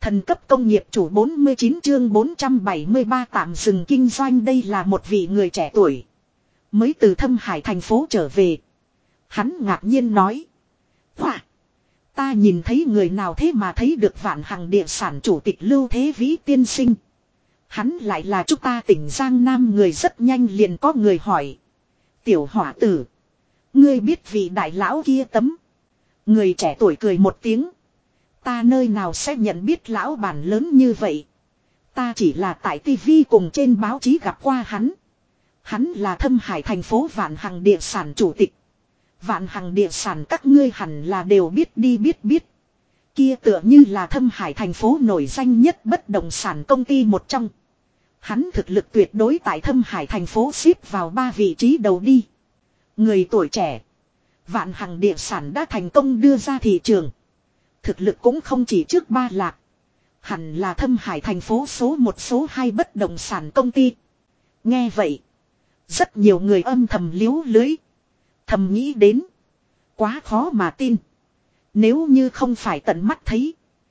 Thần cấp công nghiệp chủ 49 chương 473 tạm dừng kinh doanh. Đây là một vị người trẻ tuổi. Mới từ Thâm Hải thành phố trở về. Hắn ngạc nhiên nói. Wow, ta nhìn thấy người nào thế mà thấy được Vạn Hằng địa sản chủ tịch Lưu Thế Vĩ tiên sinh. Hắn lại là chúng ta tỉnh Giang Nam người. Rất nhanh liền có người hỏi. Tiểu hỏa tử, ngươi biết vị đại lão kia tấm. Người trẻ tuổi cười một tiếng. Ta nơi nào sẽ nhận biết lão bản lớn như vậy. Ta chỉ là tại tivi cùng trên báo chí gặp qua hắn. Hắn là Thâm Hải thành phố Vạn Hằng địa sản chủ tịch. Vạn Hằng địa sản các ngươi hẳn là đều biết đi biết. Kia tựa như là Thâm Hải thành phố nổi danh nhất bất động sản công ty một trong. Hắn thực lực tuyệt đối tại Thâm Hải thành phố xếp vào 3 vị trí đầu đi. Người tuổi trẻ. Vạn Hằng địa sản đã thành công đưa ra thị trường. Thực lực cũng không chỉ trước 3 lạc. Hẳn là Thâm Hải thành phố số 1 số 2 bất động sản công ty. Nghe vậy. Rất nhiều người âm thầm liếu lưới. Thầm nghĩ đến. Quá khó mà tin. Nếu như không phải tận mắt thấy.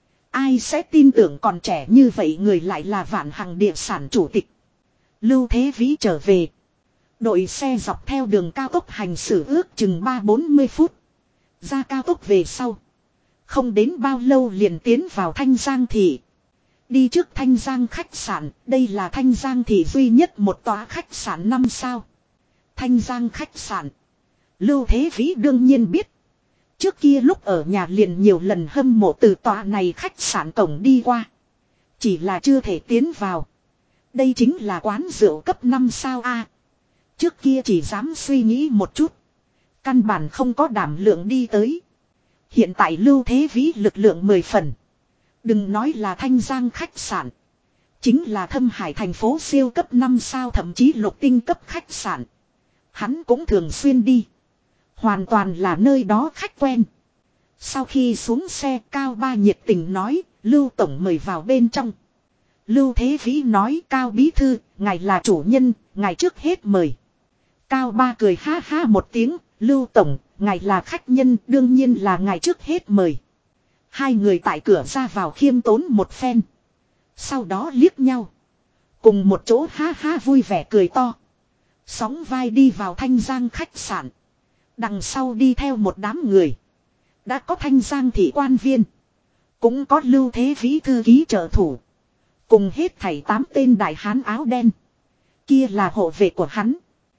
Ai sẽ tin tưởng còn trẻ như vậy người lại là Vạn Hằng địa sản chủ tịch. Lưu Thế Vĩ trở về. Đội xe dọc theo đường cao tốc hành xử ước chừng 3-40 phút. Ra cao tốc về sau. Không đến bao lâu liền tiến vào Thanh Giang thị. Đi trước Thanh Giang khách sạn. Đây là Thanh Giang thị duy nhất một tòa khách sạn 5 sao. Thanh Giang khách sạn. Lưu Thế Vĩ đương nhiên biết. Trước kia lúc ở nhà liền nhiều lần hâm mộ từ tòa này khách sạn cổng đi qua. Chỉ là chưa thể tiến vào. Đây chính là quán rượu cấp 5 sao a. Trước kia chỉ dám suy nghĩ một chút. Căn bản không có đảm lượng đi tới. Hiện tại Lưu Thế Vĩ lực lượng 10 phần. Đừng nói là Thanh Giang khách sạn. Chính là Thâm Hải thành phố siêu cấp 5 sao thậm chí lục tinh cấp khách sạn. Hắn cũng thường xuyên đi. Hoàn toàn là nơi đó khách quen. Sau khi xuống xe Cao Ba nhiệt tình nói. Lưu Tổng mời vào bên trong. Lưu Thế Vĩ nói Cao Bí Thư, ngài là chủ nhân, ngài trước hết mời. Cao Ba cười ha ha một tiếng. Lưu Tổng, ngài là khách nhân, đương nhiên là ngài trước hết mời. Hai người tại cửa ra vào khiêm tốn một phen. Sau đó liếc nhau. Cùng một chỗ ha ha vui vẻ cười to. Sóng vai đi vào Thanh Giang khách sạn. Đằng sau đi theo một đám người. Đã có Thanh Giang thị quan viên. Cũng có Lưu Thế Vĩ thư ký trợ thủ. Cùng hết thảy 8 tên đại hán áo đen. Kia là hộ vệ của hắn.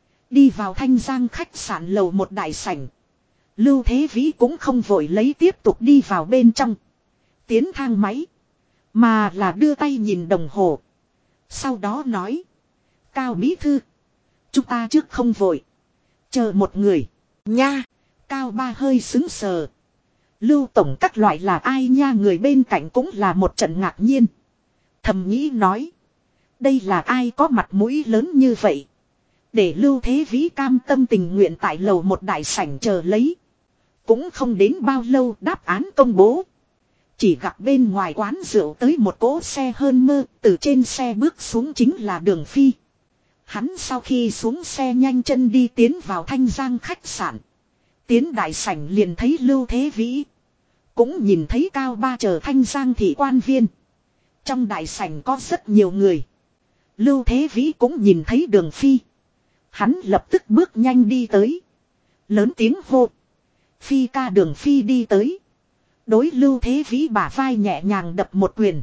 Đi vào Thanh Giang khách sạn lầu một đại sảnh. Lưu Thế Vĩ cũng không vội lấy tiếp tục đi vào bên trong. Tiến thang máy. Mà là đưa tay nhìn đồng hồ. Sau đó nói. Cao Bí Thư. Chúng ta trước không vội. Chờ một người. Nha. Cao Ba hơi xứng sờ. Lưu Tổng các loại là ai nha, người bên cạnh cũng là một trận ngạc nhiên. Thầm nghĩ nói. Đây là ai có mặt mũi lớn như vậy. Để Lưu Thế Vĩ cam tâm tình nguyện tại lầu một đại sảnh chờ lấy. Cũng không đến bao lâu đáp án công bố. Chỉ gặp bên ngoài quán rượu tới một cỗ xe hơn mơ. Từ trên xe bước xuống chính là Đường Phi. Hắn sau khi xuống xe nhanh chân đi tiến vào Thanh Giang khách sạn. Tiến đại sảnh liền thấy Lưu Thế Vĩ. Cũng nhìn thấy Cao Ba chờ Thanh Giang thị quan viên. Trong đại sảnh có rất nhiều người. Lưu Thế Vĩ cũng nhìn thấy Đường Phi. Hắn lập tức bước nhanh đi tới. Lớn tiếng hô. Phi ca. Đường Phi đi tới. Đối Lưu Thế Vĩ bả vai nhẹ nhàng đập một quyền.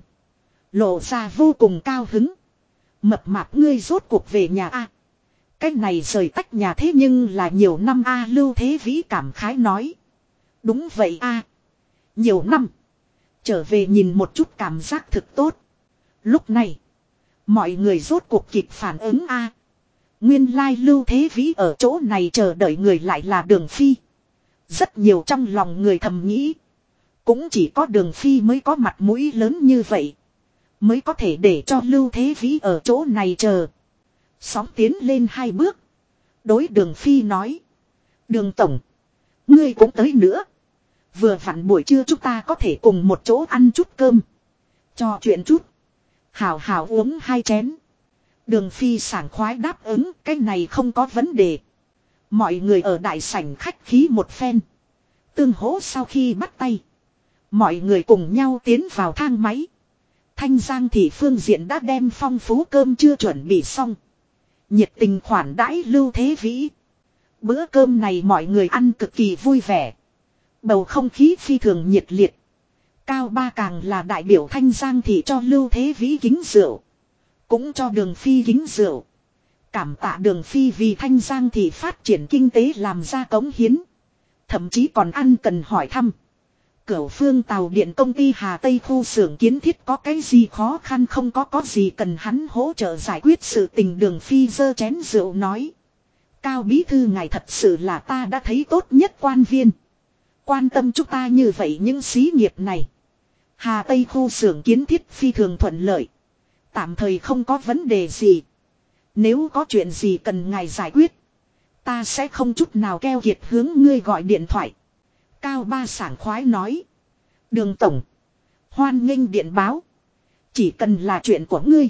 Lộ ra vô cùng cao hứng. Mập mạp ngươi rốt cuộc về nhà a. Cái này rời tách nhà thế nhưng là nhiều năm a. Lưu Thế Vĩ cảm khái nói. Đúng vậy a. Nhiều năm. Trở về nhìn một chút cảm giác thực tốt. Lúc này. Mọi người rốt cuộc kịp phản ứng a. Nguyên lai Lưu Thế Vĩ ở chỗ này chờ đợi người lại là Đường Phi. Rất nhiều trong lòng người thầm nghĩ. Cũng chỉ có Đường Phi mới có mặt mũi lớn như vậy. Mới có thể để cho Lưu Thế Vĩ ở chỗ này chờ. Sóng tiến lên 2 bước. Đối Đường Phi nói. Đường Tổng. Ngươi cũng tới nữa. Vừa vặn buổi trưa chúng ta có thể cùng một chỗ ăn chút cơm. Trò chuyện chút. Hảo hảo uống 2 chén. Đường Phi sảng khoái đáp ứng. Cái này không có vấn đề. Mọi người ở đại sảnh khách khí một phen. Tương hỗ sau khi bắt tay. Mọi người cùng nhau tiến vào thang máy. Thanh Giang thị phương diện đã đem phong phú cơm chưa chuẩn bị xong. Nhiệt tình khoản đãi Lưu Thế Vĩ. Bữa cơm này mọi người ăn cực kỳ vui vẻ. Bầu không khí phi thường nhiệt liệt. Cao Ba càng là đại biểu Thanh Giang thị cho Lưu Thế Vĩ kính rượu. Cũng cho Đường Phi kính rượu. Cảm tạ Đường Phi vì Thanh Giang thị phát triển kinh tế làm ra cống hiến. Thậm chí còn ăn cần hỏi thăm. Cửu Phương Tàu Điện công ty Hà Tây khu xưởng kiến thiết có cái gì khó khăn không có gì cần hắn hỗ trợ giải quyết sự tình. Đường Phi giơ chén rượu nói. Cao bí thư ngài thật sự là ta đã thấy tốt nhất quan viên. Quan tâm chúng ta như vậy những xí nghiệp này. Hà Tây khu xưởng kiến thiết phi thường thuận lợi. Tạm thời không có vấn đề gì. Nếu có chuyện gì cần ngài giải quyết. Ta sẽ không chút nào keo kiệt hướng ngươi gọi điện thoại. Cao Ba sảng khoái nói. Đường tổng. Hoan nghênh điện báo. Chỉ cần là chuyện của ngươi.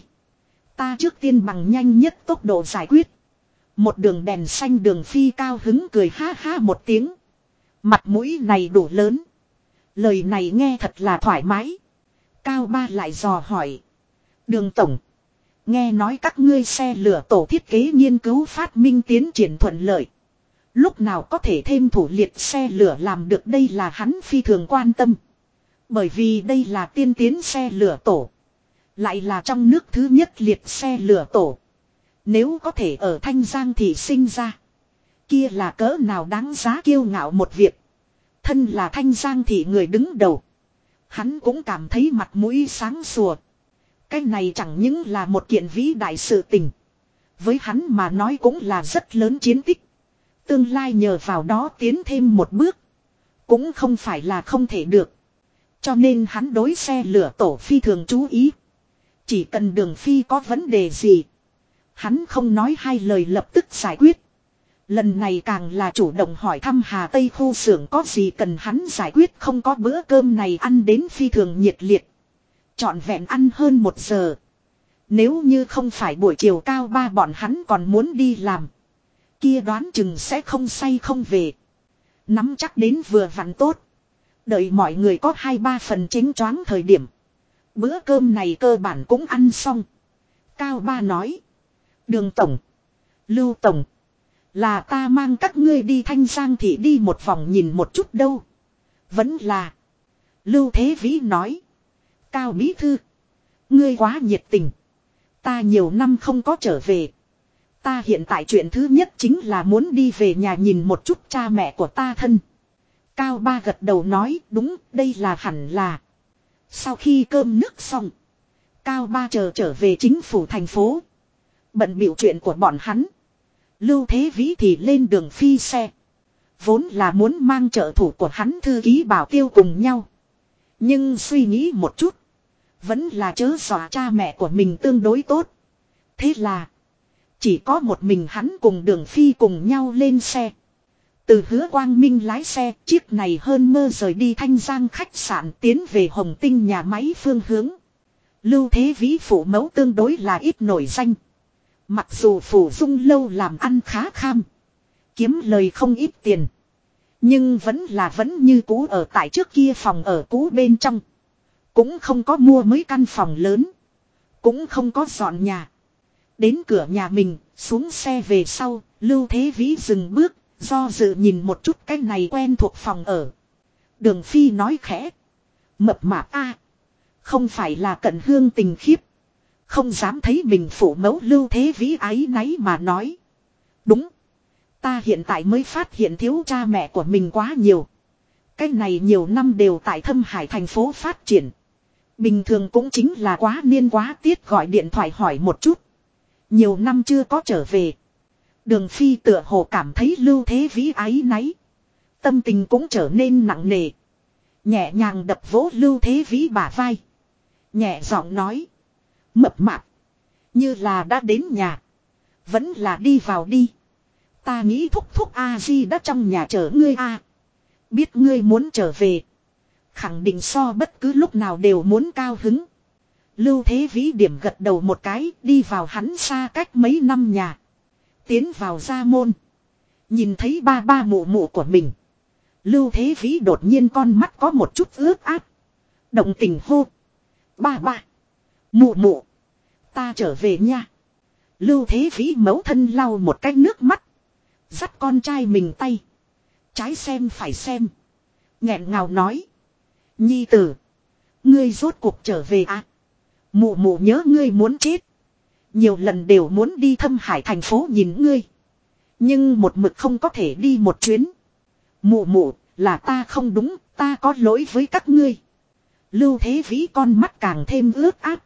Ta trước tiên bằng nhanh nhất tốc độ giải quyết. Một đường đèn xanh. Đường Phi cao hứng cười ha ha một tiếng. Mặt mũi này đủ lớn. Lời này nghe thật là thoải mái. Cao Ba lại dò hỏi. Đường tổng. Nghe nói các ngươi xe lửa tổ thiết kế nghiên cứu phát minh tiến triển thuận lợi. Lúc nào có thể thêm thủ liệt xe lửa làm được đây là hắn phi thường quan tâm. Bởi vì đây là tiên tiến xe lửa tổ. Lại là trong nước thứ nhất liệt xe lửa tổ. Nếu có thể ở Thanh Giang thị sinh ra. Kia là cỡ nào đáng giá kiêu ngạo một việc. Thân là Thanh Giang thị người đứng đầu. Hắn cũng cảm thấy mặt mũi sáng sủa. Cái này chẳng những là một kiện vĩ đại sự tình. Với hắn mà nói cũng là rất lớn chiến tích. Tương lai nhờ vào đó tiến thêm một bước. Cũng không phải là không thể được. Cho nên hắn đối xe lửa tổ phi thường chú ý. Chỉ cần Đường Phi có vấn đề gì. Hắn không nói hai lời lập tức giải quyết. Lần này càng là chủ động hỏi thăm Hà Tây khu xưởng có gì cần hắn giải quyết. Không có bữa cơm này ăn đến phi thường nhiệt liệt. Trọn vẹn ăn hơn 1 giờ. Nếu như không phải buổi chiều Cao Ba bọn hắn còn muốn đi làm. Kia đoán chừng sẽ không say không về. Nắm chắc đến vừa vặn tốt. Đợi mọi người có 2-3 phần chênh choáng thời điểm. Bữa cơm này cơ bản cũng ăn xong. Cao Ba nói. Đường tổng. Lưu tổng. Là ta mang các ngươi đi Thanh Giang thị đi một vòng nhìn một chút đâu. Vẫn là. Lưu Thế Vĩ nói. Cao bí thư. Ngươi quá nhiệt tình. Ta nhiều năm không có trở về. Ta hiện tại chuyện thứ nhất chính là muốn đi về nhà nhìn một chút cha mẹ của ta thân. Cao Ba gật đầu nói đúng đây là hẳn là. Sau khi cơm nước xong. Cao Ba trở về chính phủ thành phố. Bận bịu chuyện của bọn hắn. Lưu Thế Vĩ thì lên Đường Phi xe. Vốn là muốn mang trợ thủ của hắn thư ký Bảo Tiêu cùng nhau. Nhưng suy nghĩ một chút. Vẫn là chớ dọa cha mẹ của mình tương đối tốt. Thế là. Chỉ có một mình hắn cùng Đường Phi cùng nhau lên xe. Từ Hứa Quang Minh lái xe. Chiếc này hơn mơ rời đi Thanh Giang khách sạn tiến về Hồng Tinh nhà máy phương hướng. Lưu Thế Vĩ phụ mẫu tương đối là ít nổi danh. Mặc dù phủ dung lâu làm ăn khá kham. Kiếm lời không ít tiền. Nhưng vẫn như cũ ở tại trước kia phòng ở cũ bên trong. Cũng không có mua mấy căn phòng lớn. Cũng không có dọn nhà. Đến cửa nhà mình, xuống xe về sau, Lưu Thế Vĩ dừng bước, do dự nhìn một chút cái này quen thuộc phòng ở. Đường Phi nói khẽ. Mập mạp a, không phải là Cận Hương tình khiếp. Không dám thấy mình phụ mẫu. Lưu Thế Vĩ áy náy mà nói. Đúng. Ta hiện tại mới phát hiện thiếu cha mẹ của mình quá nhiều. Cái này nhiều năm đều tại Thâm Hải thành phố phát triển. Bình thường cũng chính là quá niên quá tiết gọi điện thoại hỏi một chút. Nhiều năm chưa có trở về. Đường Phi tựa hồ cảm thấy Lưu Thế Vĩ áy náy. Tâm tình cũng trở nên nặng nề. Nhẹ nhàng đập vỗ Lưu Thế Vĩ bả vai. Nhẹ giọng nói. Mập mạp. Như là đã đến nhà. Vẫn là đi vào đi. Ta nghĩ thúc A-di đã trong nhà chờ ngươi a. Biết ngươi muốn trở về. Khẳng định so bất cứ lúc nào đều muốn cao hứng. Lưu Thế Vĩ điểm gật đầu một cái. Đi vào hắn xa cách mấy năm nhà. Tiến vào gia môn. Nhìn thấy ba mụ mụ của mình. Lưu Thế Vĩ đột nhiên con mắt có một chút ướt át. Động tình hô. Ba. Mụ mụ. Ta trở về nha. Lưu Thế Vĩ mẫu thân lau một cái nước mắt. Dắt con trai mình tay. Trái xem phải xem. Nghẹn ngào nói. Nhi tử. Ngươi rốt cuộc trở về à? Mụ mụ nhớ ngươi muốn chết. Nhiều lần đều muốn đi Thâm Hải thành phố nhìn ngươi. Nhưng một mực không có thể đi một chuyến. Mụ mụ, là ta không đúng, ta có lỗi với các ngươi. Lưu Thế Vĩ con mắt càng thêm ướt át.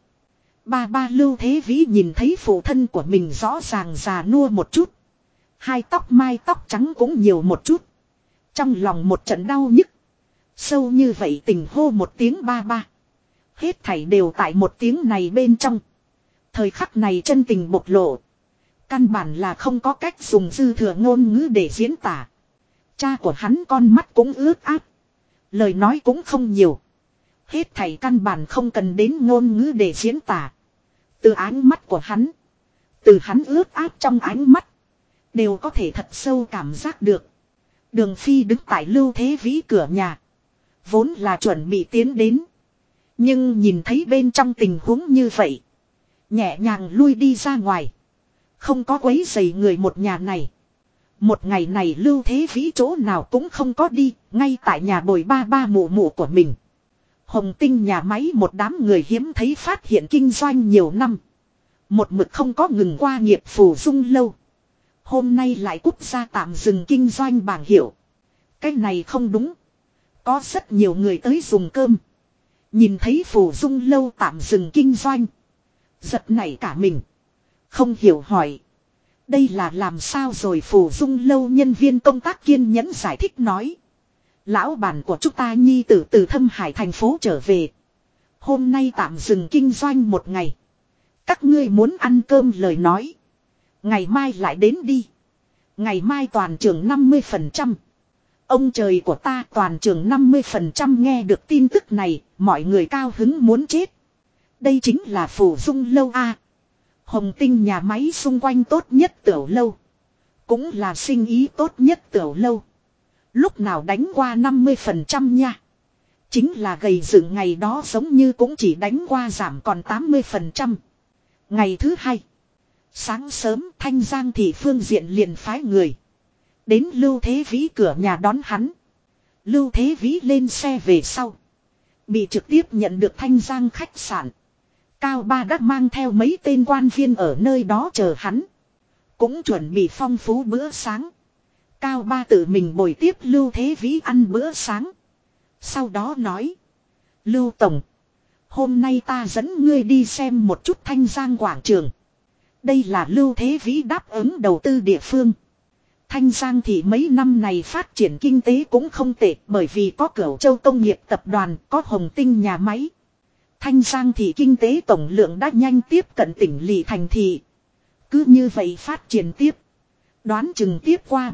Ba Lưu Thế Vĩ nhìn thấy phụ thân của mình rõ ràng già nua một chút. Hai mai tóc trắng cũng nhiều một chút. Trong lòng một trận đau nhức. Sâu như vậy tình hô một tiếng ba. Hết thảy đều tại một tiếng này bên trong. Thời khắc này chân tình bộc lộ. Căn bản là không có cách dùng dư thừa ngôn ngữ để diễn tả. Cha của hắn con mắt cũng ướt át. Lời nói cũng không nhiều. Hết thảy căn bản không cần đến ngôn ngữ để diễn tả. Từ ánh mắt của hắn. Từ hắn ướt át trong ánh mắt. Đều có thể thật sâu cảm giác được. Đường Phi đứng tại Lưu Thế Vĩ cửa nhà. Vốn là chuẩn bị tiến đến. Nhưng nhìn thấy bên trong tình huống như vậy. Nhẹ nhàng lui đi ra ngoài. Không có quấy rầy người một nhà này. Một ngày này Lưu Thế Vĩ chỗ nào cũng không có đi. Ngay tại nhà bồi ba mụ mụ của mình. Hồng Tinh nhà máy một đám người hiếm thấy phát hiện kinh doanh nhiều năm. Một mực không có ngừng qua nghiệp Phù Dung lâu. Hôm nay lại cút ra tạm dừng kinh doanh bảng hiệu. Cái này không đúng. Có rất nhiều người tới dùng cơm. Nhìn thấy Phù Dung lâu tạm dừng kinh doanh. Giật nảy cả mình. Không hiểu hỏi. Đây là làm sao rồi Phù Dung lâu nhân viên công tác kiên nhẫn giải thích nói. Lão bản của chúng ta nhi tử từ Thâm Hải thành phố trở về. Hôm nay tạm dừng kinh doanh một ngày. Các ngươi muốn ăn cơm lời nói. Ngày mai lại đến đi. Ngày mai toàn trường 50%. Ông trời của ta toàn trường 50% nghe được tin tức này. Mọi người cao hứng muốn chết. Đây chính là Phù Dung lâu a. Hồng Tinh nhà máy xung quanh tốt nhất tiểu lâu. Cũng là sinh ý tốt nhất tiểu lâu. Lúc nào đánh qua 50% nha. Chính là gầy dựng ngày đó giống như cũng chỉ đánh qua giảm còn 80%. Ngày thứ hai. Sáng sớm Thanh Giang thị phương diện liền phái người. Đến Lưu Thế Vĩ cửa nhà đón hắn. Lưu Thế Vĩ lên xe về sau. Bị trực tiếp nhận được Thanh Giang khách sạn. Cao Ba đã mang theo mấy tên quan viên ở nơi đó chờ hắn. Cũng chuẩn bị phong phú bữa sáng. Cao Ba tự mình bồi tiếp Lưu Thế Vĩ ăn bữa sáng. Sau đó nói. Lưu Tổng. Hôm nay ta dẫn ngươi đi xem một chút Thanh Giang quảng trường. Đây là Lưu Thế Vĩ đáp ứng đầu tư địa phương. Thanh Giang thì mấy năm này phát triển kinh tế cũng không tệ bởi vì có Cửu Châu Công nghiệp tập đoàn, có Hồng Tinh nhà máy. Thanh Giang thì kinh tế tổng lượng đã nhanh tiếp cận tỉnh lỵ thành thị. Cứ như vậy phát triển tiếp. Đoán chừng tiếp qua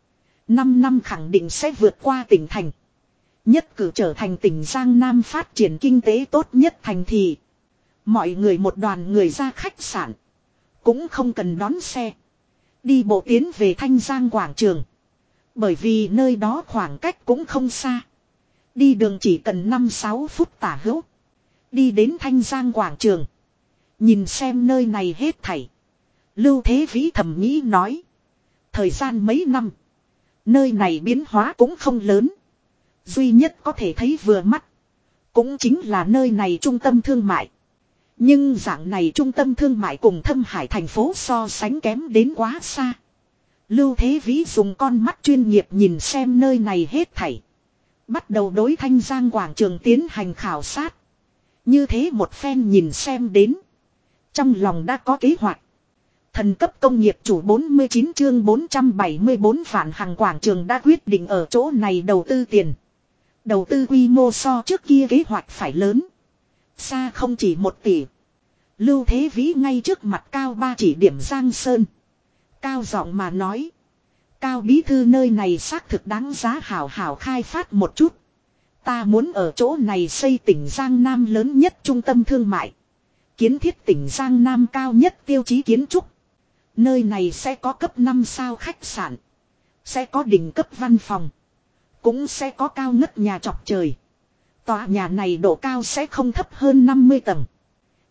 5 năm khẳng định sẽ vượt qua tỉnh thành. Nhất cử trở thành tỉnh Giang Nam phát triển kinh tế tốt nhất thành thị. Mọi người một đoàn người ra khách sạn. Cũng không cần đón xe. Đi bộ tiến về Thanh Giang quảng trường. Bởi vì nơi đó khoảng cách cũng không xa. Đi đường chỉ cần 5-6 phút tả hữu. Đi đến Thanh Giang quảng trường. Nhìn xem nơi này hết thảy. Lưu Thế Vĩ thầm nghĩ nói. Thời gian mấy năm. Nơi này biến hóa cũng không lớn. Duy nhất có thể thấy vừa mắt. Cũng chính là nơi này trung tâm thương mại. Nhưng dạng này trung tâm thương mại cùng Thâm Hải thành phố so sánh kém đến quá xa. Lưu Thế Vĩ dùng con mắt chuyên nghiệp nhìn xem nơi này hết thảy. Bắt đầu đối Thanh Giang quảng trường tiến hành khảo sát. Như thế một phen nhìn xem đến. Trong lòng đã có kế hoạch. Thần cấp công nghiệp chủ 49 chương 474 vạn hàng quảng trường đã quyết định ở chỗ này đầu tư tiền. Đầu tư quy mô so trước kia kế hoạch phải lớn. Xa không chỉ 1 tỷ. Lưu Thế Vĩ ngay trước mặt Cao Ba chỉ điểm Giang Sơn. Cao giọng mà nói. Cao bí thư nơi này xác thực đáng giá hảo hảo khai phát một chút. Ta muốn ở chỗ này xây tỉnh Giang Nam lớn nhất trung tâm thương mại. Kiến thiết tỉnh Giang Nam cao nhất tiêu chí kiến trúc. Nơi này sẽ có cấp 5 sao khách sạn. Sẽ có đỉnh cấp văn phòng. Cũng sẽ có cao ngất nhà chọc trời. Tòa nhà này độ cao sẽ không thấp hơn 50 tầng.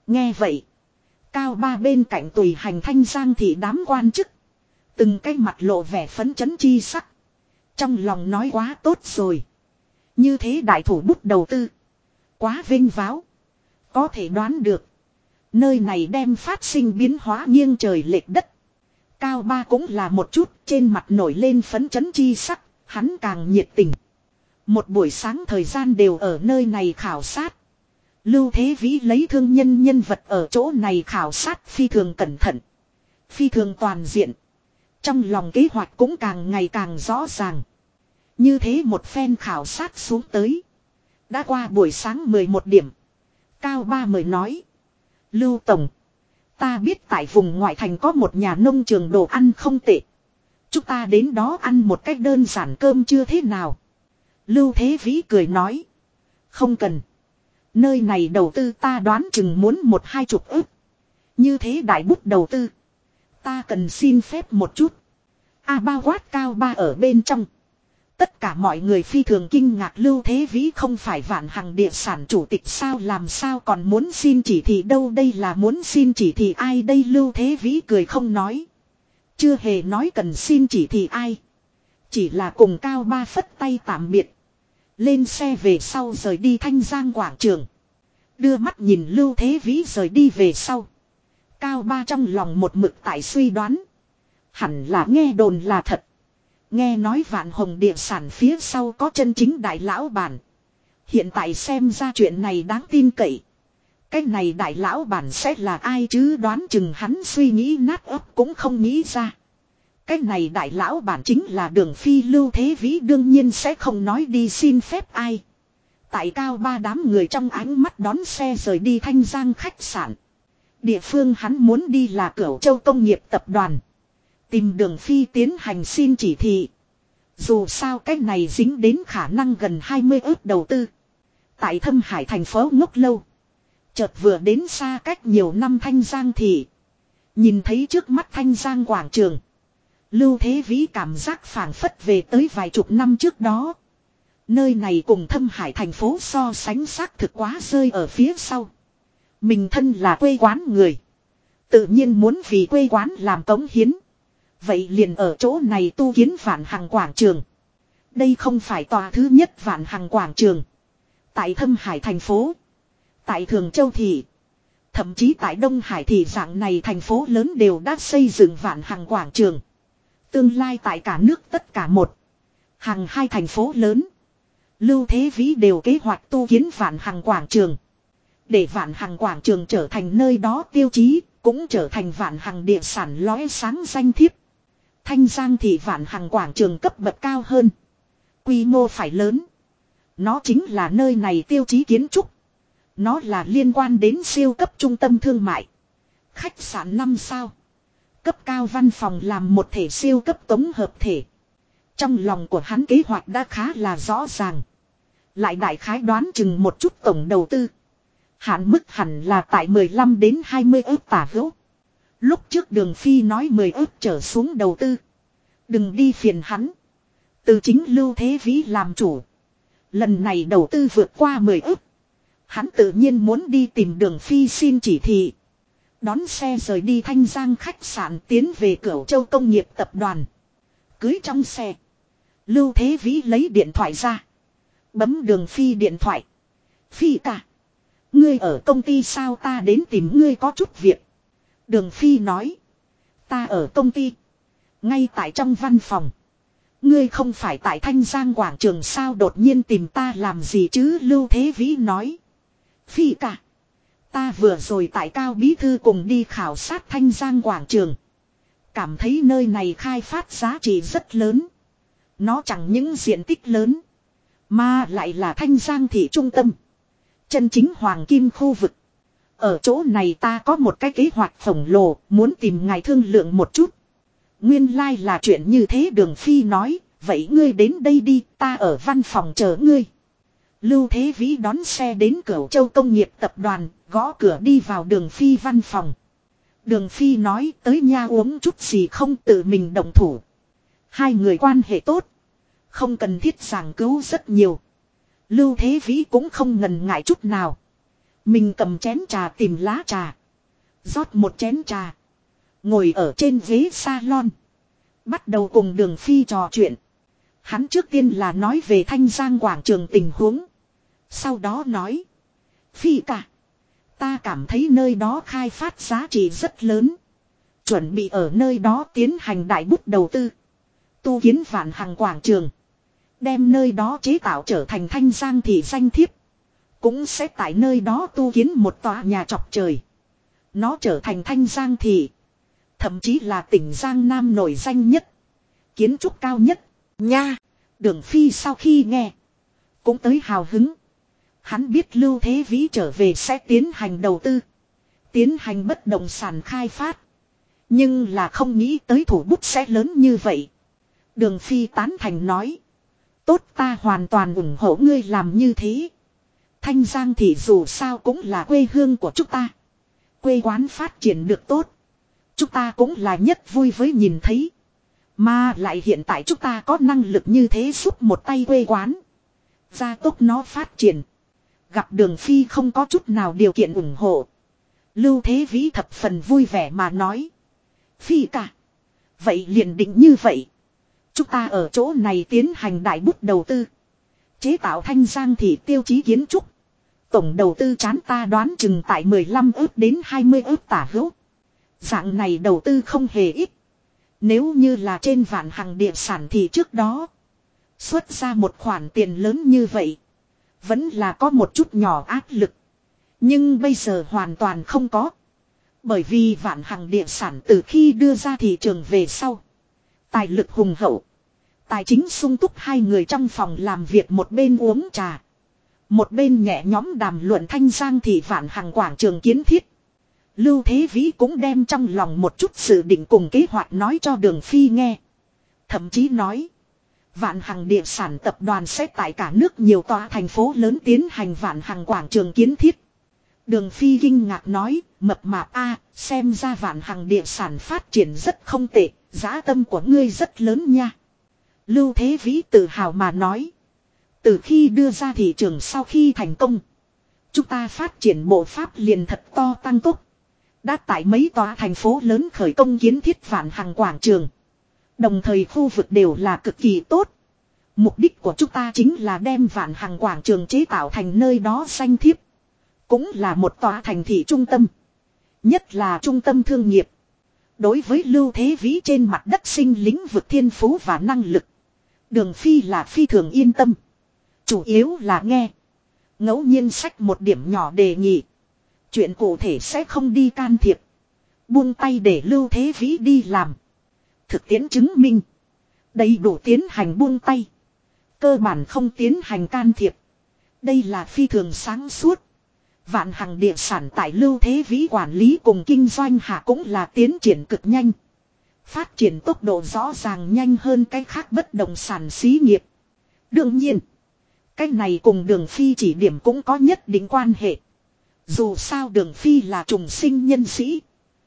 Nghe vậy. Cao ba bên cạnh tùy hành Thanh Giang thị đám quan chức. Từng cái mặt lộ vẻ phấn chấn chi sắc. Trong lòng nói quá tốt rồi. Như thế đại thủ bút đầu tư. Quá vinh váo. Có thể đoán được. Nơi này đem phát sinh biến hóa nghiêng trời lệch đất. Cao ba cũng là một chút trên mặt nổi lên phấn chấn chi sắc. Hắn càng nhiệt tình. Một buổi sáng thời gian đều ở nơi này khảo sát. Lưu Thế Vĩ lấy thương nhân nhân vật ở chỗ này khảo sát phi thường cẩn thận. Phi thường toàn diện. Trong lòng kế hoạch cũng càng ngày càng rõ ràng. Như thế một phen khảo sát xuống tới. Đã qua buổi sáng 11 điểm. Cao ba mới nói. Lưu Tổng. Ta biết tại vùng ngoại thành có một nhà nông trường đồ ăn không tệ. Chúng ta đến đó ăn một cách đơn giản cơm chưa thế nào. Lưu Thế Vĩ cười nói. Không cần. Nơi này đầu tư ta đoán chừng muốn 1-20 ức. Như thế đại bút đầu tư. Ta cần xin phép một chút. Bao quát Cao ba ở bên trong. Tất cả mọi người phi thường kinh ngạc Lưu Thế Vĩ không phải Vạn Hằng địa sản chủ tịch sao làm sao còn muốn xin chỉ thị đâu đây là muốn xin chỉ thị ai đây Lưu Thế Vĩ cười không nói. Chưa hề nói cần xin chỉ thị ai. Chỉ là cùng Cao ba phất tay tạm biệt. Lên xe về sau rời đi Thanh Giang quảng trường. Đưa mắt nhìn Lưu Thế Vĩ rời đi về sau. Cao ba trong lòng một mực tại suy đoán. Hẳn là nghe đồn là thật. Nghe nói Vạn Hồng địa sản phía sau có chân chính đại lão bản. Hiện tại xem ra chuyện này đáng tin cậy. Cái này đại lão bản sẽ là ai chứ đoán chừng hắn suy nghĩ nát ấp cũng không nghĩ ra. Cái này đại lão bản chính là Đường Phi Lưu Thế Vĩ đương nhiên sẽ không nói đi xin phép ai. Tại Cao ba đám người trong ánh mắt đón xe rời đi Thanh Giang khách sạn. Địa phương hắn muốn đi là Cửu Châu Công nghiệp tập đoàn. Tìm Đường Phi tiến hành xin chỉ thị. Dù sao cái này dính đến khả năng gần 20 ức đầu tư. Tại Thâm Hải thành phố ngốc lâu. Chợt vừa đến xa cách nhiều năm Thanh Giang thị. Nhìn thấy trước mắt Thanh Giang quảng trường. Lưu Thế Vĩ cảm giác phảng phất về tới vài chục năm trước đó. Nơi này cùng Thâm Hải thành phố so sánh xác thực quá rơi ở phía sau. Mình thân là quê quán người. Tự nhiên muốn vì quê quán làm cống hiến. Vậy liền ở chỗ này tu kiến Vạn Hằng quảng trường. Đây không phải tòa thứ nhất Vạn Hằng quảng trường. Tại Thâm Hải thành phố. Tại Thường Châu thị. Thậm chí tại Đông Hải thị dạng này thành phố lớn đều đã xây dựng Vạn Hằng quảng trường. Tương lai tại cả nước tất cả một. Hàng hai thành phố lớn. Lưu Thế Vĩ đều kế hoạch tu kiến Vạn Hằng quảng trường. Để Vạn Hằng quảng trường trở thành nơi đó tiêu chí. Cũng trở thành Vạn Hằng địa sản lóe sáng danh thiếp. Thanh Giang thị Vạn Hằng quảng trường cấp bậc cao hơn. Quy mô phải lớn. Nó chính là nơi này tiêu chí kiến trúc. Nó là liên quan đến siêu cấp trung tâm thương mại. Khách sạn 5 sao. Cấp cao văn phòng làm một thể siêu cấp tổng hợp thể. Trong lòng của hắn kế hoạch đã khá là rõ ràng. Lại đại khái đoán chừng một chút tổng đầu tư. Hạn mức hẳn là tại 15 đến 20 ức tả hữu. Lúc trước Đường Phi nói 10 ức trở xuống đầu tư. Đừng đi phiền hắn. Từ chính Lưu Thế Vĩ làm chủ. Lần này đầu tư vượt qua 10 ức. Hắn tự nhiên muốn đi tìm Đường Phi xin chỉ thị. Đón xe rời đi Thanh Giang khách sạn tiến về Cửu Châu Công nghiệp tập đoàn. Cưới trong xe. Lưu Thế Vĩ lấy điện thoại ra. Bấm Đường Phi điện thoại. Phi ca. Ngươi ở công ty sao ta đến tìm ngươi có chút việc. Đường Phi nói. Ta ở công ty. Ngay tại trong văn phòng. Ngươi không phải tại Thanh Giang quảng trường sao đột nhiên tìm ta làm gì chứ Lưu Thế Vĩ nói. Phi ca. Ta vừa rồi tại Cao Bí Thư cùng đi khảo sát Thanh Giang quảng trường. Cảm thấy nơi này khai phát giá trị rất lớn. Nó chẳng những diện tích lớn. Mà lại là Thanh Giang thị trung tâm. Chân chính hoàng kim khu vực. Ở chỗ này ta có một cái kế hoạch khổng lồ. Muốn tìm ngài thương lượng một chút. Nguyên lai là chuyện như thế Đường Phi nói. Vậy ngươi đến đây đi. Ta ở văn phòng chờ ngươi. Lưu Thế Vĩ đón xe đến Cửu Châu Công nghiệp tập đoàn. Gõ cửa đi vào Đường Phi văn phòng. Đường Phi nói tới nha uống chút gì không tự mình động thủ. Hai người quan hệ tốt. Không cần thiết giảng cứu rất nhiều. Lưu Thế Vĩ cũng không ngần ngại chút nào. Mình cầm chén trà tìm lá trà. Rót một chén trà. Ngồi ở trên ghế salon. Bắt đầu cùng Đường Phi trò chuyện. Hắn trước tiên là nói về Thanh Giang quảng trường tình huống. Sau đó nói. Phi cả. Ta cảm thấy nơi đó khai phát giá trị rất lớn. Chuẩn bị ở nơi đó tiến hành đại bút đầu tư. Tu kiến Vạn Hằng quảng trường. Đem nơi đó chế tạo trở thành Thanh Giang thị danh thiếp. Cũng sẽ tại nơi đó tu kiến một tòa nhà chọc trời. Nó trở thành Thanh Giang thị. Thậm chí là tỉnh Giang Nam nổi danh nhất. Kiến trúc cao nhất. Nha. Đường Phi sau khi nghe. Cũng tới hào hứng. Hắn biết Lưu Thế Vĩ trở về sẽ tiến hành đầu tư. Tiến hành bất động sản khai phát. Nhưng là không nghĩ tới thủ bút sẽ lớn như vậy. Đường Phi tán thành nói. Tốt, ta hoàn toàn ủng hộ ngươi làm như thế. Thanh Giang thì dù sao cũng là quê hương của chúng ta. Quê quán phát triển được tốt. Chúng ta cũng là nhất vui với nhìn thấy. Mà lại hiện tại chúng ta có năng lực như thế giúp một tay quê quán. Gia tốc nó phát triển. Gặp Đường Phi không có chút nào điều kiện ủng hộ. Lưu Thế Vĩ thập phần vui vẻ mà nói. Phi cả. Vậy liền định như vậy. Chúng ta ở chỗ này tiến hành đại bút đầu tư. Chế tạo Thanh Giang thị tiêu chí kiến trúc. Tổng đầu tư chán ta đoán chừng tại 15 ức đến 20 ức tả hữu. Dạng này đầu tư không hề ít. Nếu như là trên Vạn Hằng địa sản thì trước đó xuất ra một khoản tiền lớn như vậy. Vẫn là có một chút nhỏ áp lực. Nhưng bây giờ hoàn toàn không có. Bởi vì Vạn Hằng địa sản từ khi đưa ra thị trường về sau. Tài lực hùng hậu. Tài chính sung túc, hai người trong phòng làm việc một bên uống trà. Một bên nhẹ nhóm đàm luận Thanh Giang thị Vạn Hằng quảng trường kiến thiết. Lưu Thế Vĩ cũng đem trong lòng một chút sự định cùng kế hoạch nói cho Đường Phi nghe. Thậm chí nói. Vạn Hằng địa sản tập đoàn sẽ tại cả nước nhiều tòa thành phố lớn tiến hành Vạn Hằng quảng trường kiến thiết. Đường Phi kinh ngạc nói, mập mạp a, xem ra Vạn Hằng địa sản phát triển rất không tệ, giá tâm của ngươi rất lớn nha. Lưu Thế Vĩ tự hào mà nói. Từ khi đưa ra thị trường sau khi thành công, chúng ta phát triển bộ pháp liền thật to tăng tốc. Đã tại mấy tòa thành phố lớn khởi công kiến thiết Vạn Hằng quảng trường. Đồng thời khu vực đều là cực kỳ tốt. Mục đích của chúng ta chính là đem Vạn Hằng quảng trường chế tạo thành nơi đó danh thiếp. Cũng là một tòa thành thị trung tâm. Nhất là trung tâm thương nghiệp. Đối với Lưu Thế Vĩ trên mặt đất sinh lĩnh vực thiên phú và năng lực, Đường Phi là phi thường yên tâm. Chủ yếu là nghe. Ngẫu nhiên sách một điểm nhỏ đề nghị. Chuyện cụ thể sẽ không đi can thiệp. Buông tay để Lưu Thế Vĩ đi làm. Thực tiễn chứng minh. Đầy đủ tiến hành buông tay. Cơ bản không tiến hành can thiệp. Đây là phi thường sáng suốt. Vạn Hằng địa sản tại Lưu Thế Vĩ quản lý cùng kinh doanh hạ cũng là tiến triển cực nhanh. Phát triển tốc độ rõ ràng nhanh hơn cái khác bất động sản xí nghiệp. Đương nhiên, cái này cùng Đường Phi chỉ điểm cũng có nhất định quan hệ. Dù sao Đường Phi là trùng sinh nhân sĩ.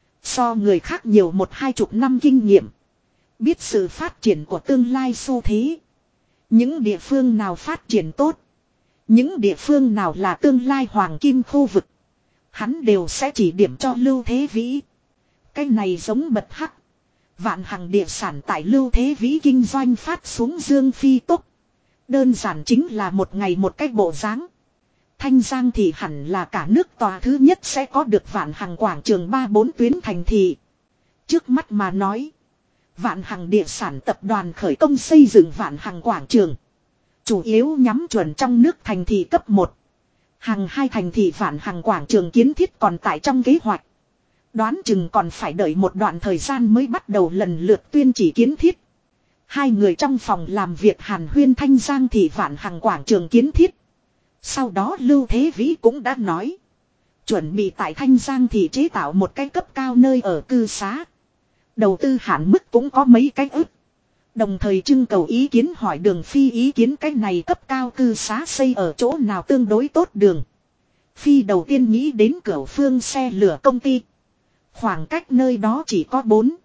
So người khác nhiều 1-20 năm kinh nghiệm. Biết sự phát triển của tương lai xu thế. Những địa phương nào phát triển tốt. Những địa phương nào là tương lai hoàng kim khu vực. Hắn đều sẽ chỉ điểm cho Lưu Thế Vĩ. Cái này giống bật hắc. Vạn Hằng địa sản tại Lưu Thế Vĩ kinh doanh phát xuống dương phi tốc. Đơn giản chính là một ngày một cách bộ dáng. Thanh Giang thì hẳn là cả nước tòa thứ nhất sẽ có được Vạn Hằng quảng trường 3-4 tuyến thành thị. Trước mắt mà nói. Vạn Hằng địa sản tập đoàn khởi công xây dựng Vạn Hằng quảng trường. Chủ yếu nhắm chuẩn trong nước thành thị cấp 1. Hàng 2 thành thị Vạn Hằng quảng trường kiến thiết còn tại trong kế hoạch. Đoán chừng còn phải đợi một đoạn thời gian mới bắt đầu lần lượt tuyên chỉ kiến thiết. Hai người trong phòng làm việc hàn huyên Thanh Giang thị Vạn Hằng quảng trường kiến thiết. Sau đó Lưu Thế Vĩ cũng đã nói. Chuẩn bị tại Thanh Giang thị chế tạo một cái cấp cao nơi ở cư xá. Đầu tư hạn mức cũng có mấy cái ức. Đồng thời trưng cầu ý kiến hỏi Đường Phi ý kiến cái này cấp cao cư xá xây ở chỗ nào tương đối tốt đường. Phi đầu tiên nghĩ đến Cửu Phương xe lửa công ty. Khoảng cách nơi đó chỉ có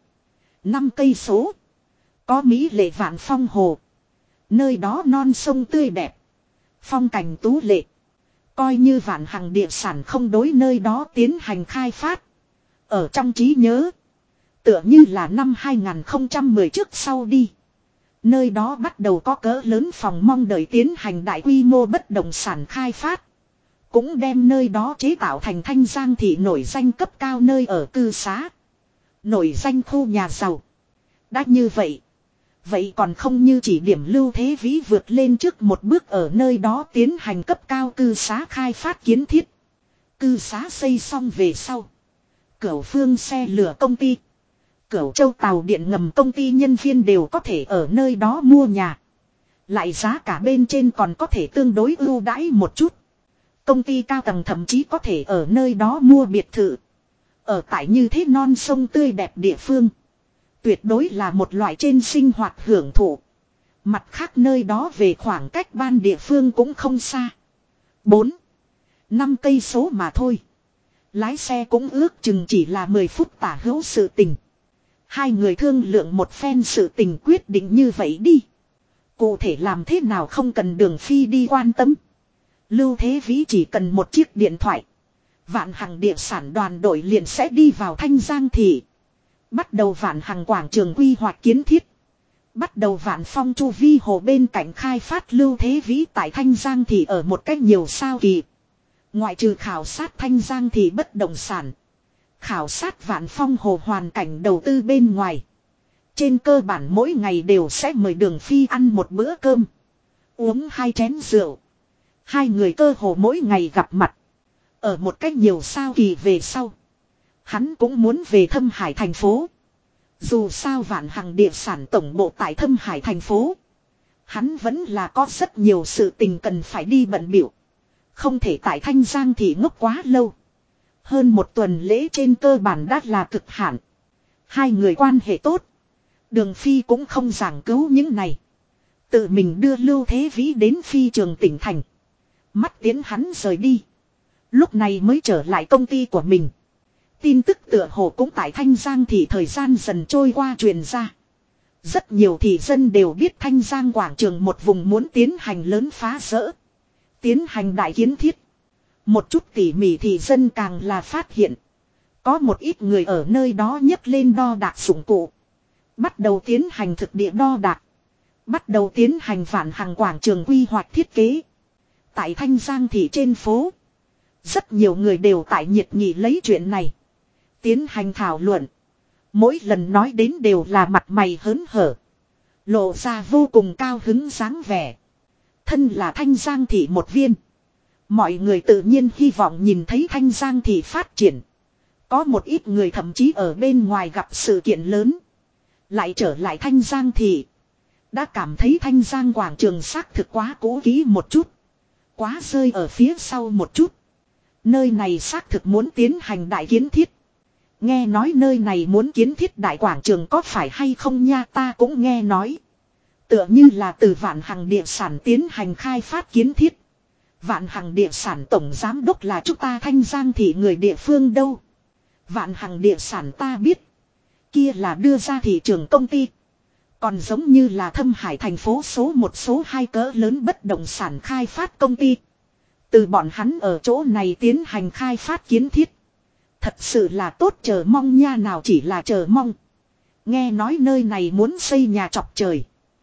4-5 cây số. Có Mỹ lệ Vạn Phong hồ. Nơi đó non sông tươi đẹp. Phong cảnh tú lệ. Coi như Vạn Hằng địa sản không đối nơi đó tiến hành khai phát. Ở trong trí nhớ. Tựa như là năm 2010 trước sau đi. Nơi đó bắt đầu có cỡ lớn phòng mong đợi tiến hành đại quy mô bất động sản khai phát. Cũng đem nơi đó chế tạo thành Thanh Giang thị nổi danh cấp cao nơi ở cư xá. Nổi danh khu nhà giàu. Đã như vậy. Vậy còn không như chỉ điểm Lưu Thế Vĩ vượt lên trước một bước ở nơi đó tiến hành cấp cao cư xá khai phát kiến thiết. Cư xá xây xong về sau. Cửu Phương xe lửa công ty. Cửu Châu tàu điện ngầm công ty nhân viên đều có thể ở nơi đó mua nhà. Lại giá cả bên trên còn có thể tương đối ưu đãi một chút. Công ty cao tầng thậm chí có thể ở nơi đó mua biệt thự. Ở tại như thế non sông tươi đẹp địa phương. Tuyệt đối là một loại trên sinh hoạt hưởng thụ. Mặt khác nơi đó về khoảng cách ban địa phương cũng không xa. 4, 5 cây số mà thôi. Lái xe cũng ước chừng chỉ là 10 phút tả hữu sự tình. Hai người thương lượng một phen sự tình quyết định như vậy đi. Cụ thể làm thế nào không cần Đường Phi đi quan tâm. Lưu Thế Vĩ chỉ cần một chiếc điện thoại. Vạn Hằng địa sản đoàn đội liền sẽ đi vào Thanh Giang thị. Bắt đầu Vạn Hằng quảng trường quy hoạch kiến thiết. Bắt đầu Vạn Phong chu vi hồ bên cạnh khai phát. Lưu Thế Vĩ tại Thanh Giang thị ở một cách nhiều sao kỳ. Ngoại trừ khảo sát Thanh Giang thị bất động sản. Khảo sát Vạn Phong hồ hoàn cảnh đầu tư bên ngoài. Trên cơ bản mỗi ngày đều sẽ mời Đường Phi ăn một bữa cơm. Uống 2 chén rượu. Hai người cơ hồ mỗi ngày gặp mặt. Ở một cách nhiều sao kỳ về sau. Hắn cũng muốn về Thâm Hải thành phố. Dù sao Vạn Hằng địa sản tổng bộ tại Thâm Hải thành phố. Hắn vẫn là có rất nhiều sự tình cần phải đi bận biểu. Không thể tại Thanh Giang thị ngốc quá lâu. Hơn một tuần lễ trên cơ bản đã là cực hạn. Hai người quan hệ tốt. Đường Phi cũng không giảng cứu những này. Tự mình đưa Lưu Thế Vĩ đến phi trường tỉnh thành. Mắt tiến hắn rời đi. Lúc này mới trở lại công ty của mình. Tin tức tựa hồ cũng tại Thanh Giang thị thời gian dần trôi qua truyền ra. Rất nhiều thị dân đều biết Thanh Giang quảng trường một vùng muốn tiến hành lớn phá rỡ. Tiến hành đại kiến thiết. Một chút tỉ mỉ thị dân càng là phát hiện. Có một ít người ở nơi đó nhấc lên đo đạc dụng cụ. Bắt đầu tiến hành thực địa đo đạc. Bắt đầu tiến hành Vạn Hằng quảng trường quy hoạch thiết kế. Tại Thanh Giang thị trên phố. Rất nhiều người đều tại nhiệt nghị lấy chuyện này. Tiến hành thảo luận. Mỗi lần nói đến đều là mặt mày hớn hở. Lộ ra vô cùng cao hứng dáng vẻ. Thân là Thanh Giang thị một viên. Mọi người tự nhiên hy vọng nhìn thấy Thanh Giang thị phát triển. Có một ít người thậm chí ở bên ngoài gặp sự kiện lớn. Lại trở lại Thanh Giang thị. Đã cảm thấy Thanh Giang quảng trường xác thực quá cũ kỹ một chút. Quá rơi ở phía sau một chút. Nơi này xác thực muốn tiến hành đại kiến thiết. Nghe nói nơi này muốn kiến thiết đại quảng trường có phải hay không nha, ta cũng nghe nói. Tựa như là từ Vạn Hằng địa sản tiến hành khai phát kiến thiết. Vạn Hằng địa sản tổng giám đốc là chúng ta Thanh Giang thị người địa phương đâu. Vạn Hằng địa sản ta biết. Kia là đưa ra thị trường công ty. Còn giống như là Thâm Hải thành phố số 1 số 2 cỡ lớn bất động sản khai phát công ty. Từ bọn hắn ở chỗ này tiến hành khai phát kiến thiết. Thật sự là tốt, chờ mong nha, nào chỉ là chờ mong. Nghe nói nơi này muốn xây nhà chọc trời.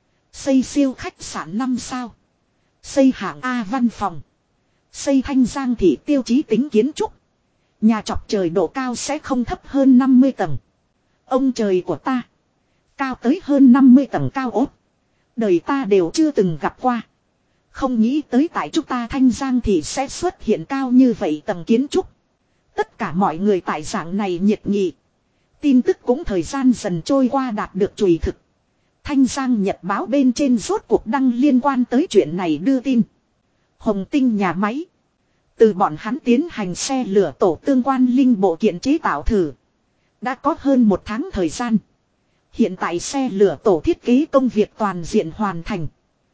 Xây siêu khách sạn 5 sao. Xây hạng A văn phòng. Xây Thanh Giang thị tiêu chí tính kiến trúc. Nhà chọc trời độ cao sẽ không thấp hơn 50 tầng. Ông trời của ta. Cao tới hơn 50 tầng cao ốt. Đời ta đều chưa từng gặp qua. Không nghĩ tới tại chúng ta Thanh Giang thì sẽ xuất hiện cao như vậy tầng kiến trúc. Tất cả mọi người tại dạng này nhiệt nghị. Tin tức cũng thời gian dần trôi qua đạt được chùy thực. Thanh Giang Nhật báo bên trên rốt cuộc đăng liên quan tới chuyện này đưa tin. Hồng Tinh nhà máy. Từ bọn hắn tiến hành xe lửa tổ tương quan linh bộ kiện chế tạo thử. Đã có hơn 1 tháng thời gian. Hiện tại xe lửa tổ thiết kế công việc toàn diện hoàn thành.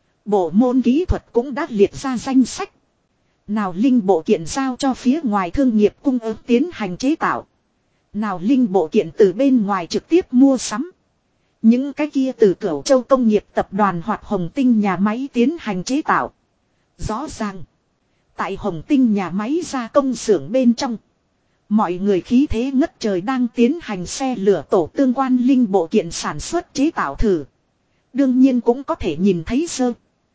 Bộ môn kỹ thuật cũng đã liệt ra danh sách. Nào linh bộ kiện giao cho phía ngoài thương nghiệp cung ứng tiến hành chế tạo. Nào linh bộ kiện từ bên ngoài trực tiếp mua sắm. Những cái kia từ Cửu Châu công nghiệp tập đoàn hoặc Hồng Tinh nhà máy tiến hành chế tạo. Rõ ràng. Tại Hồng Tinh nhà máy gia công xưởng bên trong. Mọi người khí thế ngất trời đang tiến hành xe lửa tổ tương quan linh bộ kiện sản xuất chế tạo thử. Đương nhiên cũng có thể nhìn thấy sơ.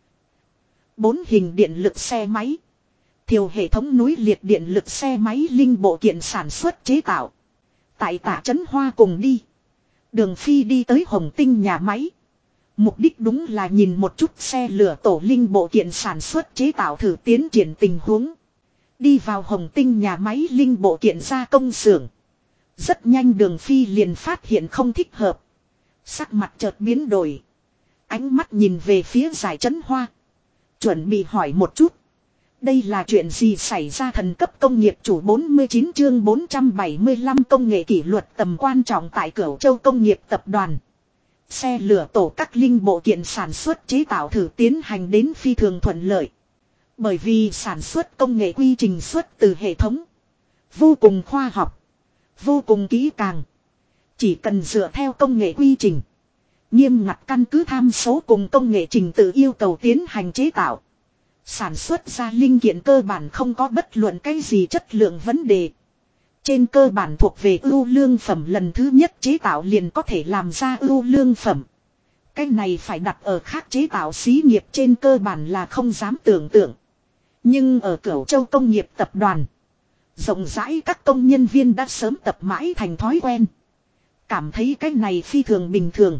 4 hình điện lực xe máy. Thiều hệ thống núi liệt điện lực xe máy linh bộ kiện sản xuất chế tạo. Tại Tạ Chấn Hoa cùng đi. Đường Phi đi tới Hồng Tinh nhà máy. Mục đích đúng là nhìn một chút xe lửa tổ linh bộ kiện sản xuất chế tạo thử tiến triển tình huống. Đi vào Hồng Tinh nhà máy linh bộ kiện gia công xưởng. Rất nhanh Đường Phi liền phát hiện không thích hợp. Sắc mặt chợt biến đổi. Ánh mắt nhìn về phía Giải Chấn Hoa. Chuẩn bị hỏi một chút. Đây là chuyện gì xảy ra thần cấp công nghiệp chủ 49 chương 475 công nghệ kỷ luật tầm quan trọng tại Cửu Châu công nghiệp tập đoàn. Xe lửa tổ các linh bộ kiện sản xuất chế tạo thử tiến hành đến phi thường thuận lợi. Bởi vì sản xuất công nghệ quy trình xuất từ hệ thống. Vô cùng khoa học. Vô cùng kỹ càng. Chỉ cần dựa theo công nghệ quy trình. Nghiêm ngặt căn cứ tham số cùng công nghệ trình tự yêu cầu tiến hành chế tạo. Sản xuất ra linh kiện cơ bản không có bất luận cái gì chất lượng vấn đề. Trên cơ bản thuộc về ưu lương phẩm lần thứ nhất chế tạo liền có thể làm ra ưu lương phẩm. Cái này phải đặt ở khác chế tạo xí nghiệp trên cơ bản là không dám tưởng tượng. Nhưng ở Cửu Châu công nghiệp tập đoàn. Rộng rãi các công nhân viên đã sớm tập mãi thành thói quen. Cảm thấy cái này phi thường bình thường.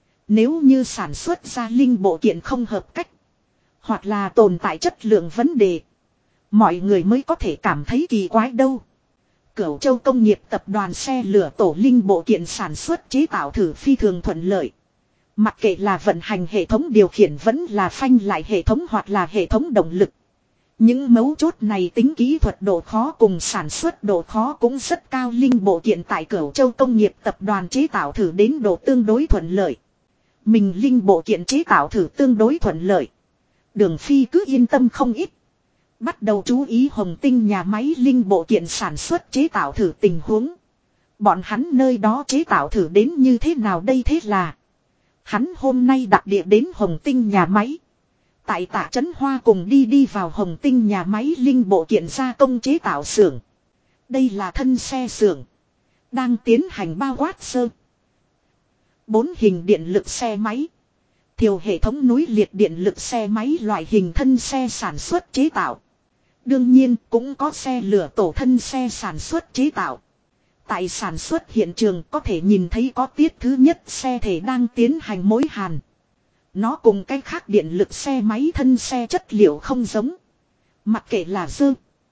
Nếu như sản xuất ra linh bộ kiện không hợp cách. Hoặc là tồn tại chất lượng vấn đề. Mọi người mới có thể cảm thấy kỳ quái đâu. Cửu Châu công nghiệp tập đoàn xe lửa tổ linh bộ kiện sản xuất chế tạo thử phi thường thuận lợi. Mặc kệ là vận hành hệ thống điều khiển vẫn là phanh lại hệ thống hoặc là hệ thống động lực. Những mấu chốt này tính kỹ thuật độ khó cùng sản xuất độ khó cũng rất cao. Linh bộ kiện tại Cửu Châu công nghiệp tập đoàn chế tạo thử đến độ tương đối thuận lợi. Mình linh bộ kiện chế tạo thử tương đối thuận lợi. Đường Phi cứ yên tâm không ít. Bắt đầu chú ý Hồng Tinh nhà máy linh bộ kiện sản xuất chế tạo thử tình huống. Bọn hắn nơi đó chế tạo thử đến như thế nào đây thế là. Hắn hôm nay đặc địa đến Hồng Tinh nhà máy. Tại Tạ Chấn Hoa cùng đi vào Hồng Tinh nhà máy linh bộ kiện gia công chế tạo xưởng. Đây là thân xe xưởng. Đang tiến hành bao quát sơ. 4 hình điện lực xe máy. Thiều hệ thống núi liệt điện lực xe máy loại hình thân xe sản xuất chế tạo. Đương nhiên cũng có xe lửa tổ thân xe sản xuất chế tạo. Tại sản xuất hiện trường có thể nhìn thấy có tiết thứ nhất xe thể đang tiến hành mối hàn. Nó cùng cái khác điện lực xe máy thân xe chất liệu không giống. Mặc kệ là dơ.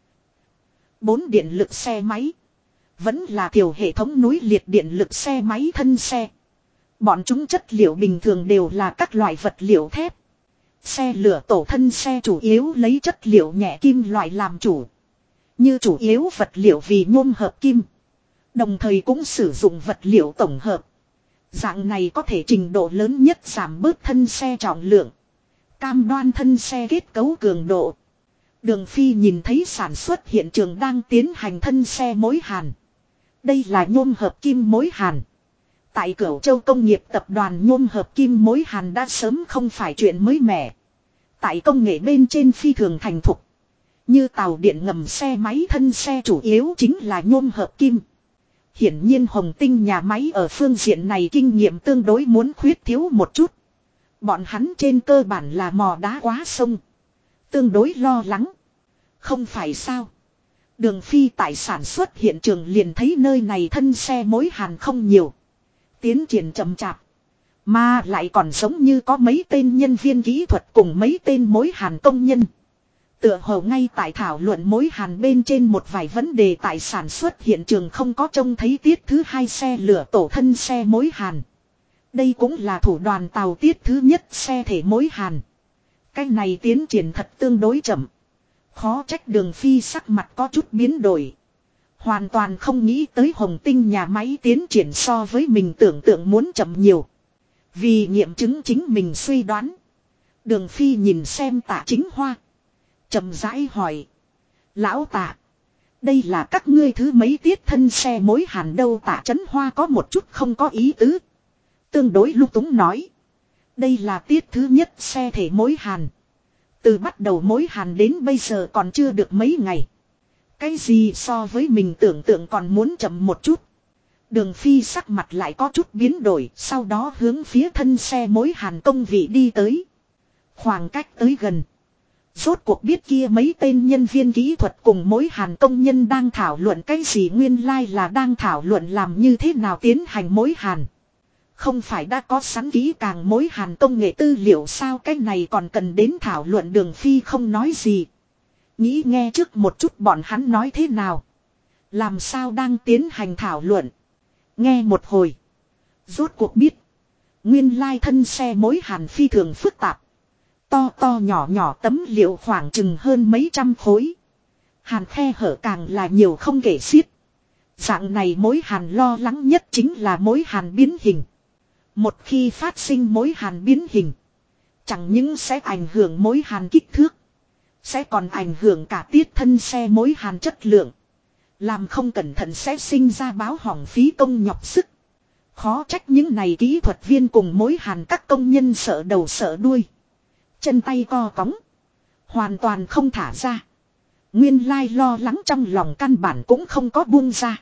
4 điện lực xe máy. Vẫn là thiểu hệ thống núi liệt điện lực xe máy thân xe. Bọn chúng chất liệu bình thường đều là các loại vật liệu thép. Xe lửa tổ thân xe chủ yếu lấy chất liệu nhẹ kim loại làm chủ. Như chủ yếu vật liệu vì nhôm hợp kim. Đồng thời cũng sử dụng vật liệu tổng hợp. Dạng này có thể trình độ lớn nhất giảm bớt thân xe trọng lượng. Cam đoan thân xe kết cấu cường độ. Đường Phi nhìn thấy sản xuất hiện trường đang tiến hành thân xe mối hàn. Đây là nhôm hợp kim mối hàn. Tại Cửu Châu công nghiệp tập đoàn nhôm hợp kim mối hàn đã sớm không phải chuyện mới mẻ. Tại công nghệ bên trên phi thường thành thục. Như tàu điện ngầm xe máy thân xe chủ yếu chính là nhôm hợp kim. Hiển nhiên Hồng Tinh nhà máy ở phương diện này kinh nghiệm tương đối muốn khuyết thiếu một chút. Bọn hắn trên cơ bản là mò đá quá sông. Tương đối lo lắng. Không phải sao. Đường Phi tại sản xuất hiện trường liền thấy nơi này thân xe mối hàn không nhiều. Tiến triển chậm chạp. Mà lại còn giống như có mấy tên nhân viên kỹ thuật cùng mấy tên mối hàn công nhân. Tựa hồ ngay tại thảo luận mối hàn bên trên một vài vấn đề tại sản xuất hiện trường không có trông thấy tiết thứ hai xe lửa tổ thân xe mối hàn. Đây cũng là thủ đoàn tàu tiết thứ nhất xe thể mối hàn. Cái này tiến triển thật tương đối chậm. Khó trách Đường Phi sắc mặt có chút biến đổi. Hoàn toàn không nghĩ tới Hồng Tinh nhà máy tiến triển so với mình tưởng tượng muốn chậm nhiều. Vì nghiệm chứng chính mình suy đoán. Đường Phi nhìn xem Tạ Chính Hoa. Chậm rãi hỏi. Lão Tạ. Đây là các ngươi thứ mấy tiết thân xe mối hàn đâu? Tạ Chấn Hoa có một chút không có ý tứ. Tương đối lung túng nói. Đây là tiết thứ nhất xe thể mối hàn. Từ bắt đầu mối hàn đến bây giờ còn chưa được mấy ngày. Cái gì so với mình tưởng tượng còn muốn chậm một chút. Đường Phi sắc mặt lại có chút biến đổi, sau đó hướng phía thân xe mối hàn công vị đi tới. Khoảng cách tới gần. Rốt cuộc biết kia mấy tên nhân viên kỹ thuật cùng mối hàn công nhân đang thảo luận cái gì, nguyên lai là đang thảo luận làm như thế nào tiến hành mối hàn. Không phải đã có sẵn kỹ càng mối hàn công nghệ tư liệu sao, cái này còn cần đến thảo luận. Đường Phi không nói gì. Nghĩ nghe trước một chút bọn hắn nói thế nào. Làm sao đang tiến hành thảo luận. Nghe một hồi. Rốt cuộc biết. Nguyên lai thân xe mối hàn phi thường phức tạp. To to nhỏ nhỏ tấm liệu khoảng chừng hơn mấy trăm khối. Hàn khe hở càng là nhiều không kể xiết. Dạng này mối hàn lo lắng nhất chính là mối hàn biến hình. Một khi phát sinh mối hàn biến hình. Chẳng những sẽ ảnh hưởng mối hàn kích thước. Sẽ còn ảnh hưởng cả tiết thân xe mối hàn chất lượng. Làm không cẩn thận sẽ sinh ra báo hỏng phí công nhọc sức. Khó trách những này kỹ thuật viên cùng mối hàn các công nhân sợ đầu sợ đuôi. Chân tay co cóng. Hoàn toàn không thả ra. Nguyên lai lo lắng trong lòng căn bản cũng không có buông ra.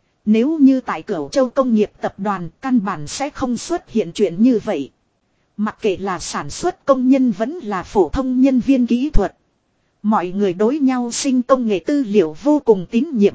Nếu như tại Cửu Châu công nghiệp tập đoàn căn bản sẽ không xuất hiện chuyện như vậy. Mặc kệ là sản xuất công nhân vẫn là phổ thông nhân viên kỹ thuật. Mọi người đối nhau sinh công nghệ tư liệu vô cùng tín nhiệm.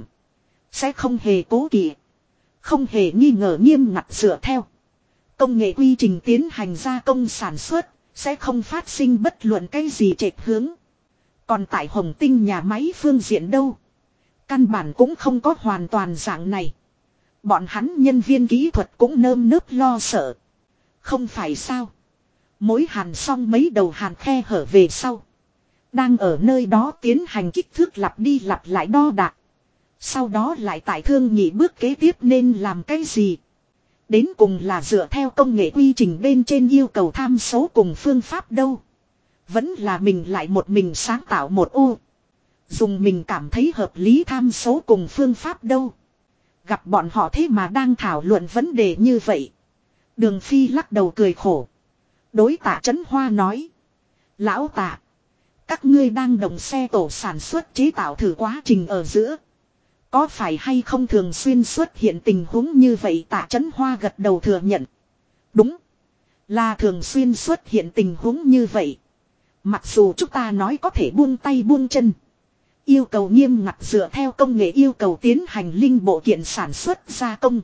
Sẽ không hề cố kỵ. Không hề nghi ngờ nghiêm ngặt dựa theo. Công nghệ quy trình tiến hành gia công sản xuất. Sẽ không phát sinh bất luận cái gì chệch hướng. Còn tại Hồng Tinh nhà máy phương diện đâu. Căn bản cũng không có hoàn toàn dạng này. Bọn hắn nhân viên kỹ thuật cũng nơm nớp lo sợ. Không phải sao. Mối hàn xong mấy đầu hàn khe hở về sau. Đang ở nơi đó tiến hành kích thước lặp đi lặp lại đo đạc. Sau đó lại tại thương nghị bước kế tiếp nên làm cái gì. Đến cùng là dựa theo công nghệ quy trình bên trên yêu cầu tham số cùng phương pháp đâu. Vẫn là mình lại một mình sáng tạo một ô. Dùng mình cảm thấy hợp lý tham số cùng phương pháp đâu. Gặp bọn họ thế mà đang thảo luận vấn đề như vậy. Đường Phi lắc đầu cười khổ. Đối Tạ Chấn Hoa nói. Lão Tạ. Các ngươi đang đồng xe tổ sản xuất chế tạo thử quá trình ở giữa. Có phải hay không thường xuyên xuất hiện tình huống như vậy? Tạ Chấn Hoa gật đầu thừa nhận. Đúng. Là thường xuyên xuất hiện tình huống như vậy. Mặc dù chúng ta nói có thể buông tay buông chân. Yêu cầu nghiêm ngặt dựa theo công nghệ yêu cầu tiến hành linh bộ kiện sản xuất gia công.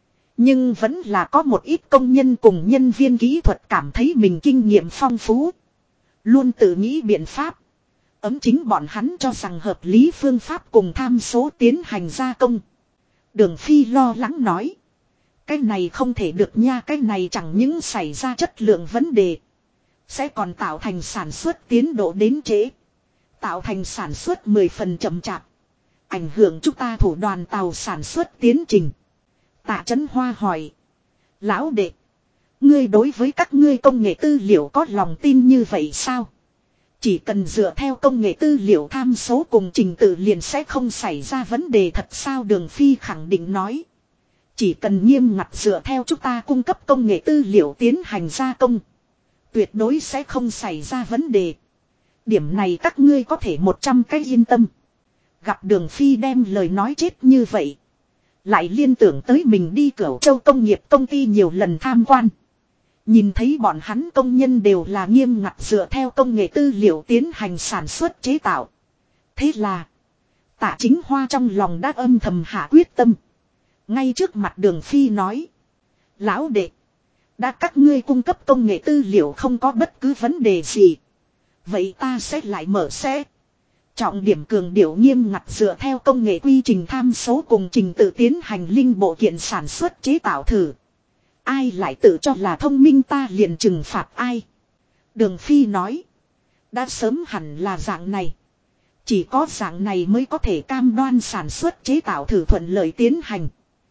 Nhưng vẫn là có một ít công nhân cùng nhân viên kỹ thuật cảm thấy mình kinh nghiệm phong phú. Luôn tự nghĩ biện pháp. Chính bọn hắn cho rằng hợp lý phương pháp cùng tham số tiến hành gia công. Đường Phi lo lắng nói. Cái này không thể được nha, cái này chẳng những xảy ra chất lượng vấn đề. Sẽ còn tạo thành sản xuất tiến độ đến trễ. Tạo thành sản xuất 10 phần chậm chạp. Ảnh hưởng chúng ta thủ đoàn tàu sản xuất tiến trình. Tạ Chấn Hoa hỏi. Lão đệ. Ngươi đối với các ngươi công nghệ tư liệu có lòng tin như vậy sao? Chỉ cần dựa theo công nghệ tư liệu tham số cùng trình tự liền sẽ không xảy ra vấn đề thật sao? Đường Phi khẳng định nói. Chỉ cần nghiêm ngặt dựa theo chúng ta cung cấp công nghệ tư liệu tiến hành gia công. Tuyệt đối sẽ không xảy ra vấn đề. Điểm này các ngươi có thể 100 cái yên tâm. Gặp Đường Phi đem lời nói chết như vậy. Lại liên tưởng tới mình đi Cửu Châu công nghiệp công ty nhiều lần tham quan. Nhìn thấy bọn hắn công nhân đều là nghiêm ngặt dựa theo công nghệ tư liệu tiến hành sản xuất chế tạo. Thế là Tạ Chính Hoa trong lòng đã âm thầm hạ quyết tâm. Ngay trước mặt Đường Phi nói. Lão đệ. Đã các ngươi cung cấp công nghệ tư liệu không có bất cứ vấn đề gì. Vậy ta sẽ lại mở xe. Trọng điểm cường điệu nghiêm ngặt dựa theo công nghệ quy trình tham số cùng trình tự tiến hành linh bộ kiện sản xuất chế tạo thử. Ai lại tự cho là thông minh ta liền trừng phạt ai. Đường Phi nói. Đã sớm hẳn là dạng này. Chỉ có dạng này mới có thể cam đoan sản xuất chế tạo thử thuận lợi tiến hành.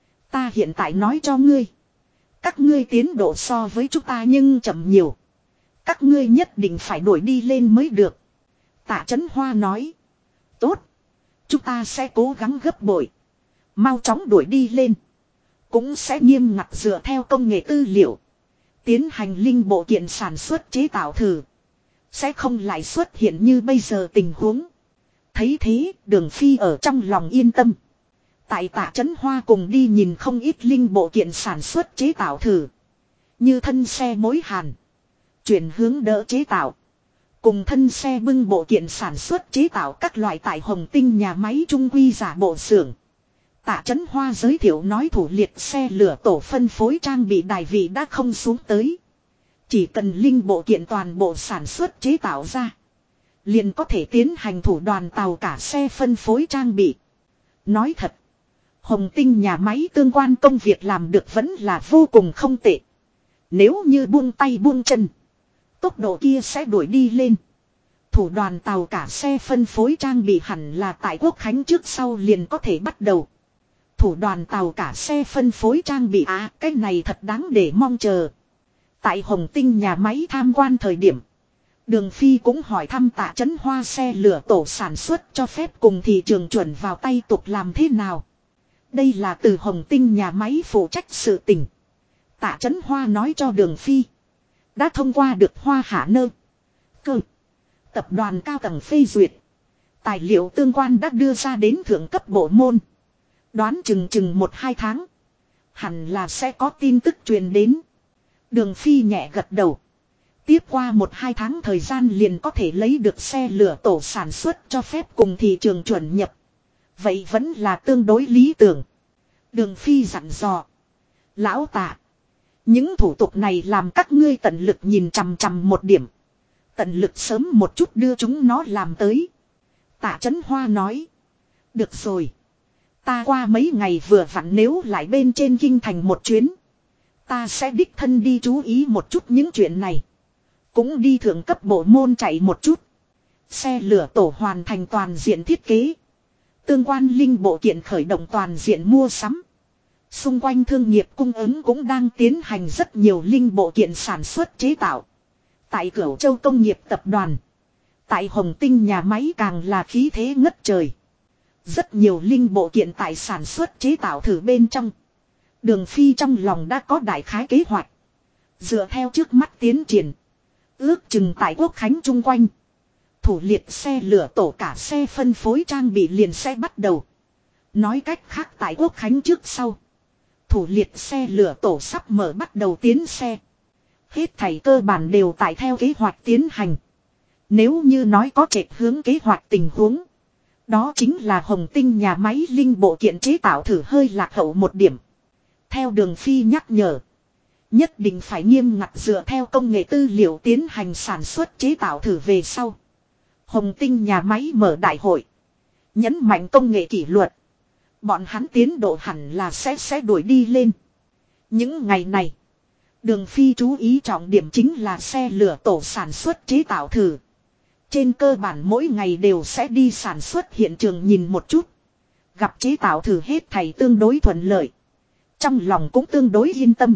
Ta hiện tại nói cho ngươi. Các ngươi tiến độ so với chúng ta nhưng chậm nhiều. Các ngươi nhất định phải đuổi đi lên mới được. Tạ Chấn Hoa nói. Tốt. Chúng ta sẽ cố gắng gấp bội. Mau chóng đuổi đi lên. Cũng sẽ nghiêm ngặt dựa theo công nghệ tư liệu. Tiến hành linh bộ kiện sản xuất chế tạo thử. Sẽ không lại xuất hiện như bây giờ tình huống. Thấy thế, Đường Phi ở trong lòng yên tâm. Tại Tạ Chấn Hoa cùng đi nhìn không ít linh bộ kiện sản xuất chế tạo thử. Như thân xe mối hàn. Chuyển hướng đỡ chế tạo. Cùng thân xe bưng bộ kiện sản xuất chế tạo các loại tại Hồng Tinh nhà máy trung quy giả bộ xưởng. Tạ Chấn Hoa giới thiệu nói thủ liệt xe lửa tổ phân phối trang bị đài vị đã không xuống tới. Chỉ cần linh bộ kiện toàn bộ sản xuất chế tạo ra. Liền có thể tiến hành thủ đoàn tàu cả xe phân phối trang bị. Nói thật. Hồng Tinh nhà máy tương quan công việc làm được vẫn là vô cùng không tệ. Nếu như buông tay buông chân. Tốc độ kia sẽ đuổi đi lên. Thủ đoàn tàu cả xe phân phối trang bị hẳn là tại Quốc Khánh trước sau liền có thể bắt đầu. Thủ đoàn tàu cả xe phân phối trang bị cái này thật đáng để mong chờ. Tại Hồng Tinh nhà máy tham quan thời điểm. Đường Phi cũng hỏi thăm Tạ Chấn Hoa xe lửa tổ sản xuất cho phép cùng thị trường chuẩn vào tay tục làm thế nào. Đây là từ Hồng Tinh nhà máy phụ trách sự tình. Tạ Chấn Hoa nói cho Đường Phi. Đã thông qua được Hoa Hạ Nơ. Cơ. Tập đoàn cao tầng phê duyệt. Tài liệu tương quan đã đưa ra đến thượng cấp bộ môn. Đoán chừng 1-2 tháng. Hẳn là sẽ có tin tức truyền đến. Đường Phi nhẹ gật đầu. Tiếp qua 1-2 tháng thời gian liền có thể lấy được xe lửa tổ sản xuất cho phép cùng thị trường chuẩn nhập. Vậy vẫn là tương đối lý tưởng. Đường Phi dặn dò. Lão Tạ. Những thủ tục này làm các ngươi tận lực nhìn chằm chằm một điểm. Tận lực sớm một chút đưa chúng nó làm tới. Tạ Chấn Hoa nói. Được rồi. Ta qua mấy ngày vừa vặn nếu lại bên trên kinh thành một chuyến. Ta sẽ đích thân đi chú ý một chút những chuyện này. Cũng đi thượng cấp bộ môn chạy một chút. Xe lửa tổ hoàn thành toàn diện thiết kế. Tương quan linh bộ kiện khởi động toàn diện mua sắm. Xung quanh thương nghiệp cung ứng cũng đang tiến hành rất nhiều linh bộ kiện sản xuất chế tạo. Tại Cửu Châu Công nghiệp tập đoàn. Tại Hồng Tinh nhà máy càng là khí thế ngất trời. Rất nhiều linh bộ kiện tại sản xuất chế tạo thử bên trong. Đường Phi trong lòng đã có đại khái kế hoạch. Dựa theo trước mắt tiến triển. Ước chừng tại Quốc Khánh chung quanh. Thủ liệt xe lửa tổ cả xe phân phối trang bị liền sẽ bắt đầu. Nói cách khác tại Quốc Khánh trước sau. Thủ liệt xe lửa tổ sắp mở bắt đầu tiến xe. Hết thảy cơ bản đều tại theo kế hoạch tiến hành. Nếu như nói có trệch hướng kế hoạch tình huống. Đó chính là Hồng Tinh nhà máy linh bộ kiện chế tạo thử hơi lạc hậu một điểm. Theo Đường Phi nhắc nhở. Nhất định phải nghiêm ngặt dựa theo công nghệ tư liệu tiến hành sản xuất chế tạo thử về sau. Hồng Tinh nhà máy mở đại hội. Nhấn mạnh công nghệ kỷ luật. Bọn hắn tiến độ hẳn là sẽ đuổi đi lên. Những ngày này. Đường Phi chú ý trọng điểm chính là xe lửa tổ sản xuất chế tạo thử. Trên cơ bản mỗi ngày đều sẽ đi sản xuất hiện trường nhìn một chút. Gặp chế tạo thử hết thảy tương đối thuận lợi. Trong lòng cũng tương đối yên tâm.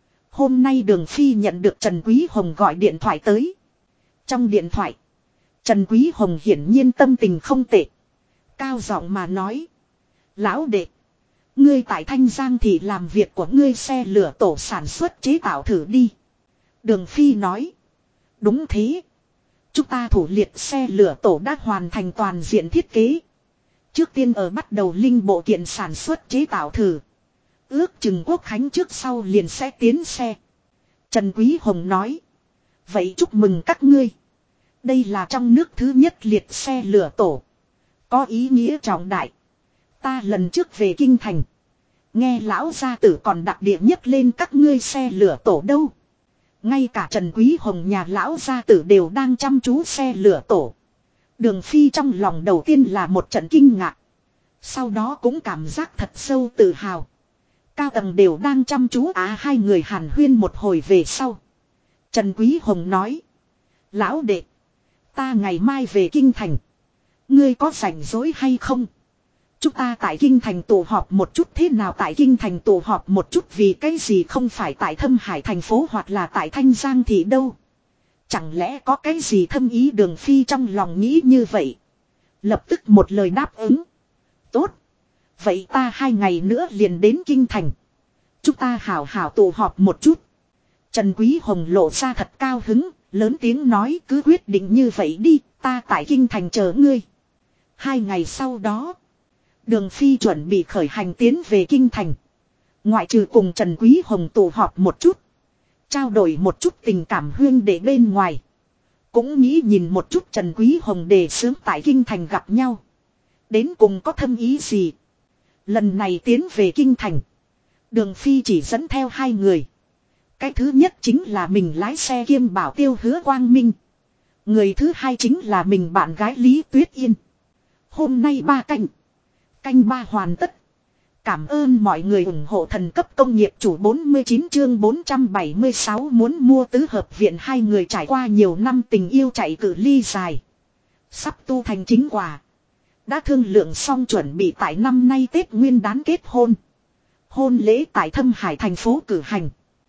Hôm nay Đường Phi nhận được Trần Quý Hồng gọi điện thoại tới. Trong điện thoại. Trần Quý Hồng hiển nhiên tâm tình không tệ. Cao giọng mà nói. Lão đệ. Ngươi tại Thanh Giang thì làm việc của ngươi xe lửa tổ sản xuất chế tạo thử đi. Đường Phi nói. Đúng thế. Chúng ta thủ liệt xe lửa tổ đã hoàn thành toàn diện thiết kế. Trước tiên ở bắt đầu linh bộ kiện sản xuất chế tạo thử. Ước chừng Quốc Khánh trước sau liền sẽ tiến xe. Trần Quý Hồng nói. Vậy chúc mừng các ngươi. Đây là trong nước thứ nhất liệt xe lửa tổ. Có ý nghĩa trọng đại. Ta lần trước về Kinh Thành. Nghe lão gia tử còn đặc địa nhất lên các ngươi xe lửa tổ đâu. Ngay cả Trần Quý Hồng nhà lão gia tử đều đang chăm chú xe lửa tổ. Đường Phi trong lòng đầu tiên là một trận kinh ngạc. Sau đó cũng cảm giác thật sâu tự hào. Cao tầng đều đang chăm chú hai người hàn huyên một hồi về sau. Trần Quý Hồng nói. Lão đệ. Ta ngày mai về Kinh Thành. Ngươi có rảnh rỗi hay không? Chúng ta tại Kinh Thành tụ họp một chút thế nào tại Kinh Thành tụ họp một chút vì cái gì không phải tại Thâm Hải thành phố hoặc là tại Thanh Giang thì đâu? Chẳng lẽ có cái gì thâm ý Đường Phi trong lòng nghĩ như vậy? Lập tức một lời đáp ứng. Tốt. Vậy ta 2 ngày nữa liền đến Kinh Thành. Chúng ta hảo hảo tụ họp một chút. Trần Quý Hồng lộ ra thật cao hứng, Lớn tiếng nói cứ quyết định như vậy đi, ta tại kinh thành chờ ngươi. 2 ngày sau đó, Đường Phi chuẩn bị khởi hành tiến về kinh thành. Ngoại trừ cùng Trần Quý Hồng tụ họp một chút, trao đổi một chút tình cảm huyên đệ bên ngoài. Cũng nghĩ nhìn một chút Trần Quý Hồng đề xướng tại kinh thành gặp nhau. Đến cùng có thâm ý gì. Lần này tiến về kinh thành, Đường Phi chỉ dẫn theo 2 người. Cái thứ nhất chính là mình lái xe kiêm bảo tiêu Hứa Quang Minh. Người thứ hai chính là mình bạn gái Lý Tuyết Yên. Hôm nay 3 canh. Canh 3 hoàn tất. Cảm ơn mọi người ủng hộ thần cấp công nghiệp chủ 49 chương 476 muốn mua tứ hợp viện. 2 người trải qua nhiều năm tình yêu chạy cự ly dài. Sắp tu thành chính quả. Đã thương lượng xong chuẩn bị tại năm nay Tết Nguyên Đán kết hôn. Hôn lễ tại Thâm Hải thành phố cử hành.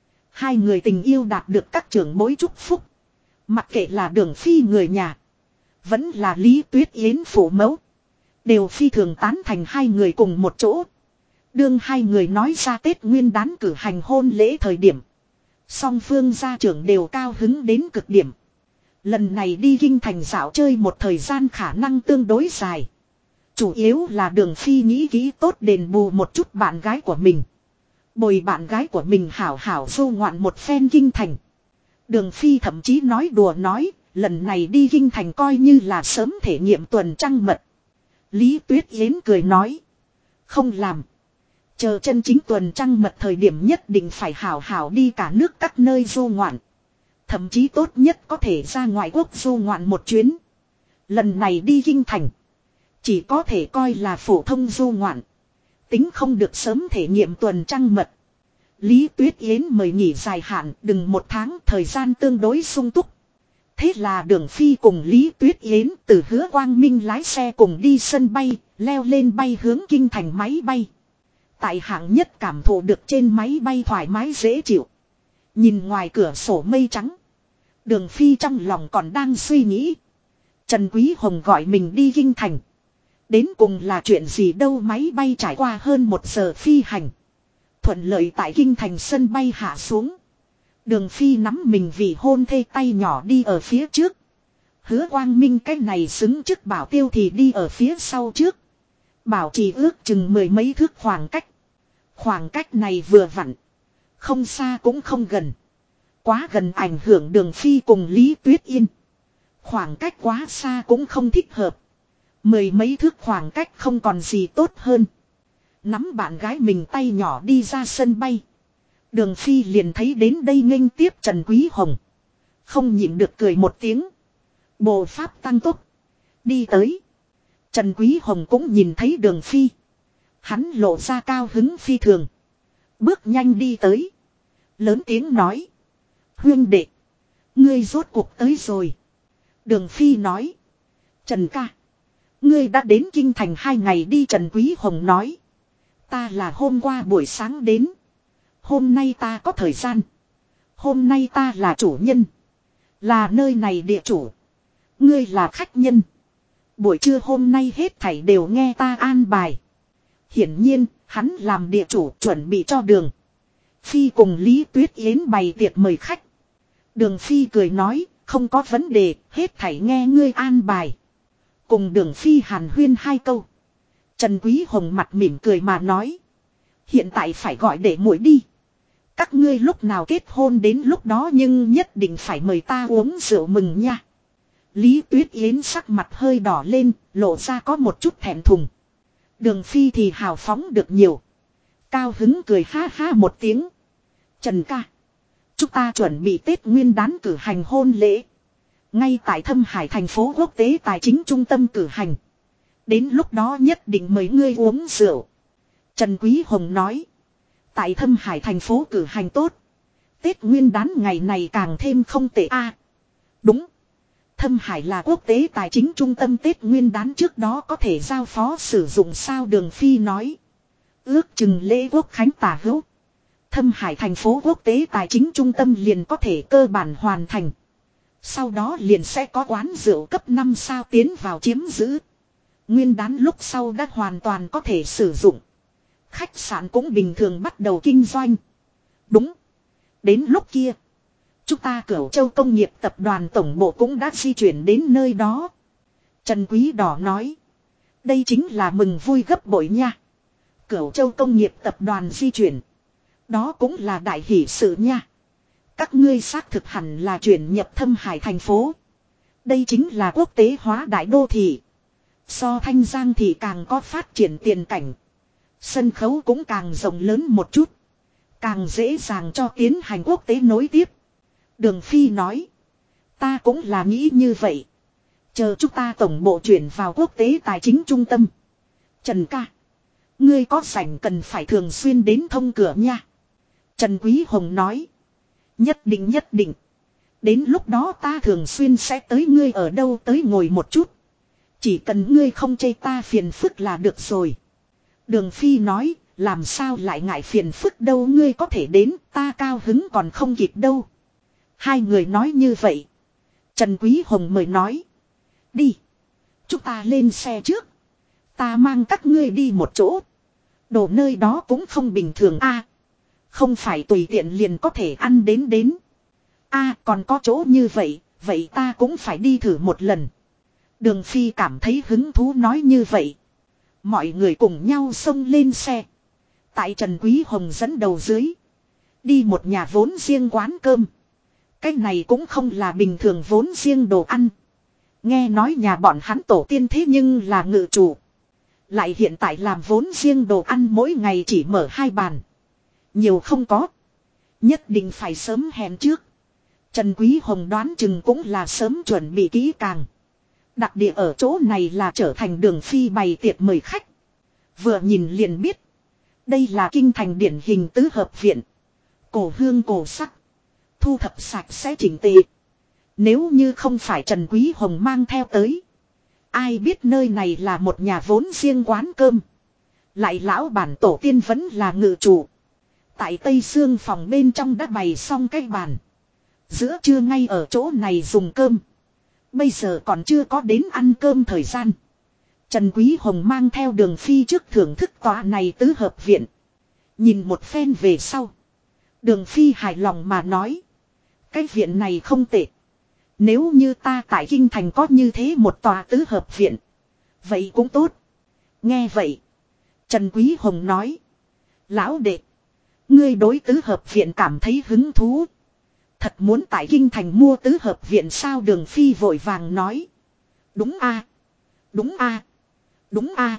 2 người tình yêu đạt được các trưởng bối chúc phúc. Mặc kệ là Đường Phi người nhà, vẫn là Lý Tuyết Yến phụ mẫu, đều phi thường tán thành 2 người cùng một chỗ. Đương 2 người nói ra Tết Nguyên Đán cử hành hôn lễ thời điểm, song phương gia trưởng đều cao hứng đến cực điểm. Lần này đi kinh thành dạo chơi một thời gian khả năng tương đối dài. Chủ yếu là Đường Phi nghĩ kỹ tốt đền bù một chút bạn gái của mình. Bồi bạn gái của mình hảo hảo du ngoạn một phen kinh thành. Đường Phi thậm chí nói đùa nói, lần này đi kinh thành coi như là sớm thể nghiệm tuần trăng mật. Lý Tuyết Yến cười nói, không làm. Chờ chân chính tuần trăng mật thời điểm nhất định phải hảo hảo đi cả nước các nơi du ngoạn. Thậm chí tốt nhất có thể ra ngoại quốc du ngoạn một chuyến. Lần này đi kinh thành, chỉ có thể coi là phổ thông du ngoạn. Tính không được sớm thể nghiệm tuần trăng mật. Lý Tuyết Yến mời nghỉ dài hạn đừng 1 tháng, thời gian tương đối sung túc. Thế là Đường Phi cùng Lý Tuyết Yến từ Hứa Quang Minh lái xe cùng đi sân bay, leo lên bay hướng kinh thành máy bay. Tại hạng nhất cảm thụ được trên máy bay thoải mái dễ chịu. Nhìn ngoài cửa sổ mây trắng, Đường Phi trong lòng còn đang suy nghĩ. Trần Quý Hồng gọi mình đi kinh thành. Đến cùng là chuyện gì đâu. Máy bay trải qua hơn 1 giờ phi hành, thuận lợi tại kinh thành sân bay hạ xuống. Đường Phi nắm mình vì hôn thê tay nhỏ đi ở phía trước. Hứa Quang Minh cái này xứng chức bảo tiêu thì đi ở phía sau trước. Bảo trì ước chừng 10 mấy thước khoảng cách. Khoảng cách này vừa vặn, không xa cũng không gần. Quá gần ảnh hưởng Đường Phi cùng Lý Tuyết Yên. Khoảng cách quá xa cũng không thích hợp. 10 mấy thước khoảng cách không còn gì tốt hơn. Nắm bạn gái mình tay nhỏ đi ra sân bay. Đường Phi liền thấy đến đây nghênh tiếp Trần Quý Hồng. Không nhịn được cười một tiếng. Bộ pháp tăng tốc. Đi tới. Trần Quý Hồng cũng nhìn thấy Đường Phi. Hắn lộ ra cao hứng phi thường. Bước nhanh đi tới. Lớn tiếng nói. Huyên đệ, ngươi rốt cuộc tới rồi. Đường Phi nói. Trần ca, ngươi đã đến kinh thành 2 ngày đi. Trần Quý Hồng nói. Ta là hôm qua buổi sáng đến. Hôm nay ta có thời gian. Hôm nay ta là chủ nhân. Là nơi này địa chủ. Ngươi là khách nhân. Buổi trưa hôm nay hết thảy đều nghe ta an bài. Hiển nhiên, hắn làm địa chủ chuẩn bị cho Đường Phi cùng Lý Tuyết Yến bày tiệc mời khách. Đường Phi cười nói, không có vấn đề, hết thảy nghe ngươi an bài. Cùng Đường Phi hàn huyên 2 câu. Trần Quý Hồng mặt mỉm cười mà nói. Hiện tại phải gọi để muội đi. Các ngươi lúc nào kết hôn đến lúc đó nhưng nhất định phải mời ta uống rượu mừng nha. Lý Tuyết Yến sắc mặt hơi đỏ lên, lộ ra có một chút thẹn thùng. Đường Phi thì hào phóng được nhiều. Cao hứng cười ha ha một tiếng. Trần ca, chúng ta chuẩn bị Tết Nguyên Đán cử hành hôn lễ. Ngay tại Thâm Hải thành phố quốc tế tài chính trung tâm cử hành. Đến lúc đó nhất định mời ngươi uống rượu. Trần Quý Hồng nói. Tại Thâm Hải thành phố cử hành tốt. Tết Nguyên Đán ngày này càng thêm không tệ a. Đúng. Thâm Hải là quốc tế tài chính trung tâm, Tết Nguyên Đán trước đó có thể giao phó sử dụng sao? Đường Phi nói. Ước chừng lễ quốc khánh tả hữu, Thâm Hải thành phố quốc tế tài chính trung tâm liền có thể cơ bản hoàn thành. Sau đó liền sẽ có quán rượu cấp 5 sao tiến vào chiếm giữ. Nguyên Đán lúc sau đã hoàn toàn có thể sử dụng. Khách sạn cũng bình thường bắt đầu kinh doanh. Đúng. Đến lúc kia, Chúng ta Cửu Châu Công nghiệp tập đoàn tổng bộ cũng đã di chuyển đến nơi đó. Trần Quý Đỏ nói. Đây chính là mừng vui gấp bội nha. Cửu Châu Công nghiệp tập đoàn di chuyển. Đó cũng là đại hỷ sự nha. Các ngươi xác thực hẳn là chuyển nhập Thâm Hải thành phố. Đây chính là quốc tế hóa đại đô thị. So Thanh Giang thì càng có phát triển tiền cảnh. Sân khấu cũng càng rộng lớn một chút. Càng dễ dàng cho tiến hành quốc tế nối tiếp. Đường Phi nói. Ta cũng là nghĩ như vậy. Chờ chúng ta tổng bộ chuyển vào quốc tế tài chính trung tâm. Trần ca. Ngươi có rảnh cần phải thường xuyên đến thông cửa nha. Trần Quý Hồng nói. Nhất định nhất định. Đến lúc đó ta thường xuyên sẽ tới ngươi ở đâu tới ngồi một chút. Chỉ cần ngươi không chê ta phiền phức là được rồi. Đường Phi nói. Làm sao lại ngại phiền phức đâu, ngươi có thể đến, ta cao hứng còn không kịp đâu. Hai người nói như vậy. Trần Quý Hồng mời nói. Đi. Chúng ta lên xe trước. Ta mang các ngươi đi một chỗ. Đồ nơi đó cũng không bình thường a. Không phải tùy tiện liền có thể ăn đến. A còn có chỗ như vậy, vậy ta cũng phải đi thử một lần. Đường Phi cảm thấy hứng thú nói như vậy. Mọi người cùng nhau xông lên xe. Tại Trần Quý Hồng dẫn đầu dưới. Đi một nhà vốn riêng quán cơm. Cái này cũng không là bình thường vốn riêng đồ ăn. Nghe nói nhà bọn hắn tổ tiên thế nhưng là ngự chủ. Lại hiện tại làm vốn riêng đồ ăn mỗi ngày chỉ mở 2 bàn. Nhiều không có. Nhất định phải sớm hẹn trước. Trần Quý Hồng đoán chừng cũng là sớm chuẩn bị kỹ càng. Đặc địa ở chỗ này là trở thành Đường Phi bày tiệc mời khách. Vừa nhìn liền biết. Đây là kinh thành điển hình tứ hợp viện. Cổ hương cổ sắc. Thu thập sạch sẽ chỉnh tề. Nếu như không phải Trần Quý Hồng mang theo tới. Ai biết nơi này là một nhà vốn riêng quán cơm. Lại lão bản tổ tiên vẫn là ngự chủ. Tại Tây Sương phòng bên trong đã bày xong cái bàn. Giữa trưa ngay ở chỗ này dùng cơm. Bây giờ còn chưa có đến ăn cơm thời gian. Trần Quý Hồng mang theo Đường Phi trước thưởng thức tòa này tứ hợp viện. Nhìn một phen về sau. Đường Phi hài lòng mà nói. Cái viện này không tệ. Nếu như ta tại Kinh Thành có như thế một tòa tứ hợp viện. Vậy cũng tốt. Nghe vậy. Trần Quý Hồng nói. Lão đệ. Ngươi đối tứ hợp viện cảm thấy hứng thú. Thật muốn tại Kinh Thành mua tứ hợp viện sao? Đường Phi vội vàng nói. Đúng a, đúng a, đúng a.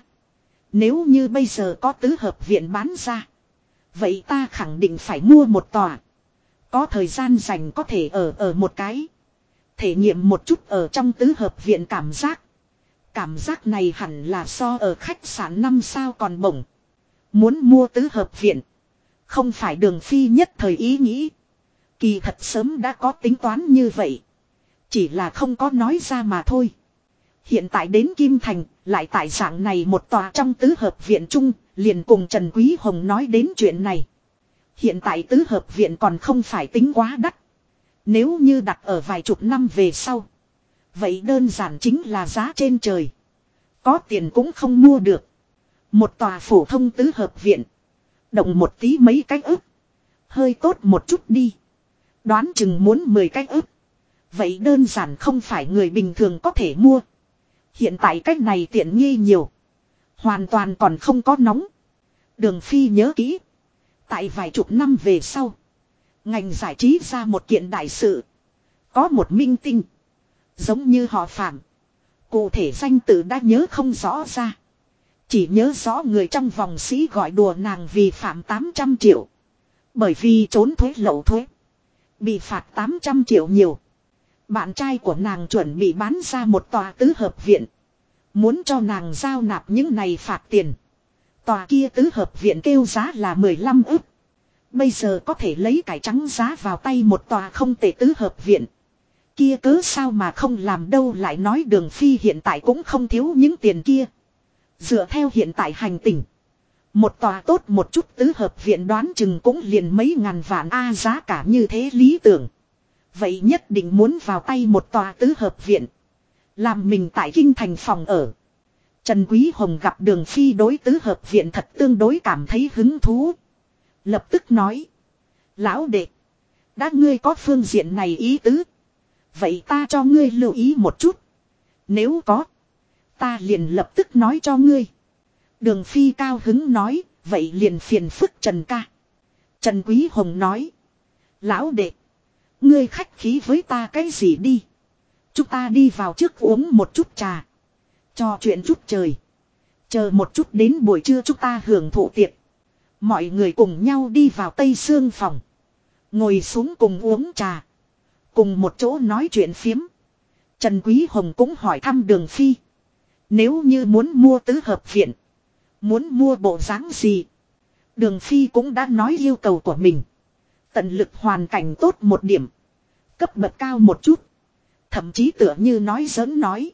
Nếu như bây giờ có tứ hợp viện bán ra. Vậy ta khẳng định phải mua một tòa. Có thời gian dành có thể ở một cái. Thể nghiệm một chút ở trong tứ hợp viện cảm giác. Cảm giác này hẳn là so ở khách sạn 5 sao còn bổng. Muốn mua tứ hợp viện. Không phải Đường Phi nhất thời ý nghĩ. Kỳ thật sớm đã có tính toán như vậy. Chỉ là không có nói ra mà thôi. Hiện tại đến Kim Thành, lại tại dạng này một tòa trong tứ hợp viện chung, liền cùng Trần Quý Hồng nói đến chuyện này. Hiện tại tứ hợp viện còn không phải tính quá đắt. Nếu như đặt ở vài chục năm về sau. Vậy đơn giản chính là giá trên trời. Có tiền cũng không mua được. Một tòa phổ thông tứ hợp viện. Động một tí mấy cái ức. Hơi tốt một chút đi. Đoán chừng muốn 10 cái ức. Vậy đơn giản không phải người bình thường có thể mua. Hiện tại cách này tiện nghi nhiều. Hoàn toàn còn không có nóng. Đường Phi nhớ kỹ. Tại vài chục năm về sau. Ngành giải trí ra một kiện đại sự. Có một minh tinh. Giống như họ Phạm. Cụ thể danh tự đã nhớ không rõ ra. Chỉ nhớ rõ người trong vòng sĩ gọi đùa nàng vì phạm 800 triệu. Bởi vì trốn thuế lậu thuế. Bị phạt 800 triệu nhiều. Bạn trai của nàng chuẩn bị bán ra một tòa tứ hợp viện. Muốn cho nàng giao nạp những này phạt tiền. Tòa kia tứ hợp viện kêu giá là 15 ức. Bây giờ có thể lấy cải trắng giá vào tay một tòa không tệ tứ hợp viện. Kia cớ sao mà không làm đâu, lại nói Đường Phi hiện tại cũng không thiếu những tiền kia. Dựa theo hiện tại hành tình. Một tòa tốt một chút tứ hợp viện đoán chừng cũng liền mấy ngàn vạn a, giá cả như thế lý tưởng. Vậy nhất định muốn vào tay một tòa tứ hợp viện. Làm mình tại Kinh Thành phòng ở. Trần Quý Hồng gặp Đường Phi đối tứ hợp viện thật tương đối cảm thấy hứng thú. Lập tức nói. Lão đệ. Đã ngươi có phương diện này ý tứ. Vậy ta cho ngươi lưu ý một chút. Nếu có. Ta liền lập tức nói cho ngươi. Đường Phi cao hứng nói. Vậy liền phiền phức Trần ca. Trần Quý Hồng nói. Lão đệ. Ngươi khách khí với ta cái gì đi. Chúng ta đi vào trước uống một chút trà. Trò chuyện chút trời. Chờ một chút đến buổi trưa chúng ta hưởng thụ tiệc. Mọi người cùng nhau đi vào Tây Sương phòng. Ngồi xuống cùng uống trà. Cùng một chỗ nói chuyện phiếm. Trần Quý Hồng cũng hỏi thăm Đường Phi. Nếu như muốn mua tứ hợp viện. Muốn mua bộ dáng gì. Đường Phi cũng đã nói yêu cầu của mình. Tận lực hoàn cảnh tốt một điểm. Cấp bậc cao một chút. Thậm chí tựa như nói giỡn nói.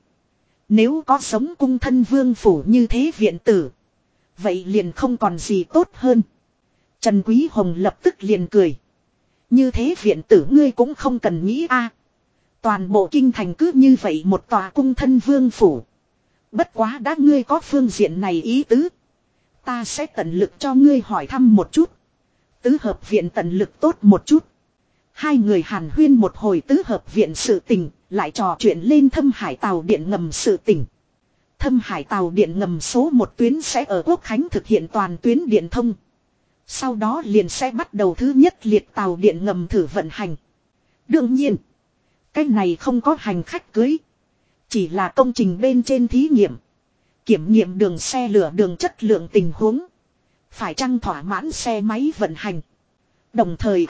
Nếu có sống cung thân vương phủ như thế viện tử. Vậy liền không còn gì tốt hơn. Trần Quý Hồng lập tức liền cười. Như thế viện tử ngươi cũng không cần nghĩ a. Toàn bộ kinh thành cứ như vậy một tòa cung thân vương phủ. Bất quá đã ngươi có phương diện này ý tứ. Ta sẽ tận lực cho ngươi hỏi thăm một chút. Tứ hợp viện tận lực tốt một chút. Hai người hàn huyên một hồi tứ hợp viện sự tình. Lại trò chuyện lên Thâm Hải tàu điện ngầm sự tình. Thâm Hải tàu điện ngầm số 1 tuyến sẽ ở Quốc Khánh thực hiện toàn tuyến điện thông. Sau đó liền sẽ bắt đầu thứ nhất liệt tàu điện ngầm thử vận hành. Đương nhiên, cái này không có hành khách cưới. Chỉ là công trình bên trên thí nghiệm. Kiểm nghiệm đường xe lửa đường chất lượng tình huống. Phải chăng thỏa mãn xe máy vận hành. Đồng thời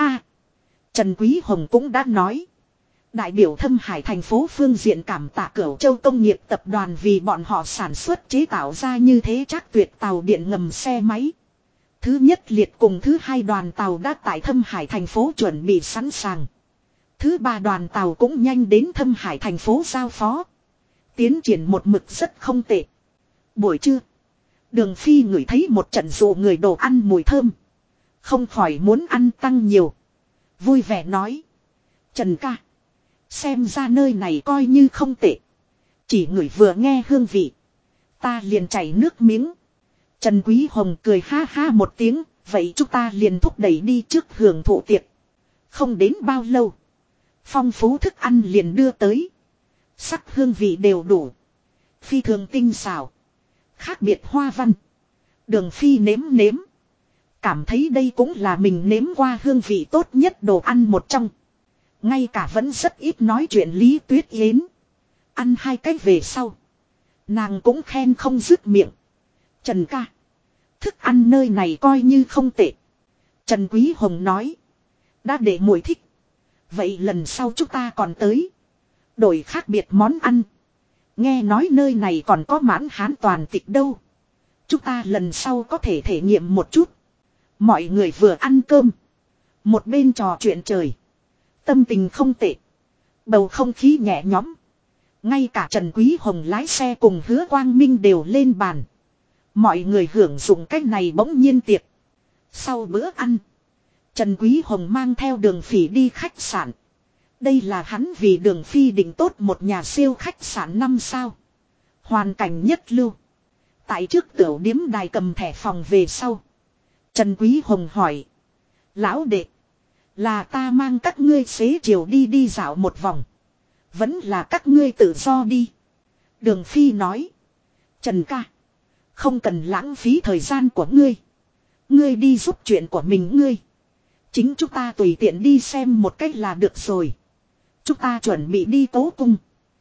Trần Quý Hồng cũng đã nói. Đại biểu Thâm Hải thành phố phương diện cảm tạ Cửu Châu Công nghiệp tập đoàn vì bọn họ sản xuất chế tạo ra như thế chắc tuyệt tàu điện ngầm xe máy. Thứ nhất liệt cùng thứ hai đoàn tàu đã tại Thâm Hải thành phố chuẩn bị sẵn sàng. Thứ ba đoàn tàu cũng nhanh đến Thâm Hải thành phố giao phó. Tiến triển một mực rất không tệ. Buổi trưa, Đường Phi ngửi thấy một trận dụ người đồ ăn mùi thơm. Không khỏi muốn ăn tăng nhiều. Vui vẻ nói. Trần ca. Xem ra nơi này coi như không tệ. Chỉ ngửi vừa nghe hương vị. Ta liền chảy nước miếng. Trần Quý Hồng cười ha ha một tiếng. Vậy chúng ta liền thúc đẩy đi trước hưởng thụ tiệc. Không đến bao lâu. Phong phú thức ăn liền đưa tới. Sắc hương vị đều đủ. Phi thường tinh xảo. Khác biệt hoa văn. Đường Phi nếm nếm. Cảm thấy đây cũng là mình nếm qua hương vị tốt nhất đồ ăn một trong. Ngay cả vẫn rất ít nói chuyện Lý Tuyết Yến. Ăn hai cái về sau. Nàng cũng khen không dứt miệng. Trần ca. Thức ăn nơi này coi như không tệ. Trần Quý Hồng nói. Đã để muội thích. Vậy lần sau chúng ta còn tới. Đổi khác biệt món ăn. Nghe nói nơi này còn có mãn hán toàn tịch đâu. Chúng ta lần sau có thể thể nghiệm một chút. Mọi người vừa ăn cơm. Một bên trò chuyện trời. Tâm tình không tệ. Bầu không khí nhẹ nhõm. Ngay cả Trần Quý Hồng lái xe cùng Hứa Quang Minh đều lên bàn. Mọi người hưởng dụng cách này bỗng nhiên tiệc. Sau bữa ăn. Trần Quý Hồng mang theo Đường Phỉ đi khách sạn. Đây là hắn vì Đường Phi định tốt một nhà siêu khách sạn 5 sao. Hoàn cảnh nhất lưu. Tại trước tiểu điếm đài cầm thẻ phòng về sau. Trần Quý Hồng hỏi. Lão đệ. Là ta mang các ngươi xế chiều đi dạo một vòng. Vẫn là các ngươi tự do đi. Đường Phi nói. Trần ca. Không cần lãng phí thời gian của ngươi. Ngươi đi giúp chuyện của mình ngươi. Chính chúng ta tùy tiện đi xem một cách là được rồi. Chúng ta chuẩn bị đi Cố Cung.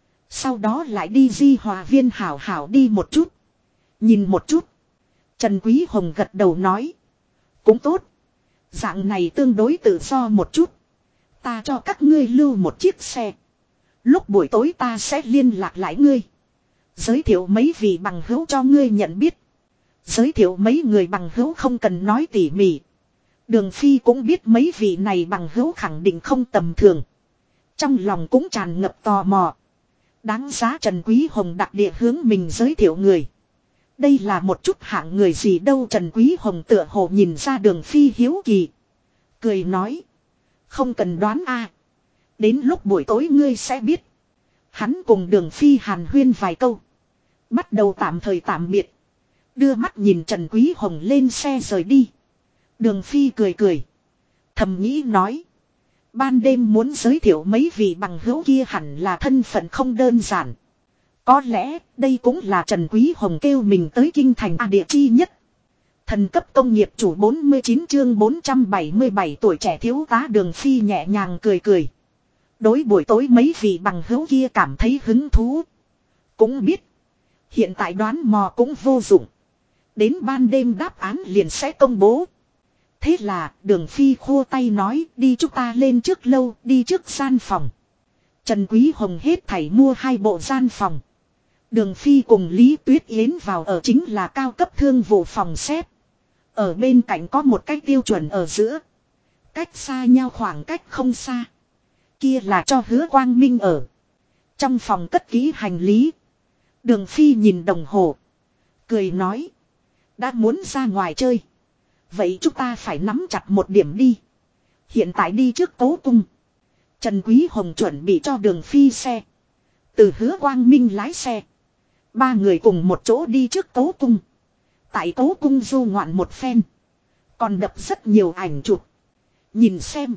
Sau đó lại đi Di Hòa Viên hảo hảo đi một chút. Nhìn một chút. Trần Quý Hồng gật đầu nói. Cũng tốt. Dạng này tương đối tự do một chút. Ta cho các ngươi lưu một chiếc xe. Lúc buổi tối ta sẽ liên lạc lại ngươi. Giới thiệu mấy vị bằng hữu cho ngươi nhận biết. Giới thiệu mấy người bằng hữu không cần nói tỉ mỉ. Đường Phi cũng biết mấy vị này bằng hữu khẳng định không tầm thường. Trong lòng cũng tràn ngập tò mò. Đáng giá Trần Quý Hồng đặc địa hướng mình giới thiệu người. Đây là một chút hạng người gì đâu. Trần Quý Hồng tựa hồ nhìn ra Đường Phi hiếu kỳ. Cười nói. Không cần đoán a. Đến lúc buổi tối ngươi sẽ biết. Hắn cùng Đường Phi hàn huyên vài câu. Bắt đầu tạm thời tạm biệt. Đưa mắt nhìn Trần Quý Hồng lên xe rời đi. Đường Phi cười cười. Thầm nghĩ nói. Ban đêm muốn giới thiệu mấy vị bằng hữu kia hẳn là thân phận không đơn giản. Có lẽ đây cũng là Trần Quý Hồng kêu mình tới kinh thành địa chi nhất. Thần cấp công nghiệp chủ 49 chương 477 tuổi trẻ thiếu tá Đường Phi nhẹ nhàng cười cười. Đối buổi tối mấy vị bằng hữu kia cảm thấy hứng thú. Cũng biết. Hiện tại đoán mò cũng vô dụng. Đến ban đêm đáp án liền sẽ công bố. Thế là Đường Phi khua tay nói đi chúng ta lên trước lâu đi trước gian phòng. Trần Quý Hồng hết thảy mua 2 bộ gian phòng. Đường Phi cùng Lý Tuyết Yến vào ở chính là cao cấp thương vụ phòng xếp. Ở bên cạnh có một cái tiêu chuẩn ở giữa. Cách xa nhau khoảng cách không xa. Kia là cho Hứa Quang Minh ở. Trong phòng cất kỹ hành lý. Đường Phi nhìn đồng hồ. Cười nói. Đã muốn ra ngoài chơi. Vậy chúng ta phải nắm chặt một điểm đi. Hiện tại đi trước Cố Cung. Trần Quý Hồng chuẩn bị cho Đường Phi xe. Từ Hứa Quang Minh lái xe. 3 người cùng một chỗ đi trước Cố Cung. Tại Cố Cung du ngoạn một phen. Còn đập rất nhiều ảnh chụp. Nhìn xem.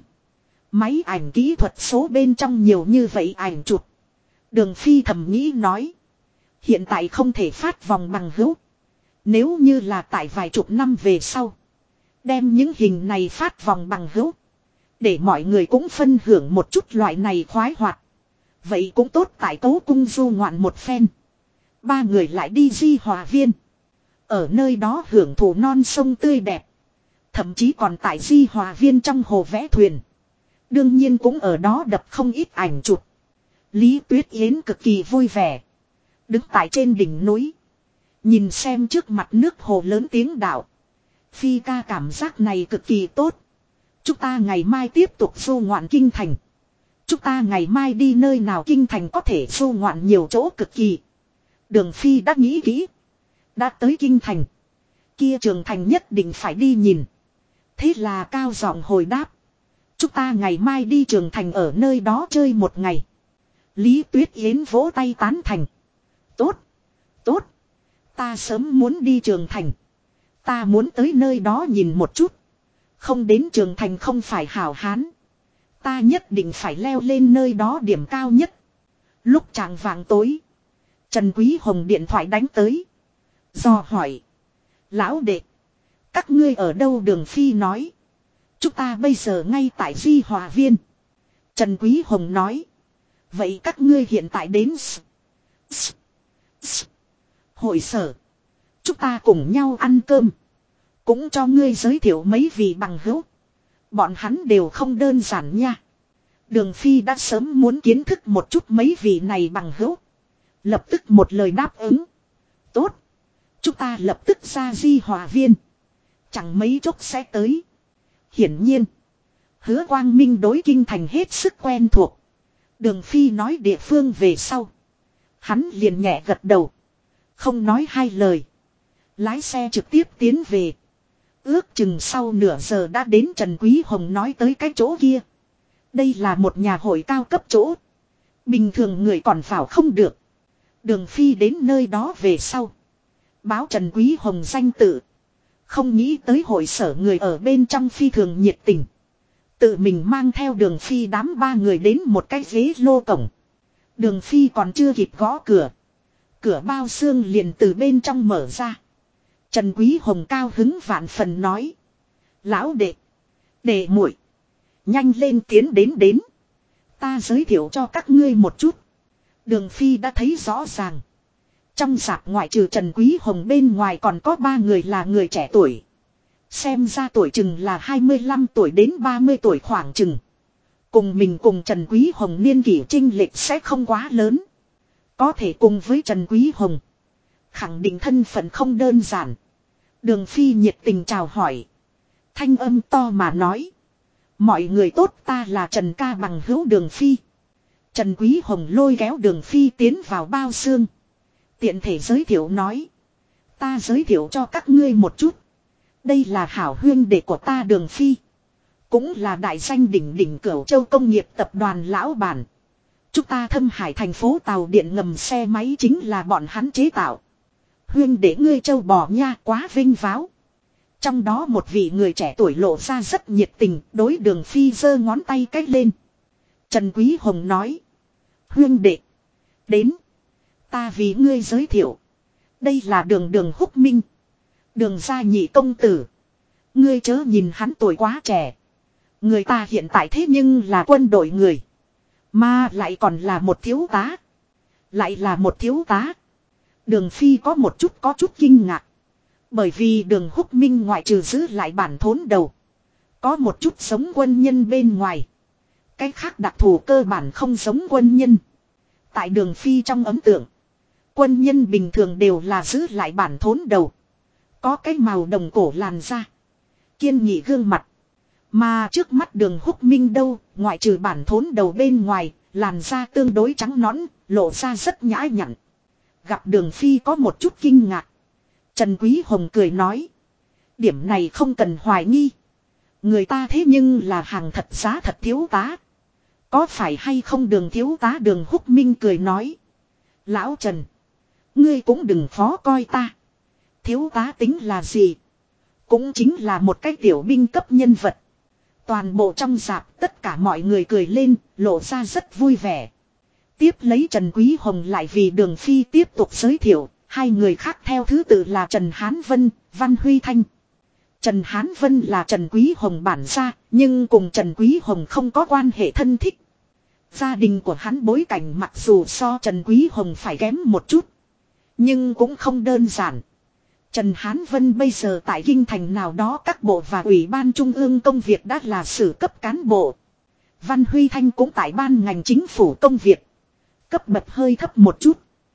Máy ảnh kỹ thuật số bên trong nhiều như vậy ảnh chụp. Đường Phi thầm nghĩ nói. Hiện tại không thể phát vòng bằng hữu. Nếu như là tại vài chục năm về sau. Đem những hình này phát vòng bằng hữu. Để mọi người cũng phân hưởng một chút loại này khoái hoạt. Vậy cũng tốt tại Cố Cung du ngoạn một phen. 3 người lại đi Di Hòa Viên. Ở nơi đó hưởng thụ non sông tươi đẹp. Thậm chí còn tại Di Hòa Viên trong hồ vẽ thuyền. Đương nhiên cũng ở đó đập không ít ảnh chụp. Lý Tuyết Yến cực kỳ vui vẻ. Đứng tại trên đỉnh núi. Nhìn xem trước mặt nước hồ lớn tiếng đạo. Phi ca cảm giác này cực kỳ tốt. Chúng ta ngày mai tiếp tục du ngoạn kinh thành. Chúng ta ngày mai đi nơi nào kinh thành có thể du ngoạn nhiều chỗ cực kỳ. Đường Phi đã nghĩ kỹ. Đã tới kinh thành. Kia Trường Thành nhất định phải đi nhìn. Thế là cao giọng hồi đáp. Chúng ta ngày mai đi Trường Thành ở nơi đó chơi một ngày. Lý Tuyết Yến vỗ tay tán thành. Tốt. Tốt. Ta sớm muốn đi Trường Thành. Ta muốn tới nơi đó nhìn một chút. Không đến Trường Thành không phải hảo hán. Ta nhất định phải leo lên nơi đó điểm cao nhất. Lúc chạng vạng tối. Trần Quý Hồng điện thoại đánh tới. Do hỏi. Lão đệ. Các ngươi ở đâu? Đường Phi nói. Chúng ta bây giờ ngay tại Di Hòa Viên. Trần Quý Hồng nói. Vậy các ngươi hiện tại đến hội sở. Chúng ta cùng nhau ăn cơm. Cũng cho ngươi giới thiệu mấy vị bằng hữu. Bọn hắn đều không đơn giản nha. Đường Phi đã sớm muốn kiến thức một chút mấy vị này bằng hữu. Lập tức một lời đáp ứng. Tốt. Chúng ta lập tức ra Di Hòa Viên. Chẳng mấy chốc sẽ tới. Hiển nhiên. Hứa Quang Minh đối kinh thành hết sức quen thuộc. Đường Phi nói địa phương về sau. Hắn liền nhẹ gật đầu. Không nói hai lời. Lái xe trực tiếp tiến về. Ước chừng sau nửa giờ đã đến Trần Quý Hồng nói tới cái chỗ kia. Đây là một nhà hội cao cấp chỗ. Bình thường người còn vào không được. Đường Phi đến nơi đó về sau. Báo Trần Quý Hồng danh tự. Không nghĩ tới hội sở người ở bên trong phi thường nhiệt tình. Tự mình mang theo Đường Phi đám 3 người đến một cái ghế lô cổng. Đường Phi còn chưa kịp gõ cửa. Cửa bao xương liền từ bên trong mở ra. Trần Quý Hồng cao hứng vạn phần nói. Lão đệ. Đệ muội, nhanh lên tiến đến. Ta giới thiệu cho các ngươi một chút. Đường Phi đã thấy rõ ràng. Trong sạp ngoại trừ Trần Quý Hồng bên ngoài còn có 3 người là người trẻ tuổi. Xem ra tuổi chừng là 25 tuổi đến 30 tuổi khoảng chừng. Cùng mình cùng Trần Quý Hồng niên kỷ chênh lệch sẽ không quá lớn. Có thể cùng với Trần Quý Hồng. Khẳng định thân phận không đơn giản. Đường Phi nhiệt tình chào hỏi. Thanh âm to mà nói. Mọi người tốt, ta là Trần ca bằng hữu Đường Phi. Trần Quý Hồng lôi kéo Đường Phi tiến vào bao xương. Tiện thể giới thiệu nói. Ta giới thiệu cho các ngươi một chút. Đây là hảo huyên đệ của ta Đường Phi. Cũng là đại danh đỉnh đỉnh Cửu Châu công nghiệp tập đoàn lão bản. Chúng ta Thâm Hải thành phố tàu điện ngầm xe máy chính là bọn hắn chế tạo. Huyên đệ ngươi châu bò nha, quá vinh váo. Trong đó một vị người trẻ tuổi lộ ra rất nhiệt tình, đối Đường Phi giơ ngón tay cách lên. Trần Quý Hồng nói. Huynh đệ. Đến. Ta vì ngươi giới thiệu. Đây là Đường Húc Minh. Đường gia nhị công tử. Ngươi chớ nhìn hắn tuổi quá trẻ. Người ta hiện tại thế nhưng là quân đội người. Mà lại còn là một thiếu tá. Lại là một thiếu tá. Đường Phi có chút kinh ngạc. Bởi vì Đường Húc Minh ngoại trừ giữ lại bản thốn đầu. Có một chút sống quân nhân bên ngoài. Cái khác đặc thù cơ bản không giống quân nhân. Tại Đường Phi trong ấn tượng. Quân nhân bình thường đều là giữ lại bản thốn đầu. Có cái màu đồng cổ làn da. Kiên nghị gương mặt. Mà trước mắt Đường Húc Minh đâu, ngoại trừ bản thốn đầu bên ngoài, làn da tương đối trắng nõn, lộ ra rất nhã nhặn. Gặp Đường Phi có một chút kinh ngạc. Trần Quý Hồng cười nói. Điểm này không cần hoài nghi. Người ta thế nhưng là hàng thật giá thật thiếu tá. Có phải hay không Đường thiếu tá? Đường Húc Minh cười nói. Lão Trần. Ngươi cũng đừng phó coi ta. Thiếu tá tính là gì? Cũng chính là một cái tiểu binh cấp nhân vật. Toàn bộ trong rạp tất cả mọi người cười lên, lộ ra rất vui vẻ. Tiếp lấy Trần Quý Hồng lại vì Đường Phi tiếp tục giới thiệu. Hai người khác theo thứ tự là Trần Hán Vân, Văn Huy Thanh. Trần Hán Vân là Trần Quý Hồng bản gia, nhưng cùng Trần Quý Hồng không có quan hệ thân thích. Gia đình của hắn bối cảnh mặc dù so Trần Quý Hồng phải kém một chút, nhưng cũng không đơn giản. Trần Hán Vân bây giờ tại kinh thành nào đó các bộ và ủy ban trung ương công việc đã là sử cấp cán bộ. Văn Huy Thanh cũng tại ban ngành chính phủ công việc. Cấp bậc hơi thấp một chút.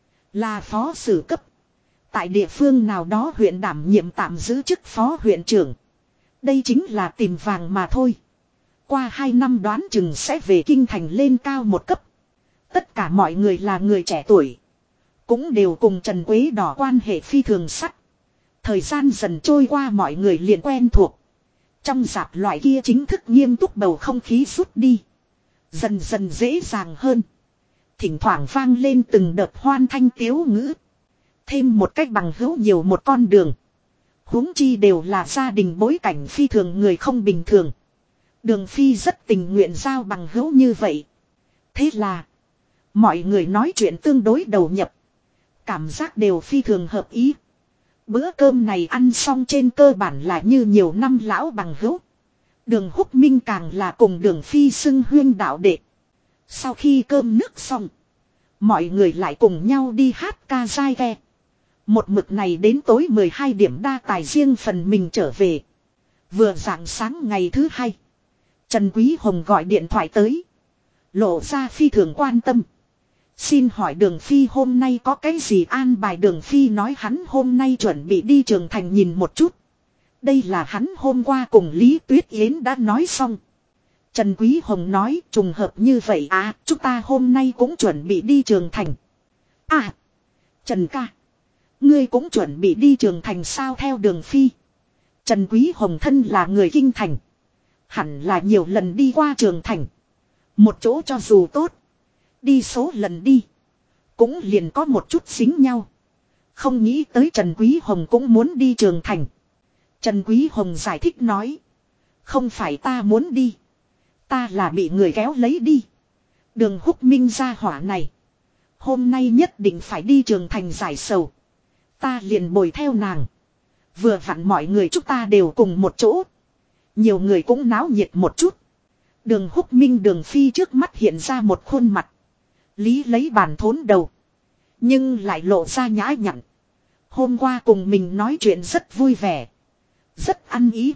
Là phó sử cấp. Tại địa phương nào đó huyện đảm nhiệm tạm giữ chức phó huyện trưởng. Đây chính là tìm vàng mà thôi. Qua 2 năm đoán chừng sẽ về kinh thành lên cao một cấp. Tất cả mọi người là người trẻ tuổi. Cũng đều cùng Trần Quế Đỏ quan hệ phi thường sắc. Thời gian dần trôi qua mọi người liền quen thuộc. Trong rạp loại kia chính thức nghiêm túc bầu không khí rút đi. Dần dần dễ dàng hơn. Thỉnh thoảng vang lên từng đợt hoan thanh tiếu ngữ. Thêm một cách bằng hữu nhiều một con đường. Huống chi đều là gia đình bối cảnh phi thường người không bình thường. Đường Phi rất tình nguyện giao bằng hữu như vậy. Thế là mọi người nói chuyện tương đối đầu nhập. Cảm giác đều phi thường hợp ý. Bữa cơm này ăn xong trên cơ bản là như nhiều năm lão bằng hữu. Đường Húc Minh càng là cùng Đường Phi xưng huyên đạo đệ. Sau khi cơm nước xong, mọi người lại cùng nhau đi hát ca dai ghe. Một mực này đến tối 12 điểm đa tài riêng phần mình trở về. Vừa rạng sáng ngày thứ hai, Trần Quý Hồng gọi điện thoại tới. Lộ ra phi thường quan tâm. Xin hỏi Đường Phi hôm nay có cái gì an bài? Đường Phi nói hắn hôm nay chuẩn bị đi Trường Thành nhìn một chút. Đây là hắn hôm qua cùng Lý Tuyết Yến đã nói xong. Trần Quý Hồng nói trùng hợp như vậy à, chúng ta hôm nay cũng chuẩn bị đi Trường Thành. À, Trần ca, ngươi cũng chuẩn bị đi Trường Thành sao? Theo Đường Phi, Trần Quý Hồng thân là người kinh thành, hẳn là nhiều lần đi qua Trường Thành. Một chỗ cho dù tốt, đi số lần đi, cũng liền có một chút xính nhau. Không nghĩ tới Trần Quý Hồng cũng muốn đi Trường Thành. Trần Quý Hồng giải thích nói, không phải ta muốn đi, ta là bị người kéo lấy đi. Đường Húc Minh gia hỏa này, hôm nay nhất định phải đi Trường Thành giải sầu. Ta liền bồi theo nàng. Vừa vặn mọi người chúng ta đều cùng một chỗ. Nhiều người cũng náo nhiệt một chút. Đường Húc Minh Đường Phi trước mắt hiện ra một khuôn mặt. Lý lấy bàn thốn đầu. Nhưng lại lộ ra nhã nhặn. Hôm qua cùng mình nói chuyện rất vui vẻ. Rất ăn ý.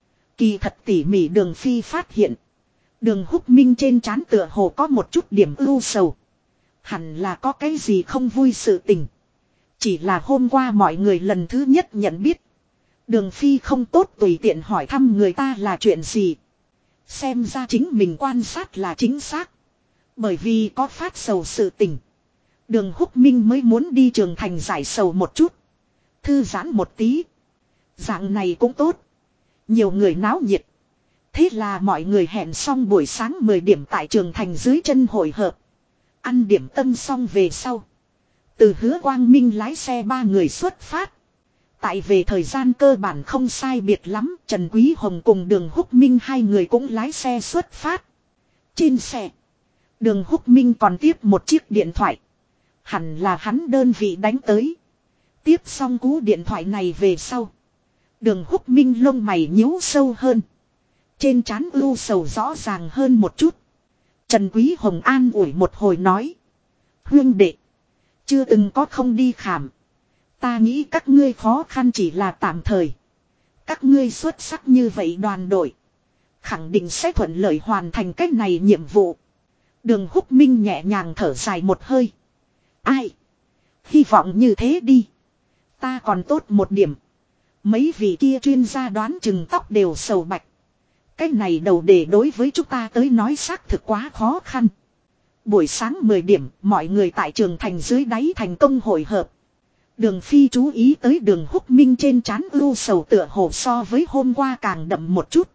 Kỳ thật tỉ mỉ Đường Phi phát hiện. Đường Húc Minh trên trán tựa hồ có một chút điểm ưu sầu. Hẳn là có cái gì không vui sự tình. Chỉ là hôm qua mọi người lần thứ nhất nhận biết. Đường Phi không tốt tùy tiện hỏi thăm người ta là chuyện gì. Xem ra chính mình quan sát là chính xác. Bởi vì có phát sầu sự tình. Đường Húc Minh mới muốn đi Trường Thành giải sầu một chút. Thư giãn một tí. Dạng này cũng tốt. Nhiều người náo nhiệt. Thế là mọi người hẹn xong buổi sáng 10 điểm tại Trường Thành dưới chân hội hợp. Ăn điểm tâm xong về sau. Từ Hứa Quang Minh lái xe 3 người xuất phát. Tại về thời gian cơ bản không sai biệt lắm, Trần Quý Hồng cùng Đường Húc Minh hai người cũng lái xe xuất phát. Trên xe, Đường Húc Minh còn tiếp một chiếc điện thoại. Hẳn là hắn đơn vị đánh tới. Tiếp xong cú điện thoại này về sau, Đường Húc Minh lông mày nhíu sâu hơn. Trên trán ưu sầu rõ ràng hơn một chút. Trần Quý Hồng an ủi một hồi nói. Huynh đệ, chưa từng có không đi khám. Ta nghĩ các ngươi khó khăn chỉ là tạm thời. Các ngươi xuất sắc như vậy đoàn đội, khẳng định sẽ thuận lợi hoàn thành cách này nhiệm vụ. Đường Húc Minh nhẹ nhàng thở dài một hơi. Ai? Hy vọng như thế đi. Ta còn tốt một điểm. Mấy vị kia chuyên gia đoán chừng tóc đều sầu bạch. Cái này đầu đề đối với chúng ta tới nói xác thực quá khó khăn. Buổi sáng 10 điểm, mọi người tại trường thành dưới đáy thành công hội hợp. Đường Phi chú ý tới Đường Húc Minh trên trán ưu sầu tựa hồ so với hôm qua càng đậm một chút.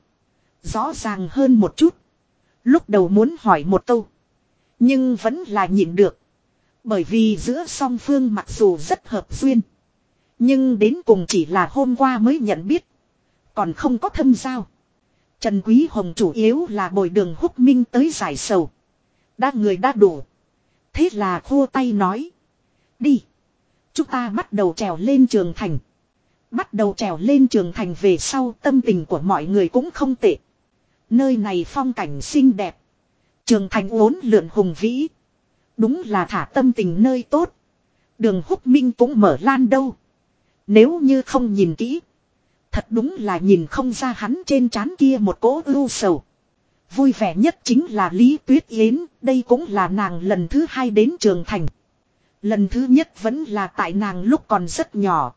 Rõ ràng hơn một chút. Lúc đầu muốn hỏi một câu, nhưng vẫn là nhịn được. Bởi vì giữa song phương mặc dù rất hợp duyên, nhưng đến cùng chỉ là hôm qua mới nhận biết, còn không có thâm giao. Trần Quý Hồng chủ yếu là bồi Đường Húc Minh tới giải sầu. Đã người đã đủ. Thế là khô tay nói. Đi. Chúng ta bắt đầu trèo lên trường thành. Bắt đầu trèo lên trường thành về sau, tâm tình của mọi người cũng không tệ. Nơi này phong cảnh xinh đẹp. Trường thành uốn lượn hùng vĩ. Đúng là thả tâm tình nơi tốt. Đường Húc Minh cũng mở lan đâu. Nếu như không nhìn kỹ, thật đúng là nhìn không ra hắn trên trán kia một cỗ ưu sầu. Vui vẻ nhất chính là Lý Tuyết Yến, đây cũng là nàng lần thứ 2 đến trường thành. Lần thứ nhất vẫn là tại nàng lúc còn rất nhỏ.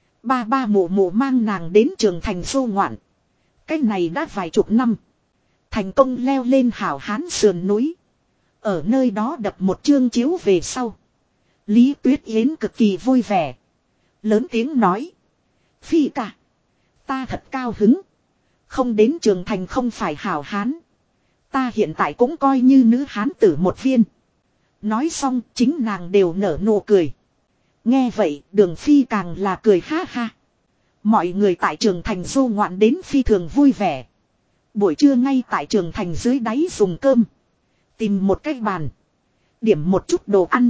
Ba mụ mụ mang nàng đến trường thành du ngoạn. Cái này đã vài chục năm. Thành công leo lên hảo hán sườn núi. Ở nơi đó đập một chương chiếu về sau, Lý Tuyết Yến cực kỳ vui vẻ. Lớn tiếng nói. Phi ca, ta thật cao hứng. Không đến trường thành không phải hảo hán. Ta hiện tại cũng coi như nữ hán tử một viên. Nói xong chính nàng đều nở nụ cười. Nghe vậy Đường Phi càng là cười ha ha. Mọi người tại trường thành du ngoạn đến phi thường vui vẻ. Buổi trưa ngay tại trường thành dưới đáy dùng cơm. Tìm một cái bàn. Điểm một chút đồ ăn.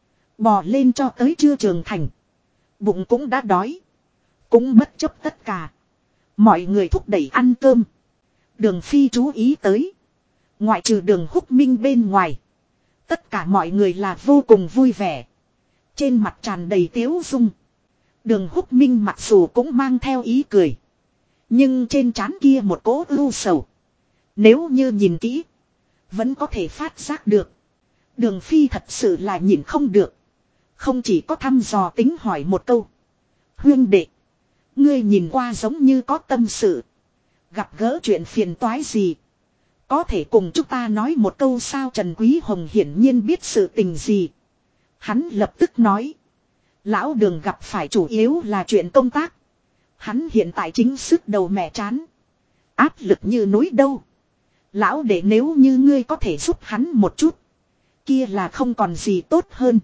Bò lên cho tới trưa trường thành. Bụng cũng đã đói. Cũng bất chấp tất cả. Mọi người thúc đẩy ăn cơm. Đường Phi chú ý tới. Ngoại trừ Đường Húc Minh bên ngoài, tất cả mọi người là vô cùng vui vẻ. Trên mặt tràn đầy tiếu dung. Đường Húc Minh mặc dù cũng mang theo ý cười, nhưng trên trán kia một cỗ ưu sầu, nếu như nhìn kỹ, vẫn có thể phát giác được. Đường Phi thật sự là nhìn không được. Không chỉ có thăm dò tính hỏi một câu. Huynh đệ, ngươi nhìn qua giống như có tâm sự. Gặp gỡ chuyện phiền toái gì? Có thể cùng chúng ta nói một câu sao? Trần Quý Hồng hiển nhiên biết sự tình gì. Hắn lập tức nói. Lão Đường gặp phải chủ yếu là chuyện công tác. Hắn hiện tại chính sức đầu mẹ chán. Áp lực như núi đâu. Lão đệ, nếu như ngươi có thể giúp hắn một chút, kia là không còn gì tốt hơn.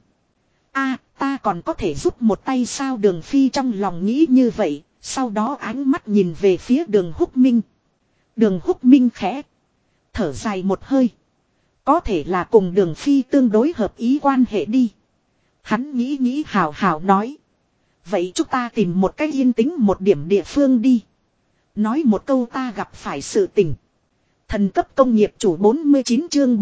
A, ta còn có thể giúp một tay sao? Đường Phi trong lòng nghĩ như vậy. Sau đó ánh mắt nhìn về phía Đường Húc Minh. Đường Húc Minh khẽ thở dài một hơi. Có thể là cùng Đường Phi tương đối hợp ý quan hệ đi. Hắn nghĩ hào hào nói. Vậy chúng ta tìm một cái yên tĩnh một điểm địa phương đi. Nói một câu ta gặp phải sự tình. Thần cấp công nghiệp chủ 49 chương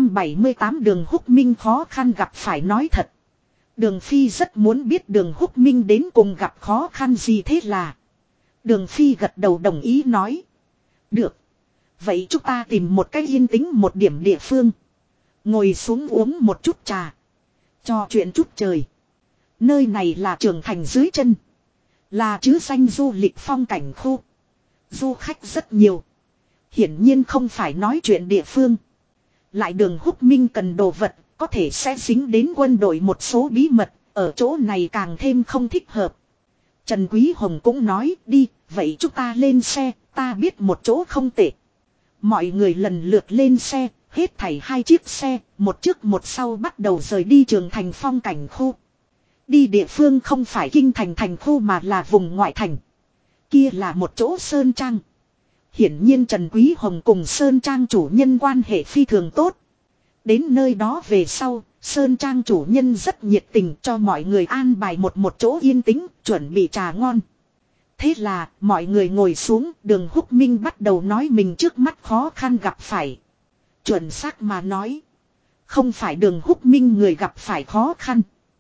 478 Đường Húc Minh khó khăn gặp phải. Nói thật, Đường Phi rất muốn biết Đường Húc Minh đến cùng gặp khó khăn gì. Thế là Đường Phi gật đầu đồng ý nói. Được. Vậy chúng ta tìm một cái yên tĩnh một điểm địa phương. Ngồi xuống uống một chút trà. Trò chuyện chút trời. Nơi này là trường thành dưới chân. Là chứ danh du lịch phong cảnh khu. Du khách rất nhiều. Hiển nhiên không phải nói chuyện địa phương. Lại Đường Húc Minh cần đồ vật. Có thể sẽ dính đến quân đội một số bí mật. Ở chỗ này càng thêm không thích hợp. Trần Quý Hồng cũng nói đi. Vậy chúng ta lên xe. Ta biết một chỗ không tệ. Mọi người lần lượt lên xe. Hết thảy 2 chiếc xe. Một trước một sau bắt đầu rời đi trường thành phong cảnh khu. Đi địa phương không phải kinh thành thành khu mà là vùng ngoại thành. Kia là một chỗ sơn trang. Hiển nhiên Trần Quý Hồng cùng sơn trang chủ nhân quan hệ phi thường tốt. Đến nơi đó về sau, sơn trang chủ nhân rất nhiệt tình cho mọi người an bài một chỗ yên tĩnh, chuẩn bị trà ngon. Thế là, mọi người ngồi xuống, Đường Húc Minh bắt đầu nói mình trước mắt khó khăn gặp phải. Chuẩn xác mà nói, không phải Đường Húc Minh người gặp phải khó khăn,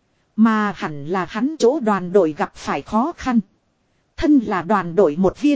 mà hẳn là hắn chỗ đoàn đội gặp phải khó khăn. Thân là đoàn đội một viên,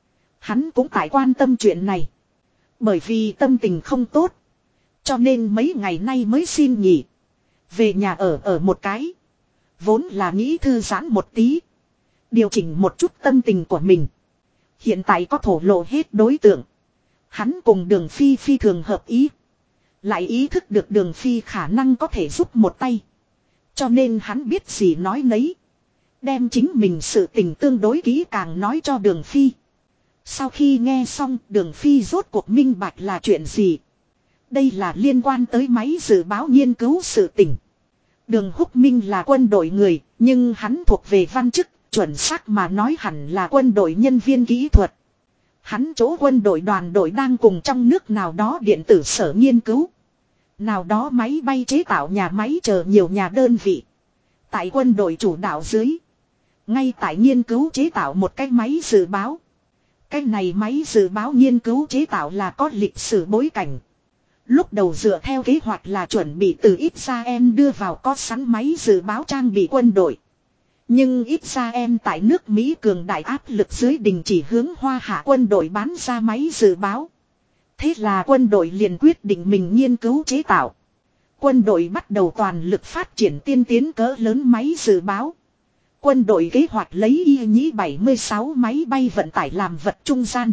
hắn cũng tại quan tâm chuyện này. Bởi vì tâm tình không tốt, cho nên mấy ngày nay mới xin nghỉ. Về nhà ở một cái. Vốn là nghĩ thư giãn một tí. Điều chỉnh một chút tâm tình của mình. Hiện tại có thổ lộ hết đối tượng. Hắn cùng Đường Phi phi thường hợp ý. Lại ý thức được Đường Phi khả năng có thể giúp một tay. Cho nên hắn biết gì nói nấy. Đem chính mình sự tình tương đối kỹ càng nói cho Đường Phi. Sau khi nghe xong, Đường Phi rốt cuộc minh bạch là chuyện gì. Đây là liên quan tới máy dự báo nghiên cứu sự tình. Đường Húc Minh là quân đội người, nhưng hắn thuộc về văn chức, chuẩn xác mà nói hẳn là quân đội nhân viên kỹ thuật. Hắn chỗ quân đội đoàn đội đang cùng trong nước nào đó điện tử sở nghiên cứu. Nào đó máy bay chế tạo nhà máy chờ nhiều nhà đơn vị. Tại quân đội chủ đạo dưới. Ngay tại nghiên cứu chế tạo một cái máy dự báo. Cái này máy dự báo nghiên cứu chế tạo là có lịch sử bối cảnh. Lúc đầu dựa theo kế hoạch là chuẩn bị từ Israel đưa vào có sẵn máy dự báo trang bị quân đội. Nhưng Israel tại nước Mỹ cường đại áp lực dưới đình chỉ hướng Hoa Hạ quân đội bán ra máy dự báo. Thế là quân đội liền quyết định mình nghiên cứu chế tạo. Quân đội bắt đầu toàn lực phát triển tiên tiến cỡ lớn máy dự báo. Quân đội kế hoạch lấy Y Nhĩ 76 máy bay vận tải làm vật trung gian.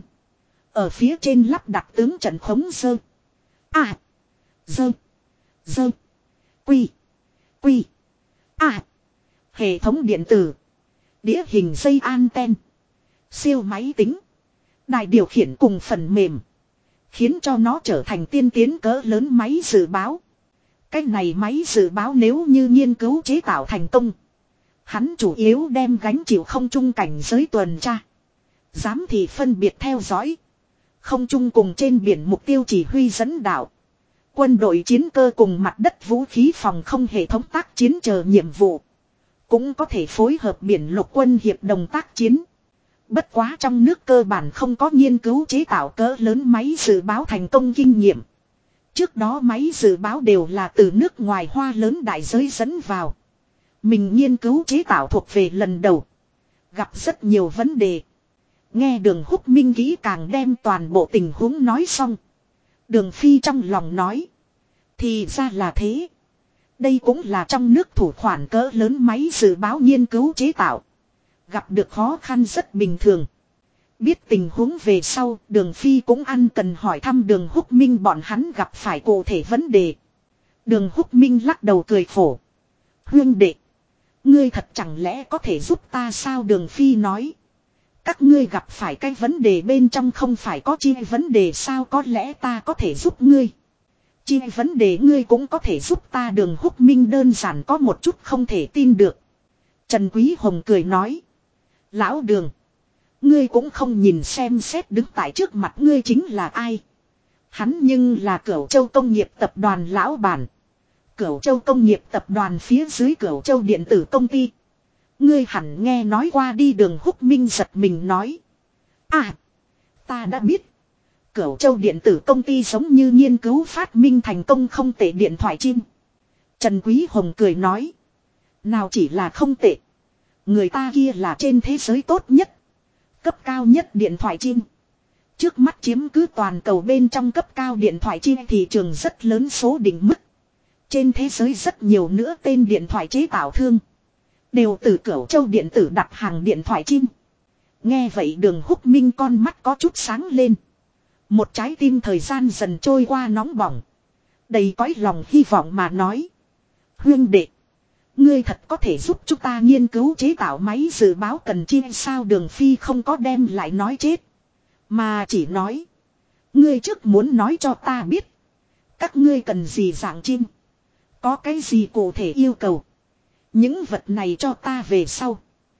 Ở phía trên lắp đặt tướng trận khống dơ. À. Dơ. Dơ. Quy. Quy. À. Hệ thống điện tử. Đĩa hình dây anten. Siêu máy tính. Đài điều khiển cùng phần mềm. Khiến cho nó trở thành tiên tiến cỡ lớn máy dự báo. Cái này máy dự báo nếu như nghiên cứu chế tạo thành công. Hắn chủ yếu đem gánh chịu không trung cảnh giới tuần tra. Giám thị phân biệt theo dõi. Không trung cùng trên biển mục tiêu chỉ huy dẫn đạo. Quân đội chiến cơ cùng mặt đất vũ khí phòng không hệ thống tác chiến chờ nhiệm vụ. Cũng có thể phối hợp biển lục quân hiệp đồng tác chiến. Bất quá trong nước cơ bản không có nghiên cứu chế tạo cỡ lớn máy dự báo thành công kinh nghiệm. Trước đó máy dự báo đều là từ nước ngoài hoa lớn đại giới dẫn vào. Mình nghiên cứu chế tạo thuộc về lần đầu. Gặp rất nhiều vấn đề. Nghe Đường Húc Minh kỹ càng đem toàn bộ tình huống nói xong. Đường Phi trong lòng nói. Thì ra là thế. Đây cũng là trong nước thủ khoản cỡ lớn máy dự báo nghiên cứu chế tạo. Gặp được khó khăn rất bình thường. Biết tình huống về sau, Đường Phi cũng ăn cần hỏi thăm Đường Húc Minh bọn hắn gặp phải cụ thể vấn đề. Đường Húc Minh lắc đầu cười khổ. Huyên đệ, ngươi thật chẳng lẽ có thể giúp ta sao? Đường Phi nói. Các ngươi gặp phải cái vấn đề bên trong không phải có chi vấn đề sao, có lẽ ta có thể giúp ngươi. Chi vấn đề ngươi cũng có thể giúp ta? Đường Húc Minh đơn giản có một chút không thể tin được. Trần Quý Hồng cười nói. Lão Đường, ngươi cũng không nhìn xem xét đứng tại trước mặt ngươi chính là ai. Hắn nhưng là Cửu Châu Công nghiệp tập đoàn lão bản. Cửu Châu Công nghiệp tập đoàn phía dưới Cửu Châu điện tử công ty. Ngươi hẳn nghe nói qua đi. Đường Húc Minh giật mình nói. À, ta đã biết. Cửu Châu điện tử công ty giống như nghiên cứu phát minh thành công không tệ điện thoại chim. Trần Quý Hồng cười nói. Nào chỉ là không tệ. Người ta kia là trên thế giới tốt nhất. Cấp cao nhất điện thoại chim. Trước mắt chiếm cứ toàn cầu bên trong cấp cao điện thoại chim thị trường rất lớn số định mức. Trên thế giới rất nhiều nữa tên điện thoại chế tạo thương. Đều từ Cửu Châu điện tử đặt hàng điện thoại chim. Nghe vậy Đường Húc Minh con mắt có chút sáng lên. Một trái tim thời gian dần trôi qua nóng bỏng. Đầy cõi lòng hy vọng mà nói. Huyên đệ, ngươi thật có thể giúp chúng ta nghiên cứu chế tạo máy dự báo cần chi sao? Đường Phi không có đem lại nói chết. Mà chỉ nói. Ngươi trước muốn nói cho ta biết. Các ngươi cần gì dạng chim? Có cái gì cụ thể yêu cầu? Những vật này cho ta về sau.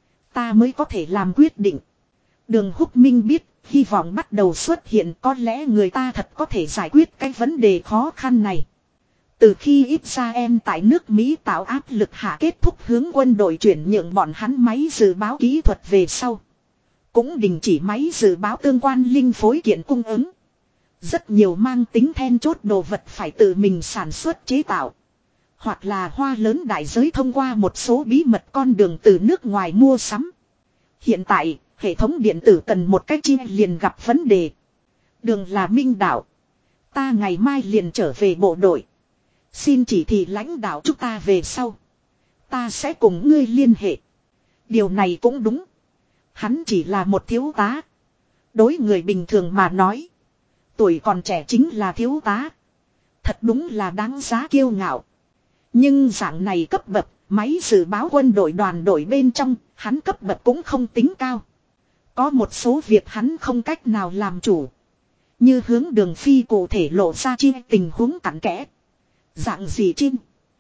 Ta mới có thể làm quyết định. Đường Húc Minh biết, hy vọng bắt đầu xuất hiện, có lẽ người ta thật có thể giải quyết cái vấn đề khó khăn này. Từ khi Israel tại nước Mỹ tạo áp lực hạ kết thúc hướng quân đội chuyển nhượng bọn hắn máy dự báo kỹ thuật về sau. Cũng đình chỉ máy dự báo tương quan linh phối kiện cung ứng. Rất nhiều mang tính then chốt đồ vật phải tự mình sản xuất chế tạo. Hoặc là hoa lớn đại giới thông qua một số bí mật con đường từ nước ngoài mua sắm. Hiện tại, hệ thống điện tử cần một cách chi liền gặp vấn đề. Đường là Minh đạo. Ta ngày mai liền trở về bộ đội. Xin chỉ thị lãnh đạo chúng ta về sau. Ta sẽ cùng ngươi liên hệ. Điều này cũng đúng. Hắn chỉ là một thiếu tá. Đối người bình thường mà nói. Tuổi còn trẻ chính là thiếu tá. Thật đúng là đáng giá kiêu ngạo. Nhưng dạng này cấp bậc, máy dự báo quân đội đoàn đội bên trong, hắn cấp bậc cũng không tính cao. Có một số việc hắn không cách nào làm chủ. Như hướng Đường Phi cụ thể lộ ra chi tình huống cặn kẽ. Dạng gì chinh?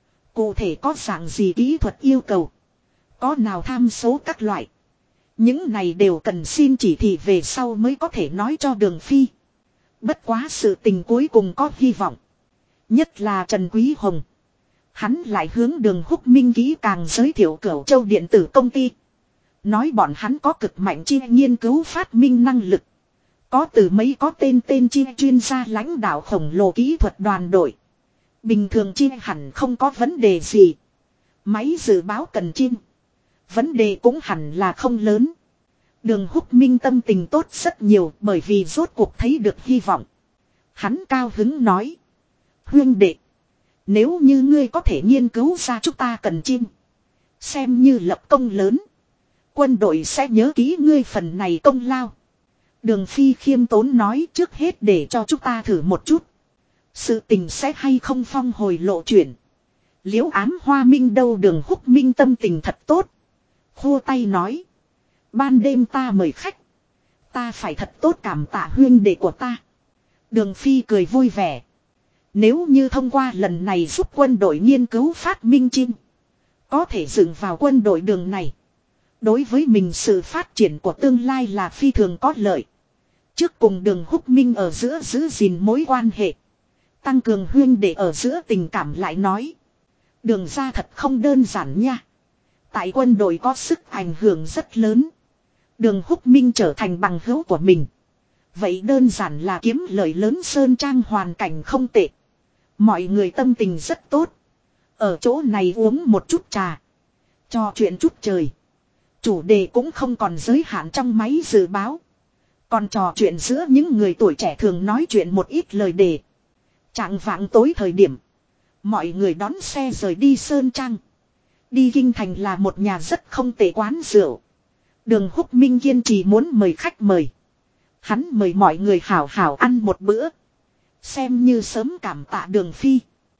Cụ thể có dạng gì kỹ thuật yêu cầu? Có nào tham số các loại? Những này đều cần xin chỉ thị về sau mới có thể nói cho Đường Phi. Bất quá sự tình cuối cùng có hy vọng. Nhất là Trần Quý Hồng. Hắn lại hướng Đường Húc Minh kỹ càng giới thiệu Cửu Châu điện tử công ty. Nói bọn hắn có cực mạnh chi nghiên cứu phát minh năng lực. Có từ mấy có tên chi chuyên gia lãnh đạo khổng lồ kỹ thuật đoàn đội. Bình thường chi hẳn không có vấn đề gì. Máy dự báo cần chi. Vấn đề cũng hẳn là không lớn. Đường Húc Minh tâm tình tốt rất nhiều bởi vì rốt cuộc thấy được hy vọng. Hắn cao hứng nói. Huynh đệ. Nếu như ngươi có thể nghiên cứu ra chúng ta cần chi. Xem như lập công lớn. Quân đội sẽ nhớ kỹ ngươi phần này công lao. Đường Phi khiêm tốn nói trước hết để cho chúng ta thử một chút. Sự tình sẽ hay không phong hồi lộ chuyển. Liễu Ám Hoa Minh đâu Đường Húc Minh tâm tình thật tốt. Khua tay nói. Ban đêm ta mời khách. Ta phải thật tốt cảm tạ huynh đệ của ta. Đường Phi cười vui vẻ. Nếu như thông qua lần này giúp quân đội nghiên cứu phát minh chinh. Có thể dựng vào quân đội đường này. Đối với mình sự phát triển của tương lai là phi thường có lợi. Trước cùng Đường Húc Minh ở giữa giữ gìn mối quan hệ. Tăng cường huynh đệ ở giữa tình cảm lại nói. Đường ra thật không đơn giản nha. Tại quân đội có sức ảnh hưởng rất lớn. Đường Húc Minh trở thành bằng hữu của mình. Vậy đơn giản là kiếm lợi lớn sơn trang hoàn cảnh không tệ. Mọi người tâm tình rất tốt. Ở chỗ này uống một chút trà. Trò chuyện chút trời. Chủ đề cũng không còn giới hạn trong máy dự báo. Còn trò chuyện giữa những người tuổi trẻ thường nói chuyện một ít lời đề. Trạng vạng tối thời điểm. Mọi người đón xe rời đi Sơn Trang. Đi Kinh Thành là một nhà rất không tệ quán rượu. Đường Húc Minh kiên trì muốn mời khách mời. Hắn mời mọi người hảo hảo ăn một bữa. Xem như sớm cảm tạ Đường Phi.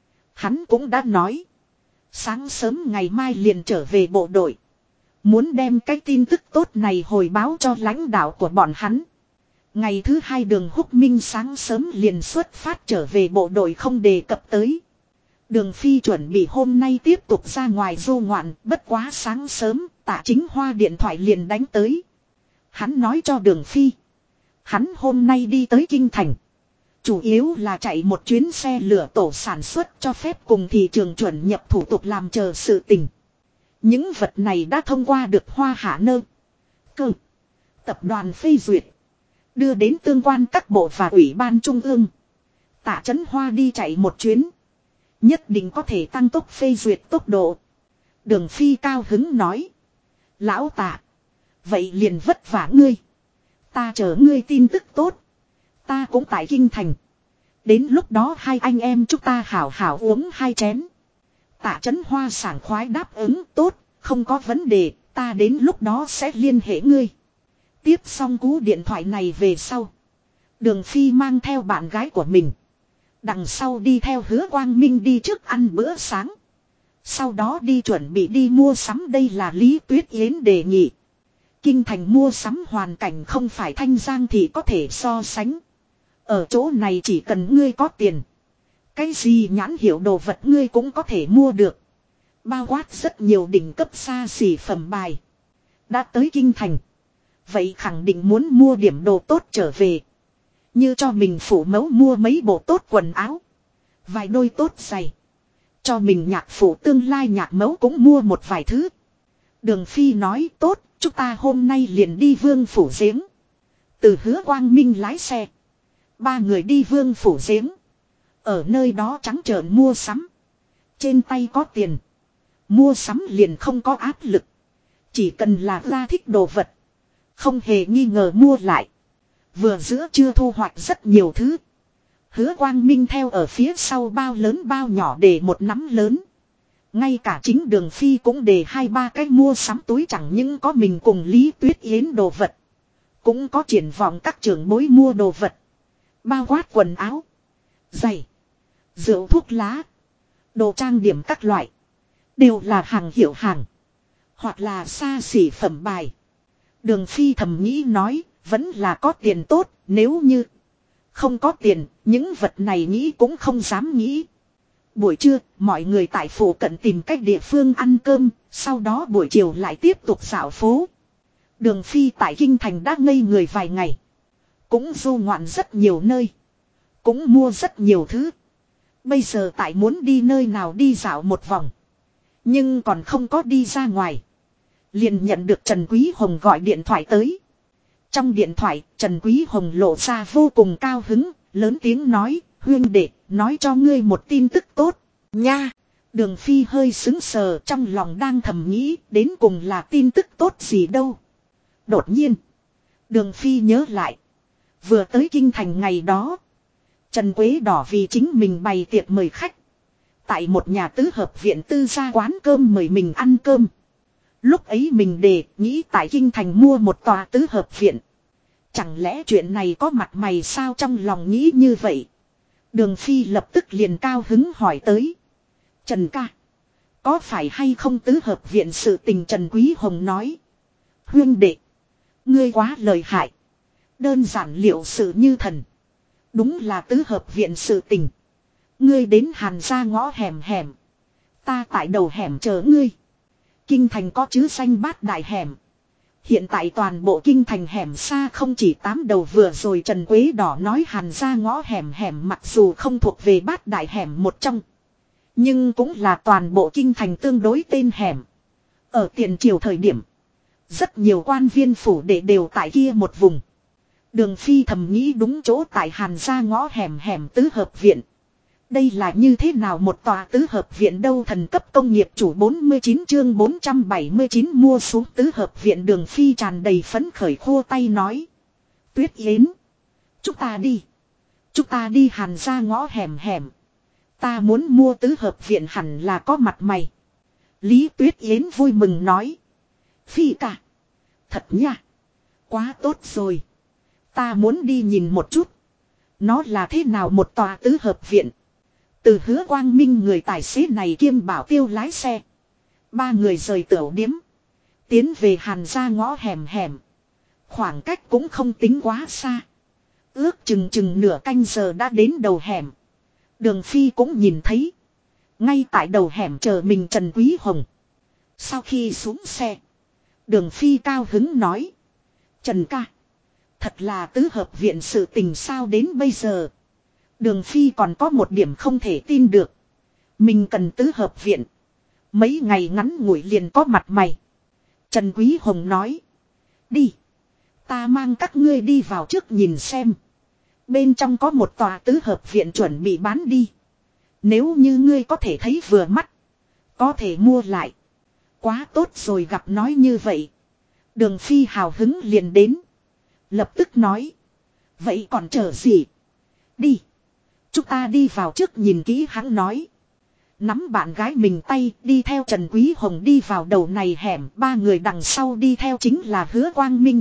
Hắn cũng đã nói. Sáng sớm ngày mai liền trở về bộ đội. Muốn đem cái tin tức tốt này hồi báo cho lãnh đạo của bọn hắn. Ngày thứ hai Đường Húc Minh sáng sớm liền xuất phát trở về bộ đội không đề cập tới. Đường Phi chuẩn bị hôm nay tiếp tục ra ngoài du ngoạn, bất quá sáng sớm, Tạ Chính Hoa điện thoại liền đánh tới. Hắn nói cho Đường Phi. Hắn hôm nay đi tới Kinh Thành. Chủ yếu là chạy một chuyến xe lửa tổ sản xuất cho phép cùng thị trường chuẩn nhập thủ tục làm chờ sự tình. Những vật này đã thông qua được Hoa Hạ Nơ. Cơ. Tập đoàn phê duyệt. Đưa đến tương quan các bộ và ủy ban trung ương. Tạ Chấn Hoa đi chạy một chuyến. Nhất định có thể tăng tốc phê duyệt tốc độ. Đường Phi cao hứng nói. Lão Tạ. Vậy liền vất vả ngươi. Ta chờ ngươi tin tức tốt. Ta cũng tại Kinh Thành. Đến lúc đó hai anh em chúng ta hảo hảo uống hai chén. Tạ Chấn Hoa sảng khoái đáp ứng tốt. Không có vấn đề. Ta đến lúc đó sẽ liên hệ ngươi. Tiếp xong cú điện thoại này về sau. Đường Phi mang theo bạn gái của mình. Đằng sau đi theo Hứa Quang Minh đi trước ăn bữa sáng. Sau đó đi chuẩn bị đi mua sắm đây là Lý Tuyết Yến đề nghị. Kinh Thành mua sắm hoàn cảnh không phải Thanh Giang thì có thể so sánh. Ở chỗ này chỉ cần ngươi có tiền. Cái gì nhãn hiệu đồ vật ngươi cũng có thể mua được. Bao quát rất nhiều đỉnh cấp xa xỉ phẩm bài. Đã tới kinh thành. Vậy khẳng định muốn mua điểm đồ tốt trở về. Như cho mình phụ mẫu mua mấy bộ tốt quần áo. Vài đôi tốt giày. Cho mình nhạc phụ tương lai nhạc mẫu cũng mua một vài thứ. Đường Phi nói tốt, chúng ta hôm nay liền đi Vương Phủ Giếng. Từ Hứa Quang Minh lái xe. Ba người đi Vương Phủ Giếng. Ở nơi đó trắng trợn mua sắm. Trên tay có tiền. Mua sắm liền không có áp lực. Chỉ cần là ra thích đồ vật. Không hề nghi ngờ mua lại. Vừa giữa trưa thu hoạch rất nhiều thứ. Hứa Quang Minh theo ở phía sau bao lớn bao nhỏ để một nắm lớn. Ngay cả chính Đường Phi cũng để 2-3 cái mua sắm túi, chẳng những có mình cùng Lý Tuyết Yến đồ vật. Cũng có triển vọng các trưởng bối mua đồ vật. Bao quát quần áo, giày, rượu thuốc lá, đồ trang điểm các loại. Đều là hàng hiệu hàng. Hoặc là xa xỉ phẩm bài. Đường Phi thầm nghĩ nói, vẫn là có tiền tốt, nếu như không có tiền, những vật này nghĩ cũng không dám nghĩ. Buổi trưa, mọi người tại phủ cận tìm cách địa phương ăn cơm, sau đó buổi chiều lại tiếp tục dạo phố. Đường Phi tại kinh thành đã ngây người vài ngày. Cũng du ngoạn rất nhiều nơi. Cũng mua rất nhiều thứ. Bây giờ tại muốn đi nơi nào đi dạo một vòng. Nhưng còn không có đi ra ngoài. Liền nhận được Trần Quý Hồng gọi điện thoại tới. Trong điện thoại, Trần Quý Hồng lộ ra vô cùng cao hứng, lớn tiếng nói, huynh đệ, nói cho ngươi một tin tức tốt, nha. Đường Phi hơi sững sờ, trong lòng đang thầm nghĩ, đến cùng là tin tức tốt gì đâu. Đột nhiên, Đường Phi nhớ lại. Vừa tới kinh thành ngày đó, Trần Quế Đỏ vì chính mình bày tiệc mời khách. Tại một nhà tứ hợp viện tư gia quán cơm mời mình ăn cơm. Lúc ấy mình nghĩ tại kinh thành mua một tòa tứ hợp viện. Chẳng lẽ chuyện này có mặt mày sao, trong lòng nghĩ như vậy. Đường Phi lập tức liền cao hứng hỏi tới. Trần ca, có phải hay không tứ hợp viện sự tình? Trần Quý Hồng nói. Huynh đệ, ngươi quá lợi hại. Đơn giản liệu sự như thần. Đúng là tứ hợp viện sự tình. Ngươi đến Hàn gia ngõ hẻm hẻm. Ta tại đầu hẻm chờ ngươi. Kinh thành có chứ danh bát đại hẻm. Hiện tại toàn bộ kinh thành hẻm xa không chỉ 8 đầu. Vừa rồi Trần Quế Đỏ nói Hàn gia ngõ hẻm hẻm mặc dù không thuộc về bát đại hẻm một trong. Nhưng cũng là toàn bộ kinh thành tương đối tên hẻm. Ở tiền triều thời điểm. Rất nhiều quan viên phủ đệ đều tại kia một vùng. Đường Phi thầm nghĩ đúng chỗ tại Hàn gia ngõ hẻm hẻm tứ hợp viện. Đây là như thế nào một tòa tứ hợp viện đâu? Thần cấp công nghiệp chủ 49 chương 479 mua xuống tứ hợp viện. Đường Phi tràn đầy phấn khởi khô tay nói. Tuyết Yến, chúng ta đi. Chúng ta đi Hàn gia ngõ hẻm hẻm. Ta muốn mua tứ hợp viện hẳn là có mặt mày. Lý Tuyết Yến vui mừng nói. Phi cả. Thật nha. Quá tốt rồi. Ta muốn đi nhìn một chút. Nó là thế nào một tòa tứ hợp viện. Từ Hứa Quang Minh người tài xế này kiêm bảo tiêu lái xe. Ba người rời tửu điếm. Tiến về Hàn gia ngõ hẻm hẻm. Khoảng cách cũng không tính quá xa. Ước chừng nửa canh giờ đã đến đầu hẻm. Đường Phi cũng nhìn thấy. Ngay tại đầu hẻm chờ mình Trần Quý Hồng. Sau khi xuống xe. Đường Phi cao hứng nói. Trần ca. Thật là tứ hợp viện sự tình sao đến bây giờ. Đường Phi còn có một điểm không thể tin được. Mình cần tứ hợp viện. Mấy ngày ngắn ngủi liền có mặt mày. Trần Quý Hồng nói. Đi. Ta mang các ngươi đi vào trước nhìn xem. Bên trong có một tòa tứ hợp viện chuẩn bị bán đi. Nếu như ngươi có thể thấy vừa mắt. Có thể mua lại. Quá tốt rồi, gặp nói như vậy. Đường Phi hào hứng liền đến. Lập tức nói. Vậy còn chờ gì? Đi. Chúng ta đi vào trước nhìn kỹ, hắn nói. Nắm bạn gái mình tay đi theo Trần Quý Hồng đi vào đầu này hẻm. Ba người đằng sau đi theo chính là Hứa Quang Minh.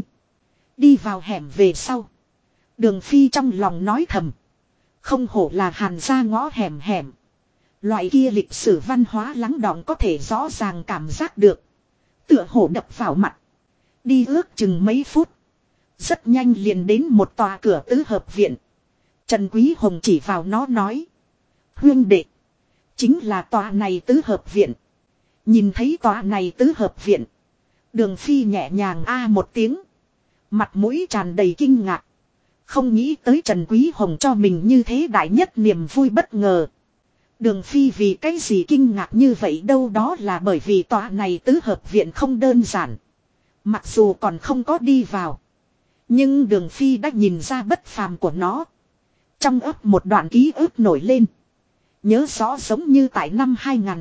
Đi vào hẻm về sau. Đường Phi trong lòng nói thầm. Không hổ là Hàn gia ngõ hẻm hẻm. Loại kia lịch sử văn hóa lắng đọng có thể rõ ràng cảm giác được. Tựa hổ đập vào mặt. Đi ước chừng mấy phút. Rất nhanh liền đến một tòa cửa tứ hợp viện. Trần Quý Hồng chỉ vào nó nói. Huynh đệ. Chính là tòa này tứ hợp viện. Nhìn thấy tòa này tứ hợp viện. Đường Phi nhẹ nhàng một tiếng. Mặt mũi tràn đầy kinh ngạc. Không nghĩ tới Trần Quý Hồng cho mình như thế đại nhất niềm vui bất ngờ. Đường Phi vì cái gì kinh ngạc như vậy đâu, đó là bởi vì tòa này tứ hợp viện không đơn giản. Mặc dù còn không có đi vào. Nhưng Đường Phi đã nhìn ra bất phàm của nó. Trong ấp một đoạn ký ức nổi lên. Nhớ rõ giống như tại năm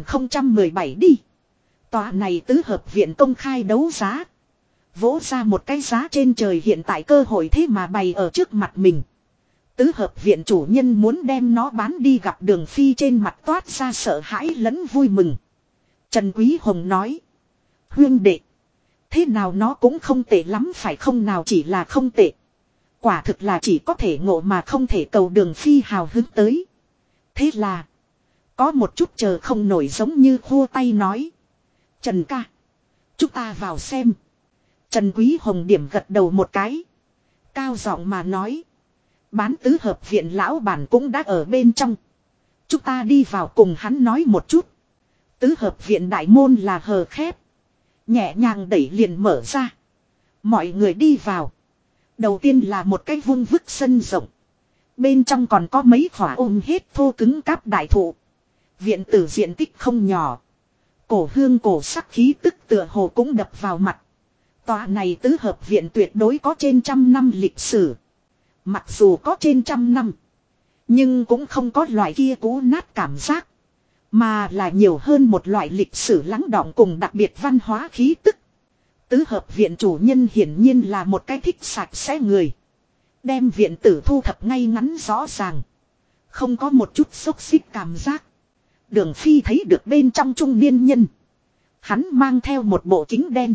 2017 đi. Tòa này tứ hợp viện công khai đấu giá. Vỗ ra một cái giá trên trời, hiện tại cơ hội thế mà bày ở trước mặt mình. Tứ hợp viện chủ nhân muốn đem nó bán đi, gặp Đường Phi trên mặt toát ra sợ hãi lẫn vui mừng. Trần Quý Hồng nói. Huyên đệ. Thế nào nó cũng không tệ lắm phải không, nào chỉ là không tệ. Quả thực là chỉ có thể ngộ mà không thể cầu. Đường Phi hào hứng tới. Thế là. Có một chút chờ không nổi, giống như khua tay nói. Trần ca. Chúng ta vào xem. Trần Quý Hồng điểm gật đầu một cái. Cao giọng mà nói. Bán tứ hợp viện lão bản cũng đã ở bên trong. Chúng ta đi vào cùng hắn nói một chút. Tứ hợp viện đại môn là hờ khép. Nhẹ nhàng đẩy liền mở ra. Mọi người đi vào. Đầu tiên là một cái vuông vức sân rộng. Bên trong còn có mấy khỏa ôm hết thô cứng cáp đại thụ. Viện tử diện tích không nhỏ. Cổ hương cổ sắc khí tức tựa hồ cũng đập vào mặt. Tòa này tứ hợp viện tuyệt đối có trên 100 năm lịch sử. Mặc dù có trên 100 năm. Nhưng cũng không có loại kia cũ nát cảm giác. Mà là nhiều hơn một loại lịch sử lắng đọng cùng đặc biệt văn hóa khí tức. Tứ hợp viện chủ nhân hiển nhiên là một cái thích sạch sẽ người. Đem viện tử thu thập ngay ngắn rõ ràng. Không có một chút xốc xích cảm giác. Đường Phi thấy được bên trong trung niên nhân. Hắn mang theo một bộ kính đen.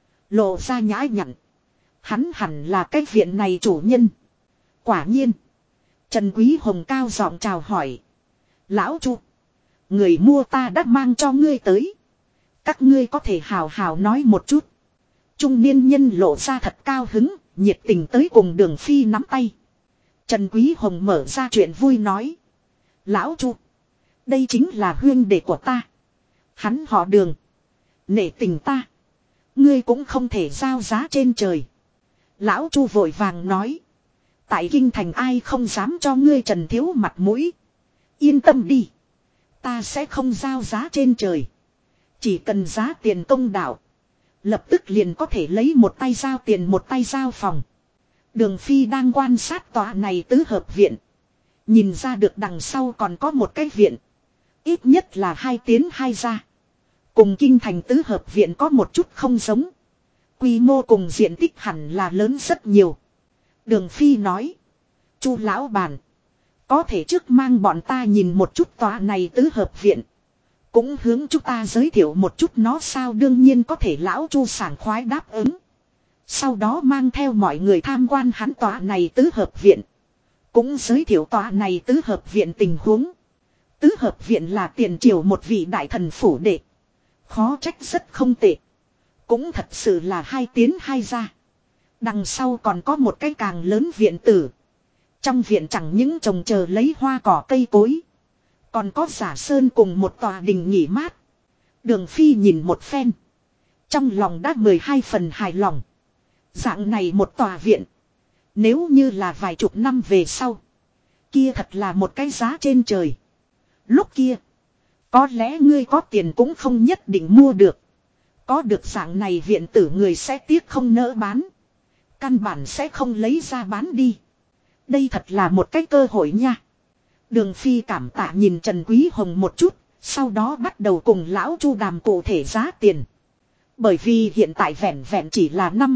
Lộ ra nhã nhặn. Hắn hẳn là cái viện này chủ nhân. Quả nhiên. Trần Quý Hồng cao giọng chào hỏi. Lão Chu. Người mua ta đã mang cho ngươi tới. Các ngươi có thể hào hào nói một chút. Trung niên nhân lộ ra thật cao hứng. Nhiệt tình tới cùng Đường Phi nắm tay. Trần Quý Hồng mở ra chuyện vui nói. Lão Chu. Đây chính là huyên đệ của ta. Hắn họ Đường. Nể tình ta. Ngươi cũng không thể giao giá trên trời. Lão Chu vội vàng nói. Tại kinh thành ai không dám cho ngươi Trần thiếu mặt mũi. Yên tâm đi. Ta sẽ không giao giá trên trời. Chỉ cần giá tiền công đạo. Lập tức liền có thể lấy một tay giao tiền một tay giao phòng. Đường Phi đang quan sát tòa này tứ hợp viện. Nhìn ra được đằng sau còn có một cái viện. Ít nhất là 2 tiến 2 ra. Cùng kinh thành tứ hợp viện có một chút không giống. Quy mô cùng diện tích hẳn là lớn rất nhiều. Đường Phi nói. Chu lão bản. Có thể trước mang bọn ta nhìn một chút tòa này tứ hợp viện. Cũng hướng chúng ta giới thiệu một chút nó sao, đương nhiên có thể, lão Chu sảng khoái đáp ứng. Sau đó mang theo mọi người tham quan hắn tòa này tứ hợp viện. Cũng giới thiệu tòa này tứ hợp viện tình huống. Tứ hợp viện là tiền triều một vị đại thần phủ đệ. Khó trách rất không tệ. Cũng thật sự là 2 tiến 2 ra. Đằng sau còn có một cái càng lớn viện tử. Trong viện chẳng những trồng chờ lấy hoa cỏ cây cối. Còn có giả sơn cùng một tòa đình nghỉ mát. Đường Phi nhìn một phen. Trong lòng đã 12 phần hài lòng. Dạng này một tòa viện. Nếu như là vài chục năm về sau. Kia thật là một cái giá trên trời. Lúc kia. Có lẽ ngươi có tiền cũng không nhất định mua được. Có được dạng này viện tử người sẽ tiếc không nỡ bán. Căn bản sẽ không lấy ra bán đi. Đây thật là một cái cơ hội nha. Đường Phi cảm tạ nhìn Trần Quý Hồng một chút. Sau đó bắt đầu cùng lão Chu đàm cụ thể giá tiền. Bởi vì hiện tại vẹn vẹn chỉ là năm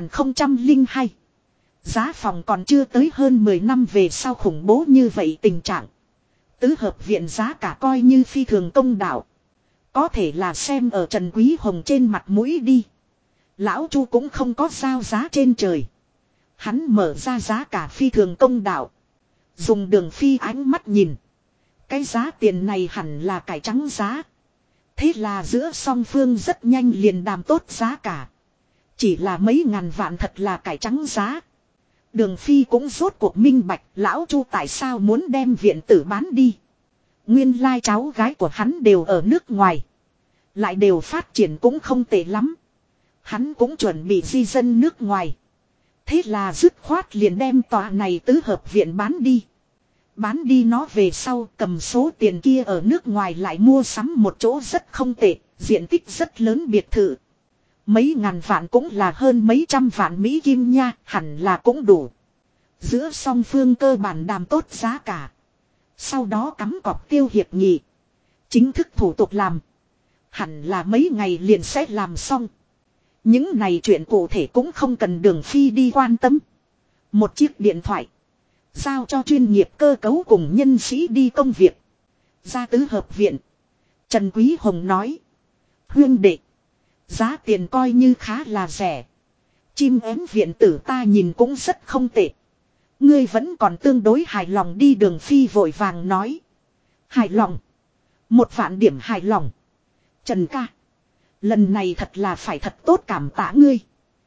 2002. Giá phòng còn chưa tới hơn 10 năm về sau khủng bố như vậy tình trạng. Tứ hợp viện giá cả coi như phi thường công đạo. Có thể là xem ở Trần Quý Hồng trên mặt mũi đi. Lão Chu cũng không có giao giá trên trời. Hắn mở ra giá cả phi thường công đạo. Dùng Đường Phi ánh mắt nhìn. Cái giá tiền này hẳn là cải trắng giá. Thế là giữa song phương rất nhanh liền đàm tốt giá cả. Chỉ là mấy ngàn vạn thật là cải trắng giá. Đường Phi cũng rốt cuộc minh bạch lão Chu tại sao muốn đem viện tử bán đi. Nguyên lai cháu gái của hắn đều ở nước ngoài. Lại đều phát triển cũng không tệ lắm. Hắn cũng chuẩn bị di dân nước ngoài. Thế là dứt khoát liền đem tòa này tứ hợp viện bán đi. Bán đi nó về sau cầm số tiền kia ở nước ngoài lại mua sắm một chỗ rất không tệ, diện tích rất lớn biệt thự. Mấy ngàn vạn cũng là hơn mấy trăm vạn Mỹ Kim nha, hẳn là cũng đủ. Giữa song phương cơ bản đàm tốt giá cả. Sau đó cắm cọc tiêu hiệp nghị. Chính thức thủ tục làm. Hẳn là mấy ngày liền sẽ làm xong. Những này chuyện cụ thể cũng không cần Đường Phi đi quan tâm. Một chiếc điện thoại. Giao cho chuyên nghiệp cơ cấu cùng nhân sĩ đi công việc. Ra tứ hợp viện. Trần Quý Hồng nói. Huyên đệ. Giá tiền coi như khá là rẻ. Chim én viện tử ta nhìn cũng rất không tệ. Ngươi vẫn còn tương đối hài lòng đi. Đường Phi vội vàng nói. Hài lòng. 1.000.000 điểm hài lòng. Trần ca. Lần này thật là phải thật tốt cảm tạ ngươi.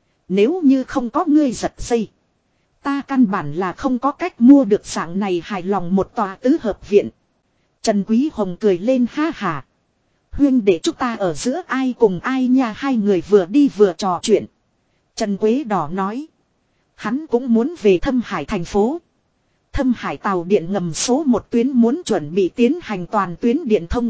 Nếu như không có ngươi giật dây. Ta căn bản là không có cách mua được dạng này hài lòng một tòa tứ hợp viện. Trần Quý Hồng cười lên ha hà. Huyên để chúng ta ở giữa ai cùng ai nha. Hai người vừa đi vừa trò chuyện. Trần Quế Đỏ nói. Hắn cũng muốn về Thâm Hải thành phố. Thâm Hải tàu điện ngầm số 1 tuyến muốn chuẩn bị tiến hành toàn tuyến điện thông.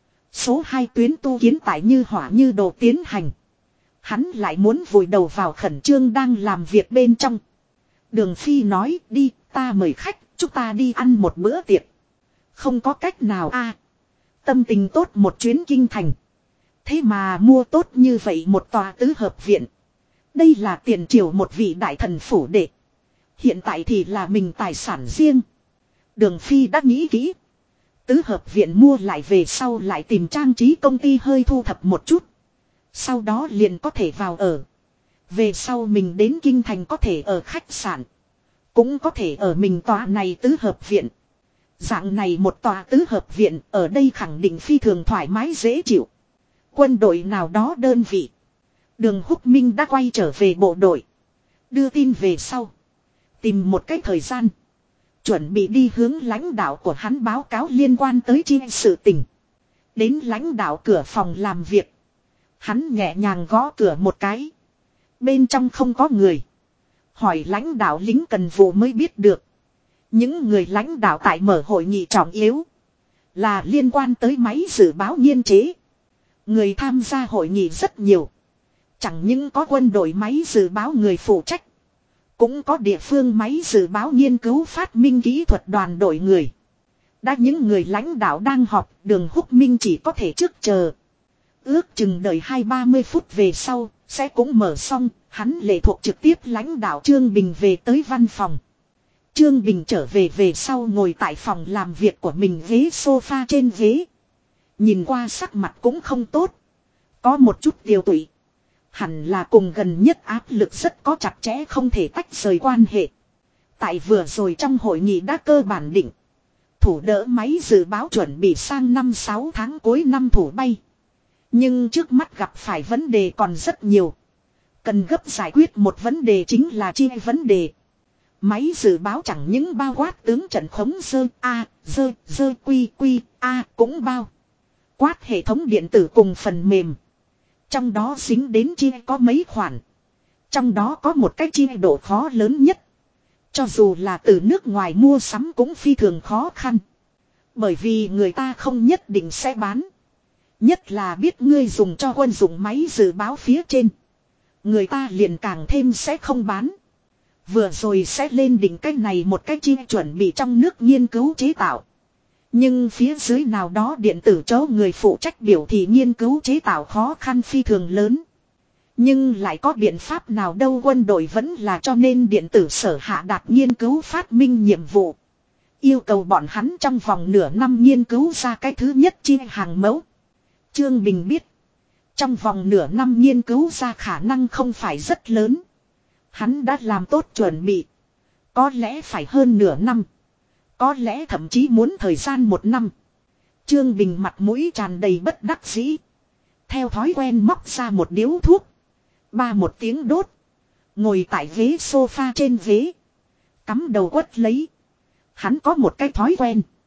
Số 2 tuyến tu kiến tại như hỏa như đồ tiến hành. Hắn lại muốn vùi đầu vào khẩn trương đang làm việc bên trong. Đường Phi nói đi ta mời khách chúng ta đi ăn một bữa tiệc. Không có cách nào a. Tâm tình tốt một chuyến kinh thành. Thế mà mua tốt như vậy một tòa tứ hợp viện. Đây là tiền triều một vị đại thần phủ đệ. Hiện tại thì là mình tài sản riêng. Đường Phi đã nghĩ kỹ. Tứ hợp viện mua lại về sau lại tìm trang trí công ty hơi thu thập một chút. Sau đó liền có thể vào ở. Về sau mình đến kinh thành có thể ở khách sạn. Cũng có thể ở mình tòa này tứ hợp viện. Dạng này một tòa tứ hợp viện ở đây khẳng định phi thường thoải mái dễ chịu. Quân đội nào đó đơn vị. Đường Húc Minh đã quay trở về bộ đội. Đưa tin về sau. Tìm một cái thời gian. Chuẩn bị đi hướng lãnh đạo của hắn báo cáo liên quan tới chi sự tình. Đến lãnh đạo cửa phòng làm việc. Hắn nhẹ nhàng gõ cửa một cái. Bên trong không có người. Hỏi lãnh đạo lính cần vụ mới biết được. Những người lãnh đạo tại mở hội nghị trọng yếu. Là liên quan tới máy dự báo nghiên chế. Người tham gia hội nghị rất nhiều. Chẳng những có quân đội máy dự báo người phụ trách. Cũng có địa phương máy dự báo nghiên cứu phát minh kỹ thuật đoàn đội người. Đã những người lãnh đạo đang họp, Đường Húc Minh chỉ có thể trước chờ. Ước chừng đợi 20-30 phút về sau, sẽ cũng mở xong, hắn lệ thuộc trực tiếp lãnh đạo Trương Bình về tới văn phòng. Trương Bình trở về sau ngồi tại phòng làm việc của mình ghế sofa trên ghế. Nhìn qua sắc mặt cũng không tốt. Có một chút tiêu tụy. Hẳn là cùng gần nhất áp lực rất có chặt chẽ không thể tách rời quan hệ. Tại vừa rồi trong hội nghị đã cơ bản định. Thủ đỡ máy dự báo chuẩn bị sang 5-6 tháng cuối năm thủ bay. Nhưng trước mắt gặp phải vấn đề còn rất nhiều. Cần gấp giải quyết một vấn đề chính là chi vấn đề. Máy dự báo chẳng những bao quát tướng trận khống dơ quy cũng bao. Quát hệ thống điện tử cùng phần mềm. Trong đó dính đến chi có mấy khoản. Trong đó có một cái chi độ khó lớn nhất. Cho dù là từ nước ngoài mua sắm cũng phi thường khó khăn. Bởi vì người ta không nhất định sẽ bán. Nhất là biết ngươi dùng cho quân dụng máy dự báo phía trên. Người ta liền càng thêm sẽ không bán. Vừa rồi sẽ lên đỉnh cái này một cái chi chuẩn bị trong nước nghiên cứu chế tạo. Nhưng phía dưới nào đó điện tử chỗ người phụ trách biểu thì nghiên cứu chế tạo khó khăn phi thường lớn. Nhưng lại có biện pháp nào đâu, quân đội vẫn là cho nên điện tử sở hạ đạt nghiên cứu phát minh nhiệm vụ. Yêu cầu bọn hắn trong vòng nửa năm nghiên cứu ra cái thứ nhất chi hàng mẫu. Trương Bình biết. Trong vòng nửa năm nghiên cứu ra khả năng không phải rất lớn. Hắn đã làm tốt chuẩn bị. Có lẽ phải hơn nửa năm. Có lẽ thậm chí muốn thời gian 1 năm. Trương Bình mặt mũi tràn đầy bất đắc dĩ. Theo thói quen móc ra một điếu thuốc. Một tiếng đốt. Ngồi tại ghế sofa trên ghế. Cắm đầu quất lấy. Hắn có một cái thói quen.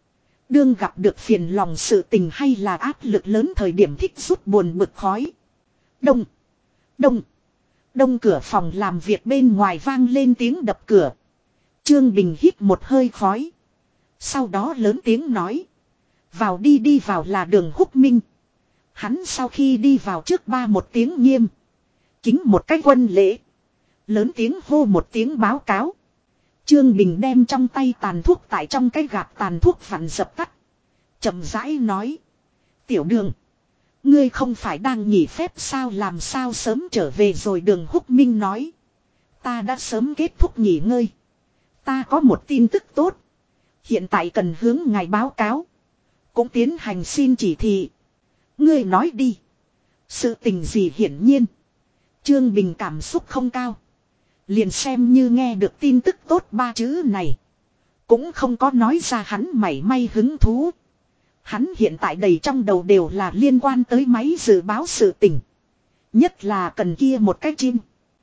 Đương gặp được phiền lòng sự tình hay là áp lực lớn thời điểm thích rút buồn bực khói. Đông. Đông. Đông cửa phòng làm việc bên ngoài vang lên tiếng đập cửa. Trương Bình hít một hơi khói. Sau đó lớn tiếng nói. Vào đi, đi vào là Đường Húc Minh. Hắn sau khi đi vào trước ba một tiếng nghiêm. Kính một cái quân lễ. Lớn tiếng hô một tiếng báo cáo. Trương Bình đem trong tay tàn thuốc tại trong cái gạt tàn thuốc vặn dập tắt. Chậm rãi nói. Tiểu Đường. Ngươi không phải đang nghỉ phép sao, làm sao sớm trở về rồi? Đường Húc Minh nói. Ta đã sớm kết thúc nghỉ ngơi. Ta có một tin tức tốt. Hiện tại cần hướng ngài báo cáo. Cũng tiến hành xin chỉ thị. Ngươi nói đi. Sự tình gì? Hiển nhiên Trương Bình cảm xúc không cao. Liền xem như nghe được tin tức tốt ba chữ này. Cũng không có nói ra hắn mảy may hứng thú. Hắn hiện tại đầy trong đầu đều là liên quan tới máy dự báo sự tình. Nhất là cần kia một cái chim.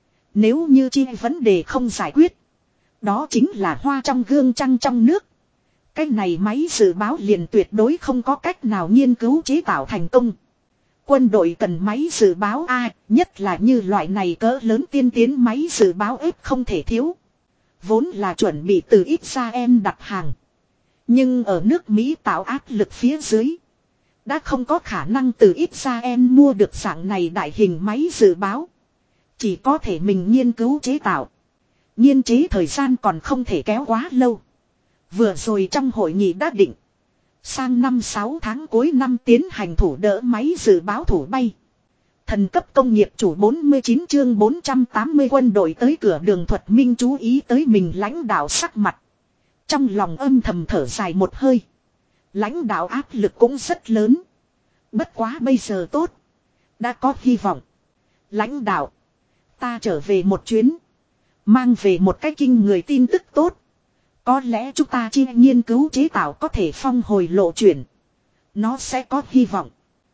Nếu như chi vấn đề không giải quyết. Đó chính là hoa trong gương trăng trong nước. Cái này máy dự báo liền tuyệt đối không có cách nào nghiên cứu chế tạo thành công. Quân đội cần máy dự báo A, nhất là như loại này cỡ lớn tiên tiến máy dự báo ếp không thể thiếu. Vốn là chuẩn bị từ Israel đặt hàng. Nhưng ở nước Mỹ tạo áp lực phía dưới. Đã không có khả năng từ Israel mua được dạng này đại hình máy dự báo. Chỉ có thể mình nghiên cứu chế tạo. Nghiên chế thời gian còn không thể kéo quá lâu. Vừa rồi trong hội nghị đã định. Sang năm 6 tháng cuối năm tiến hành thủ đỡ máy dự báo thủ bay. Thần cấp công nghiệp chủ 49 chương 480 quân đội tới cửa. Đường Thuật Minh chú ý tới mình lãnh đạo sắc mặt. Trong lòng âm thầm thở dài một hơi. Lãnh đạo áp lực cũng rất lớn. Bất quá bây giờ tốt. Đã có hy vọng. Lãnh đạo. Ta trở về một chuyến. Mang về một cái kinh người tin tức tốt. Có lẽ chúng ta chia nghiên cứu chế tạo có thể phong hồi lộ chuyển. Nó sẽ có hy vọng.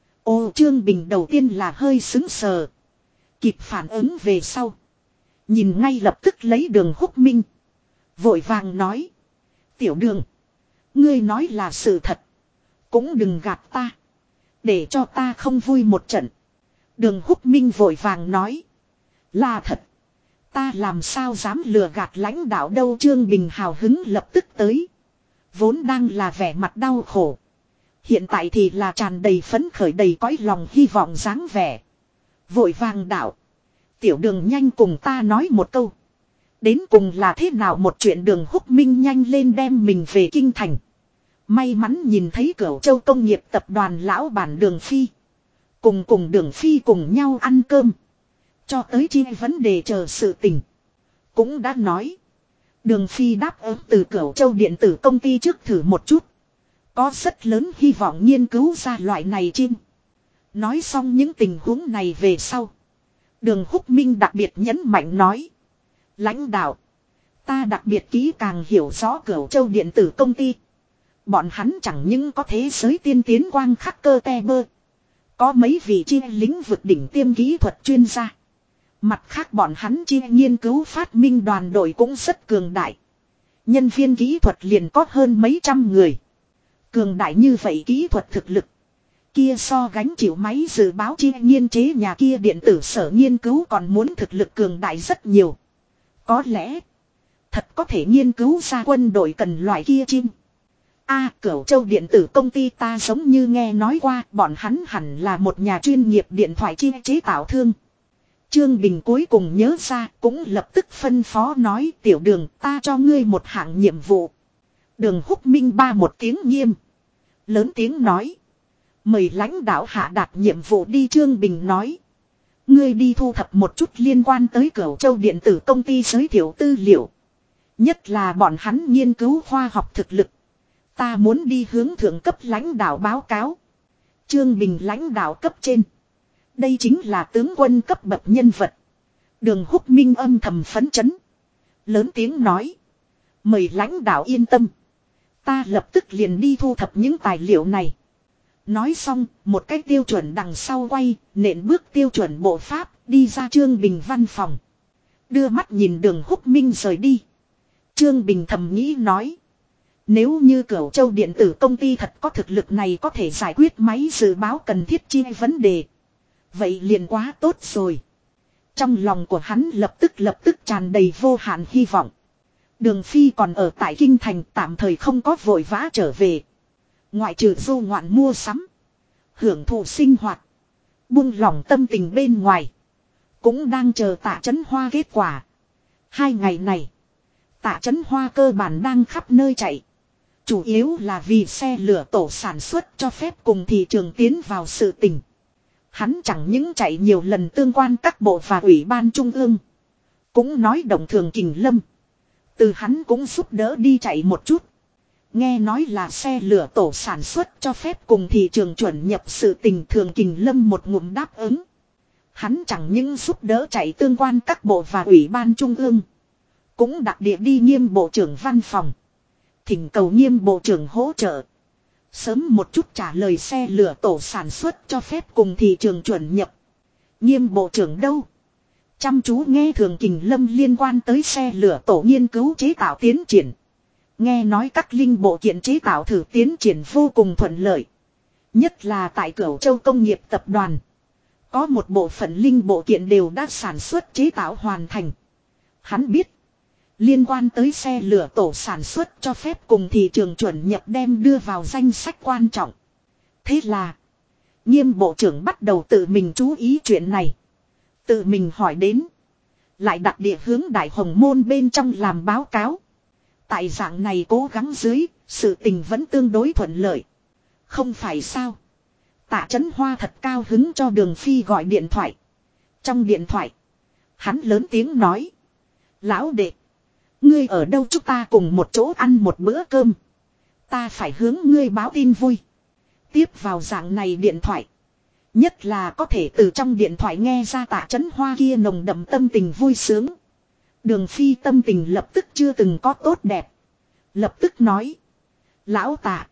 Ô, Trương Bình đầu tiên là hơi xứng sờ. Kịp phản ứng về sau. Nhìn ngay lập tức lấy Đường Húc Minh. Vội vàng nói. Tiểu Đường. Ngươi nói là sự thật. Cũng đừng gạt ta. Để cho ta không vui một trận. Đường Húc Minh vội vàng nói. Là thật. Ta làm sao dám lừa gạt lãnh đạo đâu. Trương Bình hào hứng lập tức tới. Vốn đang là vẻ mặt đau khổ. Hiện tại thì là tràn đầy phấn khởi, đầy cõi lòng hy vọng dáng vẻ. Vội vàng đạo. Tiểu Đường nhanh cùng ta nói một câu. Đến cùng là thế nào một chuyện? Đường Húc Minh nhanh lên đem mình về kinh thành. May mắn nhìn thấy Cửu Châu công nghiệp tập đoàn lão bản Đường Phi. Cùng Đường Phi cùng nhau ăn cơm. Cho tới chi vấn đề chờ sự tình. Cũng đã nói. Đường Phi đáp ứng từ Cửu Châu điện tử công ty trước thử một chút. Có rất lớn hy vọng nghiên cứu ra loại này chim. Nói xong những tình huống này về sau. Đường Húc Minh đặc biệt nhấn mạnh nói. Lãnh đạo. Ta đặc biệt kỹ càng hiểu rõ Cửu Châu điện tử công ty. Bọn hắn chẳng những có thế giới tiên tiến quang khắc cơ te bơ. Có mấy vị chi lĩnh vực đỉnh tiêm kỹ thuật chuyên gia. Mặt khác bọn hắn chi nghiên cứu phát minh đoàn đội cũng rất cường đại. Nhân viên kỹ thuật liền có hơn mấy trăm người. Cường đại như vậy kỹ thuật thực lực. Kia so gánh chịu máy dự báo chi nghiên chế nhà kia điện tử sở nghiên cứu còn muốn thực lực cường đại rất nhiều. Có lẽ thật có thể nghiên cứu ra quân đội cần loại kia chim. Cửu Châu điện tử công ty ta giống như nghe nói qua, bọn hắn hẳn là một nhà chuyên nghiệp điện thoại chi chế tạo thương. Trương Bình cuối cùng nhớ ra, cũng lập tức phân phó nói. Tiểu Đường, ta cho ngươi một hạng nhiệm vụ. Đường Húc Minh ba một tiếng nghiêm. Lớn tiếng nói. Mời lãnh đạo hạ đạt nhiệm vụ đi. Trương Bình nói. Ngươi đi thu thập một chút liên quan tới Cửu Châu điện tử công ty giới thiệu tư liệu. Nhất là bọn hắn nghiên cứu khoa học thực lực. Ta muốn đi hướng thượng cấp lãnh đạo báo cáo. Trương Bình lãnh đạo cấp trên. Đây chính là tướng quân cấp bậc nhân vật. Đường Húc Minh âm thầm phấn chấn. Lớn tiếng nói. Mời lãnh đạo yên tâm. Ta lập tức liền đi thu thập những tài liệu này. Nói xong, một cái tiêu chuẩn đằng sau quay, nện bước tiêu chuẩn bộ pháp, đi ra Trương Bình văn phòng. Đưa mắt nhìn Đường Húc Minh rời đi. Trương Bình thầm nghĩ nói. Nếu như Cửu Châu điện tử công ty thật có thực lực này có thể giải quyết máy dự báo cần thiết chi vấn đề. Vậy liền quá tốt rồi. Trong lòng của hắn lập tức tràn đầy vô hạn hy vọng. Đường Phi còn ở tại Kinh Thành tạm thời không có vội vã trở về. Ngoại trừ du ngoạn mua sắm. Hưởng thụ sinh hoạt. Buông lỏng tâm tình bên ngoài. Cũng đang chờ Tạ Chấn Hoa kết quả. 2 ngày này. Tạ Chấn Hoa cơ bản đang khắp nơi chạy. Chủ yếu là vì xe lửa tổ sản xuất cho phép cùng thị trường tiến vào sự tình. Hắn chẳng những chạy nhiều lần tương quan các bộ và ủy ban trung ương. Cũng nói động Thường Kình Lâm. Từ hắn cũng giúp đỡ đi chạy một chút. Nghe nói là xe lửa tổ sản xuất cho phép cùng thị trường chuẩn nhập sự tình Thường Kình Lâm một ngụm đáp ứng. Hắn chẳng những giúp đỡ chạy tương quan các bộ và ủy ban trung ương. Cũng đặc địa đi Nghiêm bộ trưởng văn phòng. Thỉnh cầu Nghiêm bộ trưởng hỗ trợ. Sớm một chút trả lời xe lửa tổ sản xuất cho phép cùng thị trường chuẩn nhập. Nghiêm bộ trưởng đâu? Chăm chú nghe Thường Kình Lâm liên quan tới xe lửa tổ nghiên cứu chế tạo tiến triển. Nghe nói các linh bộ kiện chế tạo thử tiến triển vô cùng thuận lợi. Nhất là tại Cửu Châu Công nghiệp Tập đoàn. Có một bộ phận linh bộ kiện đều đã sản xuất chế tạo hoàn thành. Hắn biết. Liên quan tới xe lửa tổ sản xuất cho phép cùng thị trường chuẩn nhập đem đưa vào danh sách quan trọng. Thế là. Nghiêm bộ trưởng bắt đầu tự mình chú ý chuyện này. Tự mình hỏi đến. Lại đặt địa hướng Đại Hồng Môn bên trong làm báo cáo. Tại dạng này cố gắng dưới. Sự tình vẫn tương đối thuận lợi. Không phải sao. Tạ Chấn Hoa thật cao hứng cho Đường Phi gọi điện thoại. Trong điện thoại. Hắn lớn tiếng nói. Lão đệ. Ngươi ở đâu chúng ta cùng một chỗ ăn một bữa cơm. Ta phải hướng ngươi báo tin vui. Tiếp vào dạng này điện thoại. Nhất là có thể từ trong điện thoại nghe ra Tạ Chấn Hoa kia nồng đậm tâm tình vui sướng. Đường Phi tâm tình lập tức chưa từng có tốt đẹp. Lập tức nói. Lão Tạ.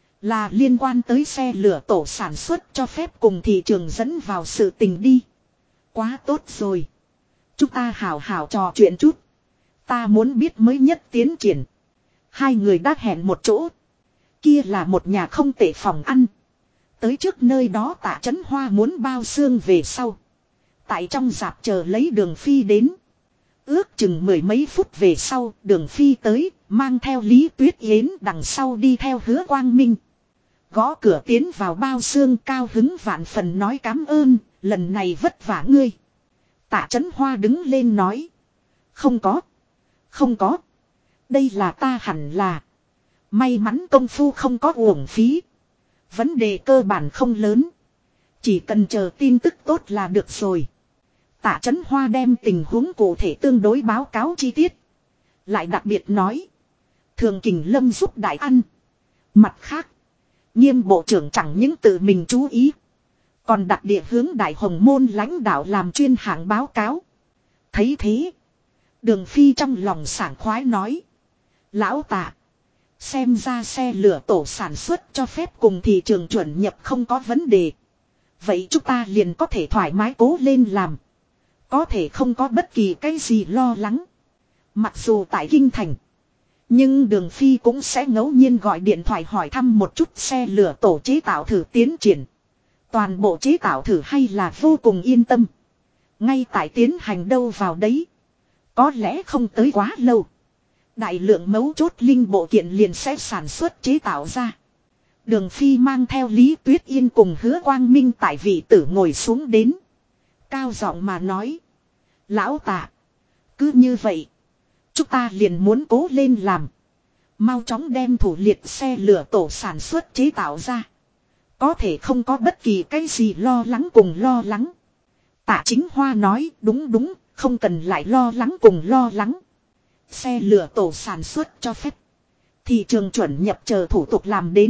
Là liên quan tới xe lửa tổ sản xuất cho phép cùng thị trường dẫn vào sự tình đi. Quá tốt rồi. Chúng ta hào hào trò chuyện chút. Ta muốn biết mới nhất tiến triển. Hai người đã hẹn một chỗ. Kia là một nhà không tệ phòng ăn. Tới trước nơi đó Tạ Chấn Hoa muốn bao xương về sau. Tại trong dạp chờ lấy Đường Phi đến. Ước chừng 10 mấy phút về sau Đường Phi tới. Mang theo Lý Tuyết Yến đằng sau đi theo Hứa Quang Minh. Gõ cửa tiến vào bao xương cao hứng vạn phần nói cám ơn. Lần này vất vả ngươi. Tạ Chấn Hoa đứng lên nói. Không có. Không có. Đây là ta hẳn là. May mắn công phu không có uổng phí. Vấn đề cơ bản không lớn. Chỉ cần chờ tin tức tốt là được rồi. Tạ Chấn Hoa đem tình huống cụ thể tương đối báo cáo chi tiết. Lại đặc biệt nói. Thường Kình Lâm giúp đại ăn. Mặt khác. Nghiêm bộ trưởng chẳng những tự mình chú ý. Còn đặc địa hướng Đại Hồng Môn lãnh đạo làm chuyên hạng báo cáo. Thấy thế. Đường Phi trong lòng sảng khoái nói. Lão Tạ. Xem ra xe lửa tổ sản xuất cho phép cùng thị trường chuẩn nhập không có vấn đề. Vậy chúng ta liền có thể thoải mái cố lên làm. Có thể không có bất kỳ cái gì lo lắng. Mặc dù tại Kinh Thành. Nhưng Đường Phi cũng sẽ ngẫu nhiên gọi điện thoại hỏi thăm một chút xe lửa tổ chế tạo thử tiến triển. Toàn bộ chế tạo thử hay là vô cùng yên tâm. Ngay tại tiến hành đâu vào đấy. Có lẽ không tới quá lâu. Đại lượng mấu chốt linh bộ kiện liền sẽ sản xuất chế tạo ra. Đường Phi mang theo Lý Tuyết Yên cùng Hứa Quang Minh tại vị tử ngồi xuống đến. Cao giọng mà nói. Lão Tạ. Cứ như vậy. Chúng ta liền muốn cố lên làm. Mau chóng đem thủ liệt xe lửa tổ sản xuất chế tạo ra. Có thể không có bất kỳ cái gì lo lắng cùng lo lắng. Tạ Chính Hoa nói đúng. Không cần lại lo lắng cùng lo lắng. Xe lửa tổ sản xuất cho phép. Thị trường chuẩn nhập chờ thủ tục làm đến.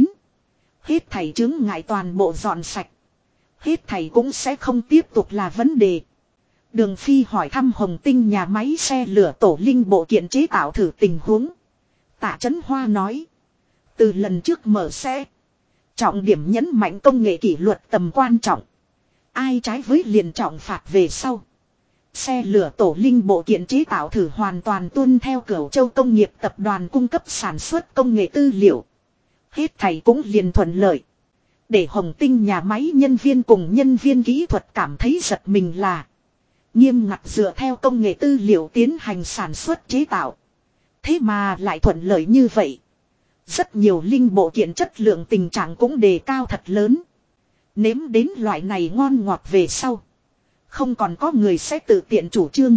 Hết thảy chứng ngại toàn bộ dọn sạch. Hết thảy cũng sẽ không tiếp tục là vấn đề. Đường Phi hỏi thăm Hồng Tinh nhà máy xe lửa tổ linh bộ kiện chế tạo thử tình huống. Tạ Chấn Hoa nói. Từ lần trước mở xe. Trọng điểm nhấn mạnh công nghệ kỷ luật tầm quan trọng. Ai trái với liền trọng phạt về sau. Xe lửa tổ linh bộ kiện chế tạo thử hoàn toàn tuân theo Cửu Châu Công nghiệp tập đoàn cung cấp sản xuất công nghệ tư liệu. Hết thảy cũng liền thuận lợi. Để Hồng Tinh nhà máy nhân viên cùng nhân viên kỹ thuật cảm thấy giật mình là nghiêm ngặt dựa theo công nghệ tư liệu tiến hành sản xuất chế tạo. Thế mà lại thuận lợi như vậy. Rất nhiều linh bộ kiện chất lượng tình trạng cũng đề cao thật lớn. Nếm đến loại này ngon ngọt về sau. Không còn có người sẽ tự tiện chủ trương.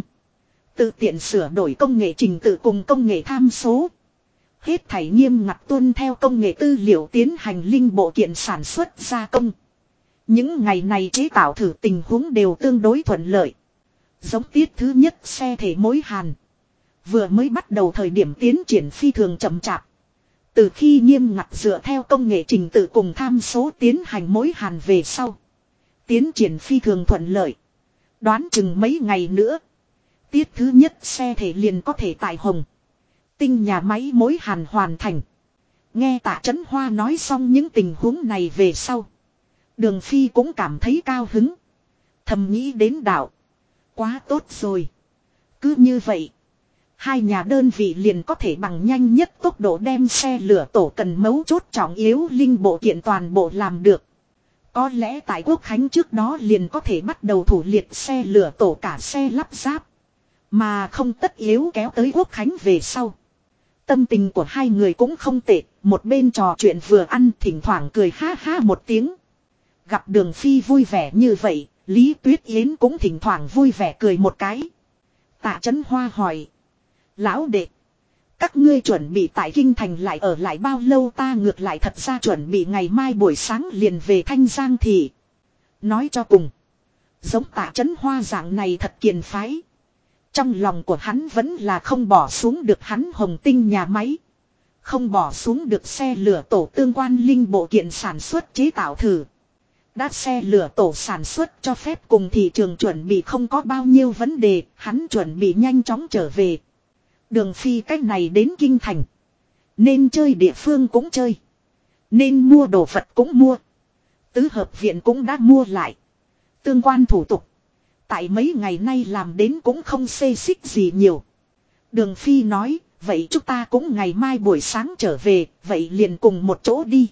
Tự tiện sửa đổi công nghệ trình tự cùng công nghệ tham số. Hết thảy nghiêm ngặt tuân theo công nghệ tư liệu tiến hành linh bộ kiện sản xuất gia công. Những ngày này chế tạo thử tình huống đều tương đối thuận lợi. Giống tiết thứ nhất xe thể mối hàn. Vừa mới bắt đầu thời điểm tiến triển phi thường chậm chạp. Từ khi nghiêm ngặt dựa theo công nghệ trình tự cùng tham số tiến hành mối hàn về sau. Tiến triển phi thường thuận lợi. Đoán chừng mấy ngày nữa. Tiết thứ nhất xe thể liền có thể tại Hồng Tinh nhà máy mối hàn hoàn thành. Nghe Tạ Chấn Hoa nói xong những tình huống này về sau. Đường Phi cũng cảm thấy cao hứng. Thầm nghĩ đến đạo. Quá tốt rồi. Cứ như vậy. Hai nhà đơn vị liền có thể bằng nhanh nhất tốc độ đem xe lửa tổ cần mấu chốt trọng yếu linh bộ kiện toàn bộ làm được. Có lẽ tại Quốc Khánh trước đó liền có thể bắt đầu thủ liệt xe lửa tổ cả xe lắp ráp. Mà không tất yếu kéo tới Quốc Khánh về sau. Tâm tình của hai người cũng không tệ. Một bên trò chuyện vừa ăn thỉnh thoảng cười ha ha một tiếng. Gặp Đường Phi vui vẻ như vậy. Lý Tuyết Yến cũng thỉnh thoảng vui vẻ cười một cái. Tạ Chấn Hoa hỏi. Lão đệ. Các ngươi chuẩn bị tại Kinh Thành lại ở lại bao lâu? Ta ngược lại thật ra chuẩn bị ngày mai buổi sáng liền về Thanh Giang Thị. Nói cho cùng. Giống Tạ Chấn Hoa dạng này thật kiền phái. Trong lòng của hắn vẫn là không bỏ xuống được hắn Hồng Tinh nhà máy. Không bỏ xuống được xe lửa tổ tương quan linh bộ kiện sản xuất chế tạo thử. Đã xe lửa tổ sản xuất cho phép cùng thị trường chuẩn bị không có bao nhiêu vấn đề. Hắn chuẩn bị nhanh chóng trở về. Đường Phi cách này đến Kinh Thành. Nên chơi địa phương cũng chơi. Nên mua đồ vật cũng mua. Tứ hợp viện cũng đã mua lại. Tương quan thủ tục. Tại mấy ngày nay làm đến cũng không xê xích gì nhiều. Đường Phi nói, vậy chúng ta cũng ngày mai buổi sáng trở về, vậy liền cùng một chỗ đi.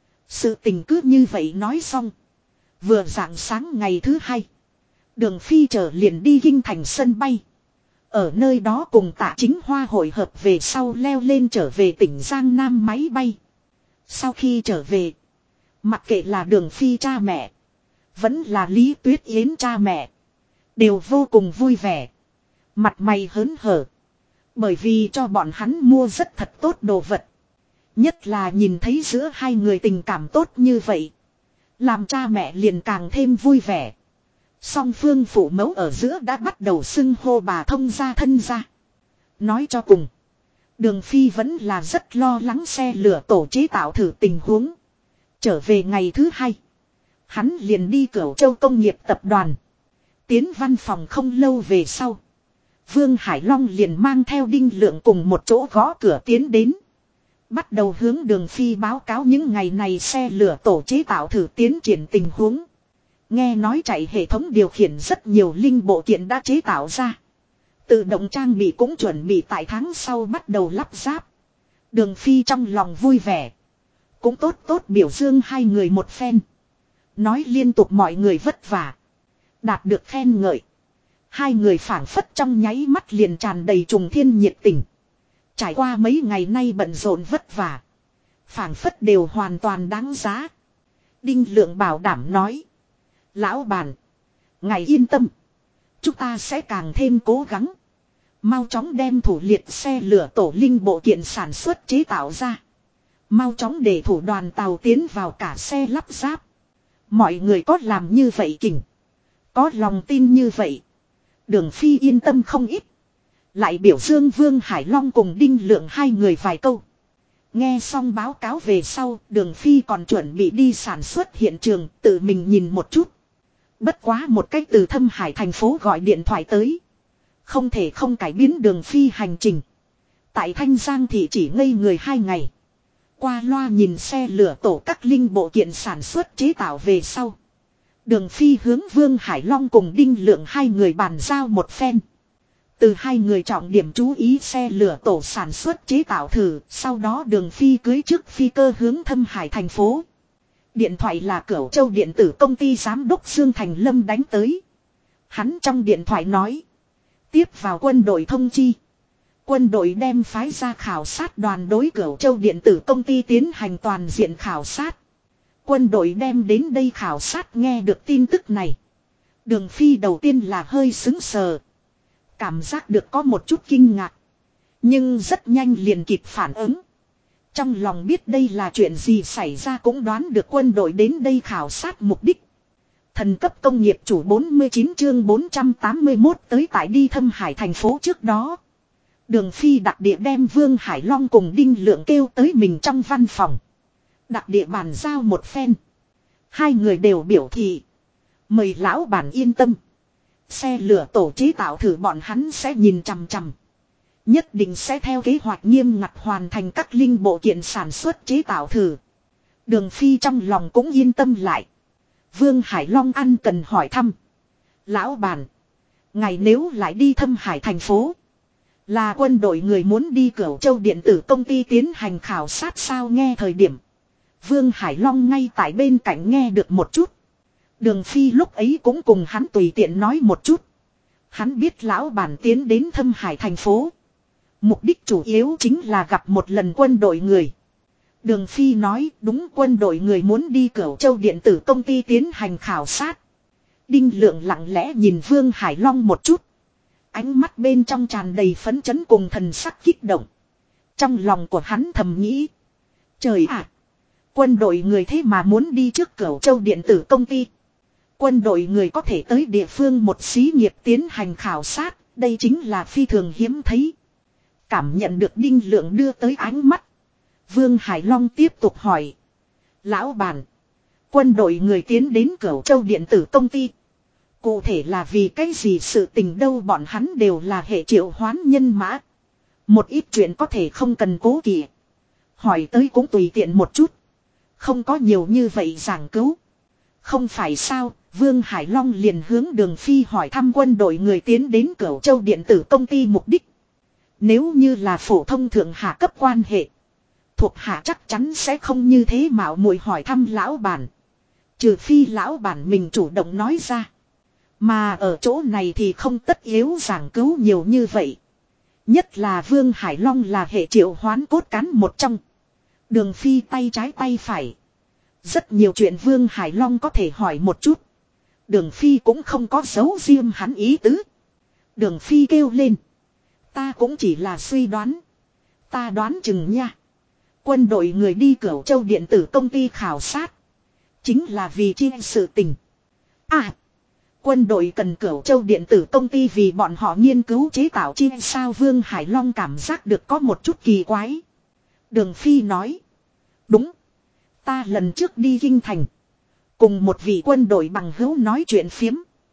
Sự tình cứ như vậy nói xong. Vừa rạng sáng ngày thứ hai. Đường Phi trở liền đi Kinh Thành sân bay. Ở nơi đó cùng Tạ Chính Hoa hội hợp về sau leo lên trở về tỉnh Giang Nam máy bay. Sau khi trở về. Mặc kệ là Đường Phi cha mẹ. Vẫn là Lý Tuyết Yến cha mẹ. Đều vô cùng vui vẻ. Mặt mày hớn hở. Bởi vì cho bọn hắn mua rất thật tốt đồ vật. Nhất là nhìn thấy giữa hai người tình cảm tốt như vậy. Làm cha mẹ liền càng thêm vui vẻ. Song phương phụ mẫu ở giữa đã bắt đầu xưng hô bà thông gia thân gia. Nói cho cùng. Đường Phi vẫn là rất lo lắng xe lửa tổ chế tạo thử tình huống. Trở về ngày thứ hai. Hắn liền đi Cửu Châu Công nghiệp tập đoàn. Tiến văn phòng không lâu về sau. Vương Hải Long liền mang theo Đinh Lượng cùng một chỗ gõ cửa tiến đến. Bắt đầu hướng Đường Phi báo cáo những ngày này xe lửa tổ chế tạo thử tiến triển tình huống. Nghe nói chạy hệ thống điều khiển rất nhiều linh bộ kiện đã chế tạo ra. Tự động trang bị cũng chuẩn bị tại tháng sau bắt đầu lắp ráp. Đường Phi trong lòng vui vẻ. Cũng tốt biểu dương hai người một phen. Nói liên tục mọi người vất vả. Đạt được khen ngợi. Hai người phảng phất trong nháy mắt liền tràn đầy trùng thiên nhiệt tình. Trải qua mấy ngày nay bận rộn vất vả. Phảng phất đều hoàn toàn đáng giá. Đinh Lượng bảo đảm nói. Lão bản. Ngài yên tâm. Chúng ta sẽ càng thêm cố gắng. Mau chóng đem thủ liệt xe lửa tổ linh bộ kiện sản xuất chế tạo ra. Mau chóng để thủ đoàn tàu tiến vào cả xe lắp ráp. Mọi người có làm như vậy kỉnh. Có lòng tin như vậy. Đường Phi yên tâm không ít. Lại biểu dương Vương Hải Long cùng Đinh Lượng hai người vài câu. Nghe xong báo cáo về sau, Đường Phi còn chuẩn bị đi sản xuất hiện trường, tự mình nhìn một chút. Bất quá một cách từ Thâm Hải thành phố gọi điện thoại tới. Không thể không cải biến Đường Phi hành trình. Tại Thanh Giang thì chỉ ngây người 2 ngày. Qua loa nhìn xe lửa tổ các linh bộ kiện sản xuất chế tạo về sau. Đường Phi hướng Vương Hải Long cùng Đinh Lượng hai người bàn giao một phen. Từ hai người trọng điểm chú ý xe lửa tổ sản xuất chế tạo thử, sau đó Đường Phi cưới trước phi cơ hướng Thâm Hải thành phố. Điện thoại là Cửu Châu điện tử công ty giám đốc Dương Thành Lâm đánh tới. Hắn trong điện thoại nói. Tiếp vào quân đội thông chi. Quân đội đem phái ra khảo sát đoàn đối Cửu Châu điện tử công ty tiến hành toàn diện khảo sát. Quân đội đem đến đây khảo sát nghe được tin tức này. Đường Phi đầu tiên là hơi sững sờ. Cảm giác được có một chút kinh ngạc. Nhưng rất nhanh liền kịp phản ứng. Trong lòng biết đây là chuyện gì xảy ra cũng đoán được quân đội đến đây khảo sát mục đích. Thần cấp công nghiệp chủ 49 chương 481 tới tại đi Thâm Hải thành phố trước đó. Đường Phi đặc địa đem Vương Hải Long cùng Đinh Lượng kêu tới mình trong văn phòng. Đặc địa bàn giao một phen. Hai người đều biểu thị. Mời lão bản yên tâm. Xe lửa tổ chế tạo thử bọn hắn sẽ nhìn chằm chằm. Nhất định sẽ theo kế hoạch nghiêm ngặt hoàn thành các linh bộ kiện sản xuất chế tạo thử. Đường Phi trong lòng cũng yên tâm lại. Vương Hải Long ăn cần hỏi thăm. Lão bản. Ngày nếu lại đi Thâm Hải thành phố. Là quân đội người muốn đi Cửu Châu điện tử công ty tiến hành khảo sát sao nghe thời điểm. Vương Hải Long ngay tại bên cạnh nghe được một chút. Đường Phi lúc ấy cũng cùng hắn tùy tiện nói một chút. Hắn biết lão bản tiến đến Thâm Hải thành phố. Mục đích chủ yếu chính là gặp một lần quân đội người. Đường Phi nói đúng quân đội người muốn đi Cửu Châu điện tử công ty tiến hành khảo sát. Đinh Lượng lặng lẽ nhìn Vương Hải Long một chút. Ánh mắt bên trong tràn đầy phấn chấn cùng thần sắc kích động. Trong lòng của hắn thầm nghĩ. Trời ạ! Quân đội người thế mà muốn đi trước Cửu Châu điện tử công ty. Quân đội người có thể tới địa phương một xí nghiệp tiến hành khảo sát. Đây chính là phi thường hiếm thấy. Cảm nhận được Đinh Lượng đưa tới ánh mắt. Vương Hải Long tiếp tục hỏi. Lão bản. Quân đội người tiến đến Cửu Châu điện tử công ty. Cụ thể là vì cái gì sự tình đâu bọn hắn đều là hệ triệu hoán nhân mã. Một ít chuyện có thể không cần cố kỵ. Hỏi tới cũng tùy tiện một chút. Không có nhiều như vậy giảng cứu. Không phải sao, Vương Hải Long liền hướng Đường Phi hỏi thăm quân đội người tiến đến Cửu Châu điện tử công ty mục đích. Nếu như là phổ thông thượng hạ cấp quan hệ. Thuộc hạ chắc chắn sẽ không như thế mạo muội hỏi thăm lão bản. Trừ phi lão bản mình chủ động nói ra. Mà ở chỗ này thì không tất yếu giảng cứu nhiều như vậy. Nhất là Vương Hải Long là hệ triệu hoán cốt cán một trong. Đường Phi tay trái tay phải. Rất nhiều chuyện Vương Hải Long có thể hỏi một chút. Đường Phi cũng không có giấu riêng hắn ý tứ. Đường Phi kêu lên. Ta cũng chỉ là suy đoán. Ta đoán chừng nha. Quân đội người đi Cửu Châu điện tử công ty khảo sát. Chính là vì chi sự tình. À. Quân đội cần Cửu Châu điện tử công ty vì bọn họ nghiên cứu chế tạo chi sao Vương Hải Long cảm giác được có một chút kỳ quái. Đường Phi nói. Đúng. Ta lần trước đi Kinh Thành. Cùng một vị quân đội bằng hữu nói chuyện phiếm.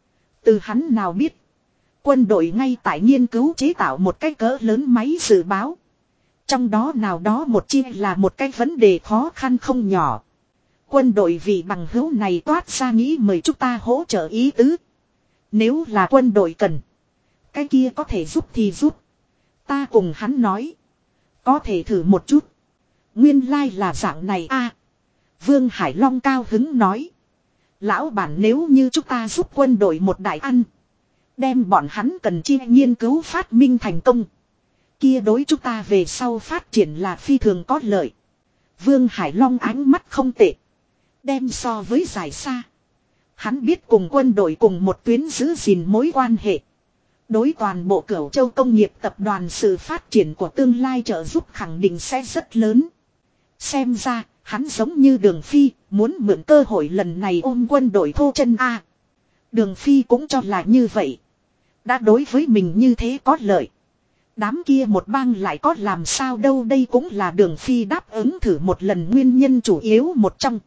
Từ hắn nào biết. Quân đội ngay tại nghiên cứu chế tạo một cái cỡ lớn máy dự báo. Trong đó nào đó một chi là một cái vấn đề khó khăn không nhỏ. Quân đội vì bằng hữu này toát ra nghĩ mời chúng ta hỗ trợ ý tứ. Nếu là quân đội cần. Cái kia có thể giúp thì giúp. Ta cùng hắn nói. Có thể thử một chút. Nguyên lai là dạng này a. Vương Hải Long cao hứng nói. Lão bản nếu như chúng ta giúp quân đội một đại ăn. Đem bọn hắn cần chi nghiên cứu phát minh thành công. Kia đối chúng ta về sau phát triển là phi thường có lợi. Vương Hải Long ánh mắt không tệ. Đem so với giải xa. Hắn biết cùng quân đội cùng một tuyến giữ gìn mối quan hệ. Đối toàn bộ Cửu Châu công nghiệp tập đoàn sự phát triển của tương lai trợ giúp khẳng định sẽ rất lớn. Xem ra, hắn giống như Đường Phi, muốn mượn cơ hội lần này ôm quân đội thô chân A. Đường Phi cũng cho là như vậy. Đã đối với mình như thế có lợi. Đám kia một bang lại có làm sao đâu đây cũng là Đường Phi đáp ứng thử một lần nguyên nhân chủ yếu một trong.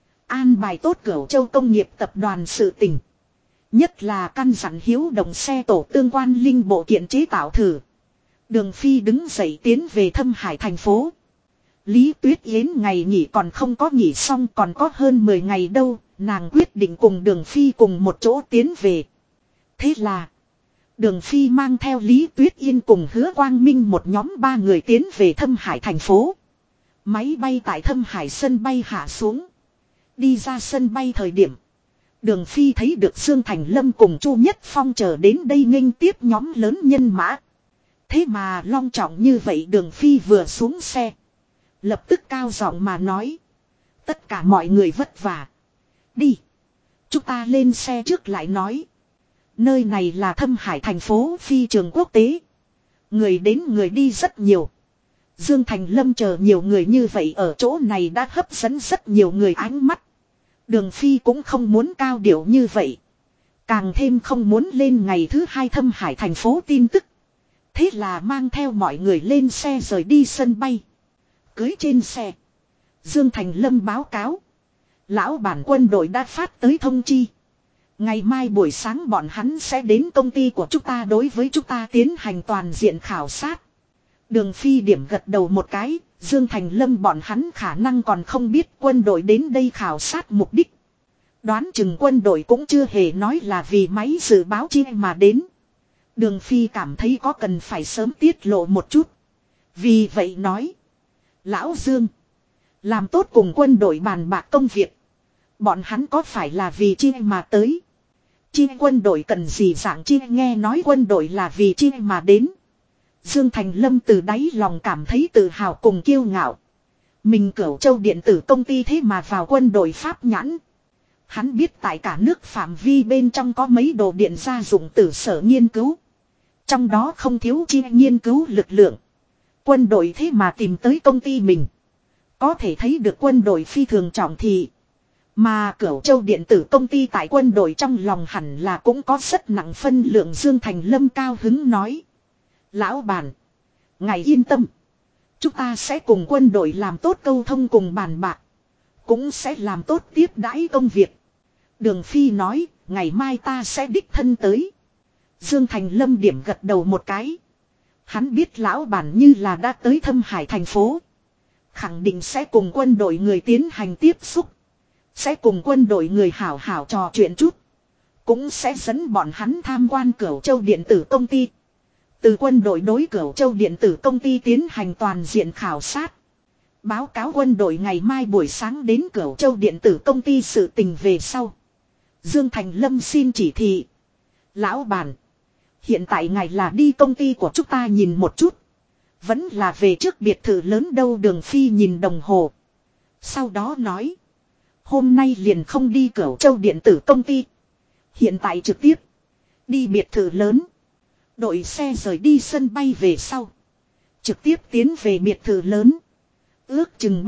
An bài tốt Cửu Châu công nghiệp tập đoàn sự tình. Nhất là căn dặn hiếu đồng xe tổ tương quan linh bộ kiện chế tạo thử. Đường Phi đứng dậy tiến về Thâm Hải thành phố. Lý Tuyết Yến ngày nghỉ còn không có nghỉ xong, còn có hơn 10 ngày đâu, nàng quyết định cùng Đường Phi cùng một chỗ tiến về. Thế là Đường Phi mang theo Lý Tuyết Yên cùng Hứa Quang Minh một nhóm 3 người tiến về Thâm Hải thành phố. Máy bay tại Thâm Hải sân bay hạ xuống. Đi ra sân bay thời điểm, Đường Phi thấy được Dương Thành Lâm cùng Chu Nhất Phong chờ đến đây nghênh tiếp nhóm lớn nhân mã. Thế mà long trọng như vậy, Đường Phi vừa xuống xe, lập tức cao giọng mà nói: tất cả mọi người vất vả. Đi, chúng ta lên xe trước lại nói. Nơi này là Thâm Hải thành phố phi trường quốc tế. Người đến người đi rất nhiều. Dương Thành Lâm chờ nhiều người như vậy ở chỗ này đã hấp dẫn rất nhiều người ánh mắt. Đường Phi cũng không muốn cao điệu như vậy. Càng thêm không muốn lên ngày thứ 2 Thâm Hải thành phố tin tức. Thế là mang theo mọi người lên xe rời đi sân bay. Cưới trên xe, Dương Thành Lâm báo cáo: lão bản quân đội đã phát tới thông chi. Ngày mai buổi sáng bọn hắn sẽ đến công ty của chúng ta đối với chúng ta tiến hành toàn diện khảo sát. Đường Phi điểm gật đầu một cái, Dương Thành Lâm bọn hắn khả năng còn không biết quân đội đến đây khảo sát mục đích. Đoán chừng quân đội cũng chưa hề nói là vì máy dự báo chi mà đến. Đường Phi cảm thấy có cần phải sớm tiết lộ một chút. Vì vậy nói: lão Dương, làm tốt cùng quân đội bàn bạc công việc. Bọn hắn có phải là vì chi mà tới? Chi quân đội cần gì dạng chi, nghe nói quân đội là vì chi mà đến. Dương Thành Lâm từ đáy lòng cảm thấy tự hào cùng kiêu ngạo. Mình Cửu Châu điện tử công ty thế mà vào quân đội Pháp nhãn. Hắn biết tại cả nước phạm vi bên trong có mấy đồ điện gia dụng tử sở nghiên cứu. Trong đó không thiếu chi nghiên cứu lực lượng. Quân đội thế mà tìm tới công ty mình. Có thể thấy được quân đội phi thường trọng thị. Mà Cửu Châu điện tử công ty tại quân đội trong lòng hẳn là cũng có rất nặng phân lượng. Dương Thành Lâm cao hứng nói: lão bản, ngài yên tâm. Chúng ta sẽ cùng quân đội làm tốt câu thông cùng bàn bạc. Cũng sẽ làm tốt tiếp đãi công việc. Đường Phi nói: ngày mai ta sẽ đích thân tới. Dương Thành Lâm điểm gật đầu một cái. Hắn biết lão bản như là đã tới Thâm Hải thành phố, khẳng định sẽ cùng quân đội người tiến hành tiếp xúc. Sẽ cùng quân đội người hảo hảo trò chuyện chút. Cũng sẽ dẫn bọn hắn tham quan Cửu Châu điện tử công ty. Từ quân đội đối Cửu Châu điện tử công ty tiến hành toàn diện khảo sát. Báo cáo quân đội ngày mai buổi sáng đến Cửu Châu điện tử công ty sự tình về sau. Dương Thành Lâm xin chỉ thị: lão bản, hiện tại ngài là đi công ty của chúng ta nhìn một chút, vẫn là về trước biệt thự lớn đâu? Đường Phi nhìn đồng hồ, sau đó nói: hôm nay liền không đi Cửu Châu điện tử công ty. Hiện tại trực tiếp đi biệt thự lớn. Đội xe rời đi sân bay về sau, trực tiếp tiến về biệt thự lớn. Ước chừng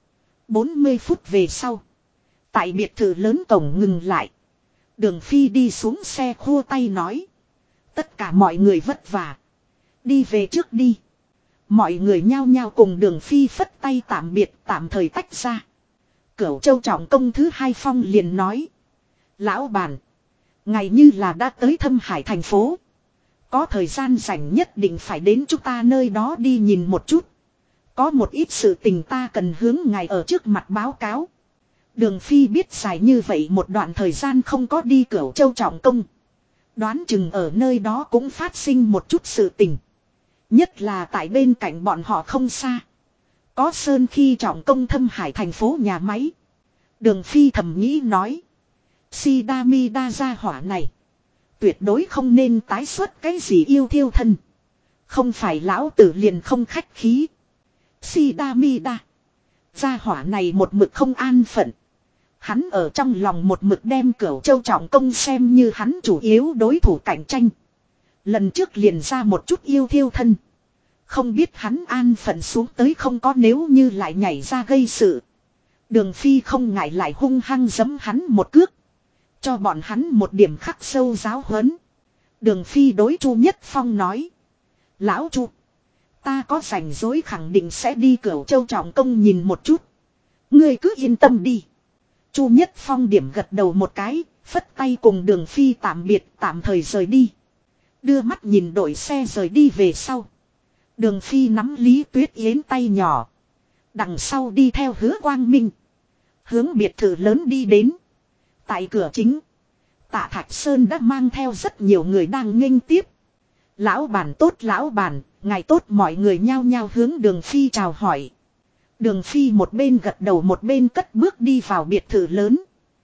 40 phút về sau, tại biệt thự lớn cổng ngừng lại. Đường Phi đi xuống xe khua tay nói: tất cả mọi người vất vả. Đi về trước đi. Mọi người nhao nhao cùng Đường Phi phất tay tạm biệt, tạm thời tách ra. Cửu Châu trọng công thứ 2 Phong liền nói: lão bản, ngài như là đã tới Thâm Hải thành phố, có thời gian rảnh nhất định phải đến chúng ta nơi đó đi nhìn một chút. Có một ít sự tình ta cần hướng ngài ở trước mặt báo cáo. Đường Phi biết dài như vậy một đoạn thời gian không có đi Cửu Châu trọng công, đoán chừng ở nơi đó cũng phát sinh một chút sự tình. Nhất là tại bên cạnh bọn họ không xa, có Sơn Khi trọng công Thâm Hải thành phố nhà máy. Đường Phi thầm nghĩ nói: Sidamida gia hỏa này tuyệt đối không nên tái xuất cái gì yêu thiêu thân. Không phải lão tử liền không khách khí. Sidamida gia hỏa này một mực không an phận. Hắn ở trong lòng một mực đem Cửu Châu trọng công xem như hắn chủ yếu đối thủ cạnh tranh. Lần trước liền ra một chút yêu thiêu thân. Không biết hắn an phận xuống tới không có, nếu như lại nhảy ra gây sự. Đường Phi không ngại lại hung hăng giẫm hắn một cước, cho bọn hắn một điểm khắc sâu giáo huấn. Đường Phi đối Chu Nhất Phong nói: lão Chu, ta có rảnh rỗi khẳng định sẽ đi Cửu Châu trọng công nhìn một chút. Ngươi cứ yên tâm đi. Chu Nhất Phong điểm gật đầu một cái, phất tay cùng Đường Phi tạm biệt, tạm thời rời đi. Đưa mắt nhìn đội xe rời đi về sau, Đường Phi nắm Lý Tuyết Yến tay nhỏ, Đằng sau đi theo Hứa Quang Minh. Hướng biệt thự lớn đi đến. Tại cửa chính. Tạ Thạch Sơn đã mang theo rất nhiều người đang nghênh tiếp. Lão bản tốt, lão bản, ngài tốt, mọi người nhao nhao hướng Đường Phi chào hỏi. Đường Phi một bên gật đầu một bên cất bước đi vào biệt thự lớn.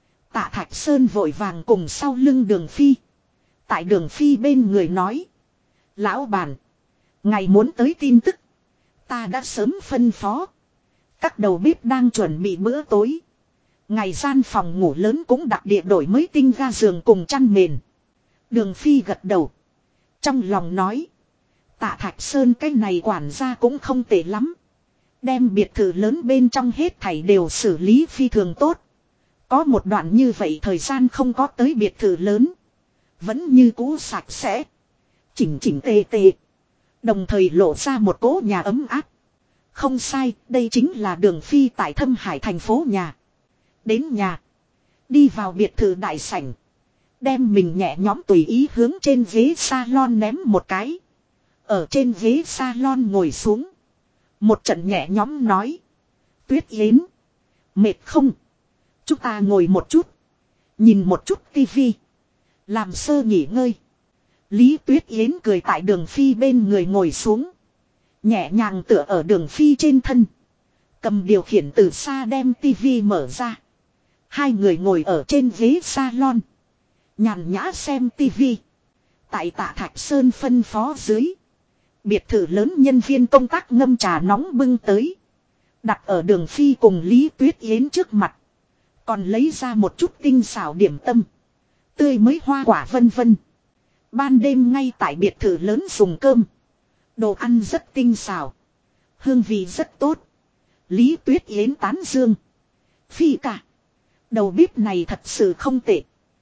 Tạ Thạch Sơn vội vàng cùng sau lưng Đường Phi. Tại Đường Phi bên người nói. Lão bản, ngài muốn tới tin tức. Ta đã sớm phân phó. Các đầu bếp đang chuẩn bị bữa tối. Ngày gian phòng ngủ lớn cũng đặc địa đổi mới tinh ga giường cùng chăn mền. Đường Phi gật đầu. Trong lòng nói. Tạ Thạch Sơn cái này quản gia cũng không tệ lắm. Đem biệt thự lớn bên trong hết thảy đều xử lý phi thường tốt. Có một đoạn như vậy thời gian không có tới biệt thự lớn. Vẫn như cũ sạch sẽ. Chỉnh chỉnh tề tề. Đồng thời lộ ra một cỗ nhà ấm áp. Không sai, đây chính là Đường Phi tại Thâm Hải thành phố nhà. Đến nhà. Đi vào biệt thự đại sảnh. Đem mình nhẹ nhõm tùy ý hướng trên ghế salon ném một cái. Ở trên ghế salon ngồi xuống. Một trận nhẹ nhõm nói. Tuyết Yến. Mệt không? Chúng ta ngồi một chút. Nhìn một chút tivi. Làm sơ nghỉ ngơi. Lý Tuyết Yến cười tại Đường Phi bên người ngồi xuống. Nhẹ nhàng tựa ở Đường Phi trên thân. Cầm điều khiển từ xa đem tivi mở ra. Hai người ngồi ở trên ghế salon. Nhàn nhã xem tivi. Tại Tạ Thạch Sơn phân phó dưới. Biệt thự lớn nhân viên công tác ngâm trà nóng bưng tới. Đặt ở Đường Phi cùng Lý Tuyết Yến trước mặt. Còn lấy ra một chút tinh xảo điểm tâm. Tươi mới hoa quả vân vân. Ban đêm ngay tại biệt thự lớn dùng cơm. Đồ ăn rất tinh xảo. Hương vị rất tốt. Lý Tuyết Yến tán dương. Phi cả. Đầu bếp này thật sự không tệ.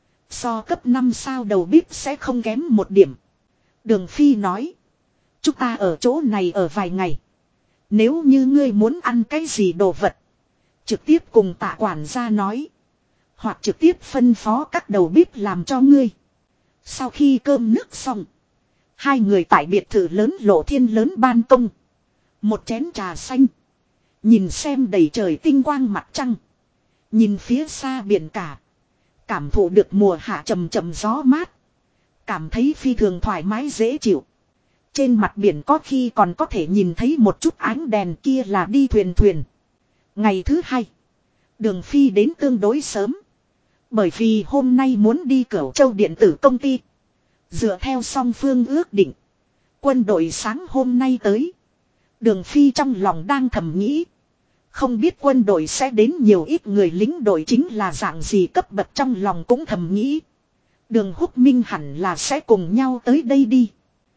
So cấp 5 sao đầu bếp sẽ không kém một điểm. Đường Phi nói. Chúng ta ở chỗ này ở vài ngày. Nếu như ngươi muốn ăn cái gì đồ vật. Trực tiếp cùng Tạ quản gia nói. Hoặc trực tiếp phân phó các đầu bếp làm cho ngươi. Sau khi cơm nước xong. Hai người tại biệt thự lớn lộ thiên lớn ban công. Một chén trà xanh. Nhìn xem đầy trời tinh quang mặt trăng. Nhìn phía xa biển cả. Cảm thụ được mùa hạ trầm trầm gió mát. Cảm thấy phi thường thoải mái dễ chịu. Trên mặt biển có khi còn có thể nhìn thấy một chút ánh đèn, kia là đi thuyền. Ngày thứ hai. Đường Phi đến tương đối sớm. Bởi vì hôm nay muốn đi Cửu Châu điện tử công ty. Dựa theo song phương ước định. Quân đội sáng hôm nay tới. Đường Phi trong lòng đang thầm nghĩ. Không biết quân đội sẽ đến nhiều ít người lính đội chính là dạng gì cấp bậc, trong lòng cũng thầm nghĩ. Đường Húc Minh hẳn là sẽ cùng nhau tới đây đi.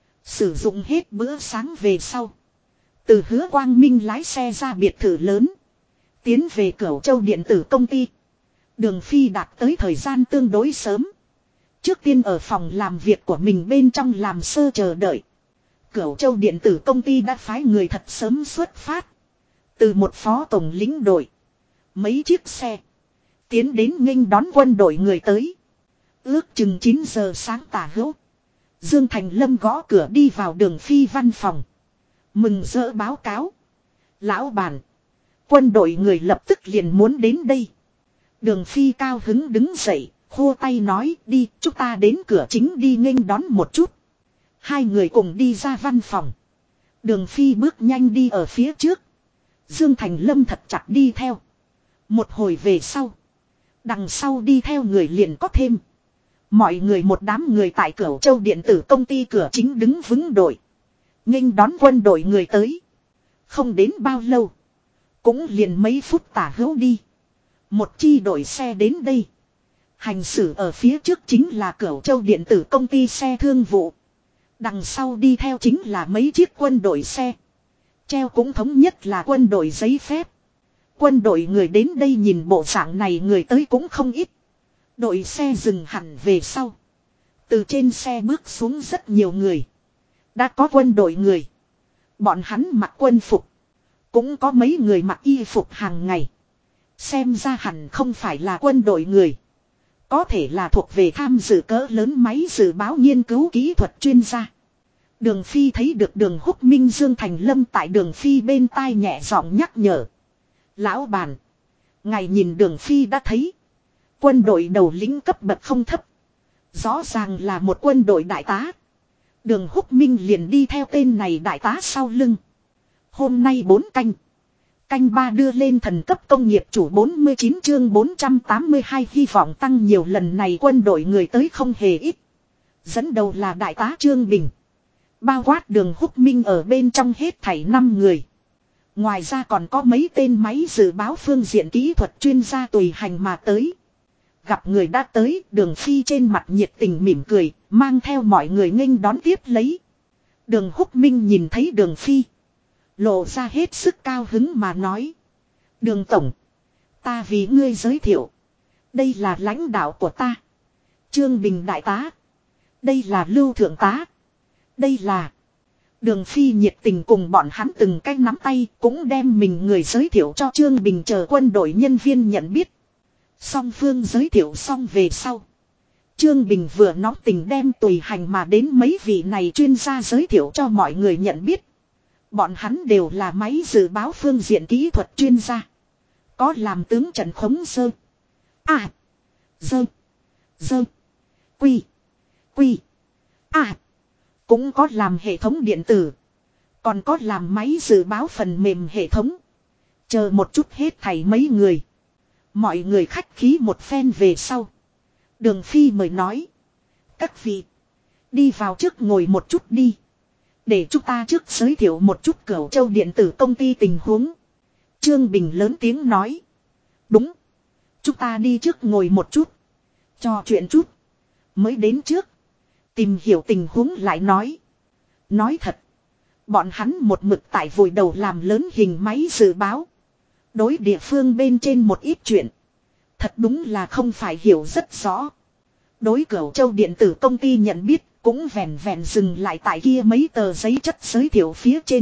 Sử dụng hết bữa sáng về sau. Từ Hứa Quang Minh lái xe ra biệt thự lớn. Tiến về Cửu Châu điện tử công ty. Đường Phi đạt tới thời gian tương đối sớm. Trước tiên ở phòng làm việc của mình bên trong làm sơ chờ đợi. Cửu Châu điện tử công ty đã phái người thật sớm xuất phát. Từ một phó tổng lĩnh đội. Mấy chiếc xe. Tiến đến nghênh đón quân đội người tới. Ước chừng 9 giờ sáng tả hữu. Dương Thành Lâm gõ cửa đi vào Đường Phi văn phòng. Mừng rỡ báo cáo. Lão bản. Quân đội người lập tức liền muốn đến đây. Đường Phi cao hứng đứng dậy. Khua tay nói đi, chúng ta đến cửa chính đi nghênh đón một chút. Hai người cùng đi ra văn phòng. Đường Phi bước nhanh đi ở phía trước. Dương Thành Lâm thật chặt đi theo. Một hồi về sau. Đằng sau đi theo người liền có thêm. Mọi người một đám người tại Cửu Châu điện tử công ty cửa chính đứng vững đội. Nghênh đón quân đội người tới. Không đến bao lâu. Cũng liền mấy phút tả hữu đi. Một chi đội xe đến đây. Hành xử ở phía trước chính là Cửu Châu điện tử công ty xe thương vụ. Đằng sau đi theo chính là mấy chiếc quân đội xe. Treo cũng thống nhất là quân đội giấy phép. Quân đội người đến đây nhìn bộ dạng này người tới cũng không ít. Đội xe dừng hẳn về sau. Từ trên xe bước xuống rất nhiều người. Đã có quân đội người. Bọn hắn mặc quân phục. Cũng có mấy người mặc y phục hàng ngày. Xem ra hẳn không phải là quân đội người. Có thể là thuộc về tham dự cỡ lớn máy dự báo nghiên cứu kỹ thuật chuyên gia. Đường Phi thấy được Đường Húc Minh Dương Thành Lâm tại Đường Phi bên tai nhẹ giọng nhắc nhở. Lão bản. Ngài nhìn Đường Phi đã thấy. Quân đội đầu lĩnh cấp bậc không thấp. Rõ ràng là một quân đội đại tá. Đường Húc Minh liền đi theo tên này đại tá sau lưng. Hôm nay 4 canh. Canh 3 đưa lên thần cấp công nghiệp chủ 49 chương 482 hy vọng tăng nhiều lần này quân đội người tới không hề ít. Dẫn đầu là đại tá Trương Bình. Bao quát Đường Húc Minh ở bên trong hết thảy 5 người. Ngoài ra còn có mấy tên máy dự báo phương diện kỹ thuật chuyên gia tùy hành mà tới. Gặp người đã tới, Đường Phi trên mặt nhiệt tình mỉm cười, mang theo mọi người nghênh đón tiếp lấy. Đường Húc Minh nhìn thấy Đường Phi. Lộ ra hết sức cao hứng mà nói. Đường Tổng. Ta vì ngươi giới thiệu. Đây là lãnh đạo của ta. Trương Bình đại tá. Đây là Lưu Thượng tá. Đây là... Đường Phi nhiệt tình cùng bọn hắn từng cái nắm tay cũng đem mình người giới thiệu cho Trương Bình chờ quân đội nhân viên nhận biết. Song phương giới thiệu xong về sau. Trương Bình vừa nóng tình đem tùy hành mà đến mấy vị này chuyên gia giới thiệu cho mọi người nhận biết. Bọn hắn đều là máy dự báo phương diện kỹ thuật chuyên gia. Có làm tướng Trần Khống Sơ. À. Dơ. Dơ. Quy. Quy. À. Cũng có làm hệ thống điện tử. Còn có làm máy dự báo phần mềm hệ thống. Chờ một chút hết thảy mấy người. Mọi người khách khí một phen về sau. Đường Phi mời nói. Các vị. Đi vào trước ngồi một chút đi. Để chúng ta trước giới thiệu một chút Cửu Châu điện tử công ty tình huống. Trương Bình lớn tiếng nói. Đúng. Chúng ta đi trước ngồi một chút. Trò chuyện chút. Mới đến trước. Tìm hiểu tình huống lại nói. Nói thật. Bọn hắn một mực tại vùi đầu làm lớn hình máy dự báo. Đối địa phương bên trên một ít chuyện. Thật đúng là không phải hiểu rất rõ. Đối Cửu Châu điện tử công ty nhận biết. Cũng vẹn vẹn dừng lại tại kia mấy tờ giấy chất giới thiệu phía trên.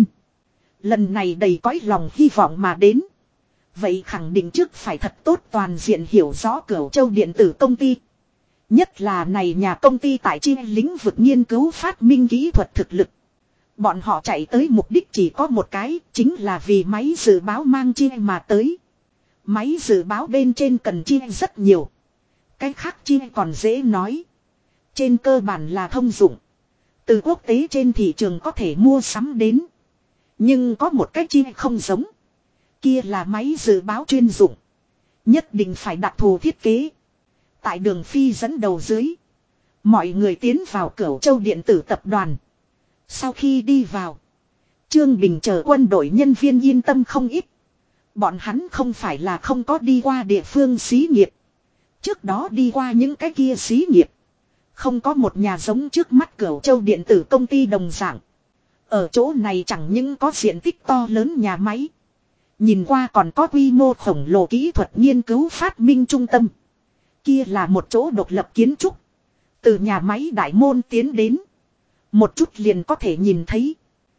Lần này đầy cõi lòng hy vọng mà đến. Vậy khẳng định trước phải thật tốt toàn diện hiểu rõ Cửu Châu điện tử công ty. Nhất là này nhà công ty tại trên lĩnh vực nghiên cứu phát minh kỹ thuật thực lực. Bọn họ chạy tới mục đích chỉ có một cái, chính là vì máy dự báo mang chia mà tới. Máy dự báo bên trên cần chia rất nhiều. Cái khác chia còn dễ nói. Trên cơ bản là thông dụng. Từ quốc tế trên thị trường có thể mua sắm đến. Nhưng có một cách chia không giống. Kia là máy dự báo chuyên dụng. Nhất định phải đặc thù thiết kế. Tại Đường Phi dẫn đầu dưới. Mọi người tiến vào Cửu Châu điện tử tập đoàn. Sau khi đi vào. Trương Bình chờ quân đội nhân viên yên tâm không ít. Bọn hắn không phải là không có đi qua địa phương xí nghiệp. Trước đó đi qua những cái kia xí nghiệp. Không có một nhà giống trước mắt Cửu Châu điện tử công ty đồng dạng. Ở chỗ này chẳng những có diện tích to lớn nhà máy. Nhìn qua còn có quy mô khổng lồ kỹ thuật nghiên cứu phát minh trung tâm. Kia là một chỗ độc lập kiến trúc. Từ nhà máy đại môn tiến đến. Một chút liền có thể nhìn thấy.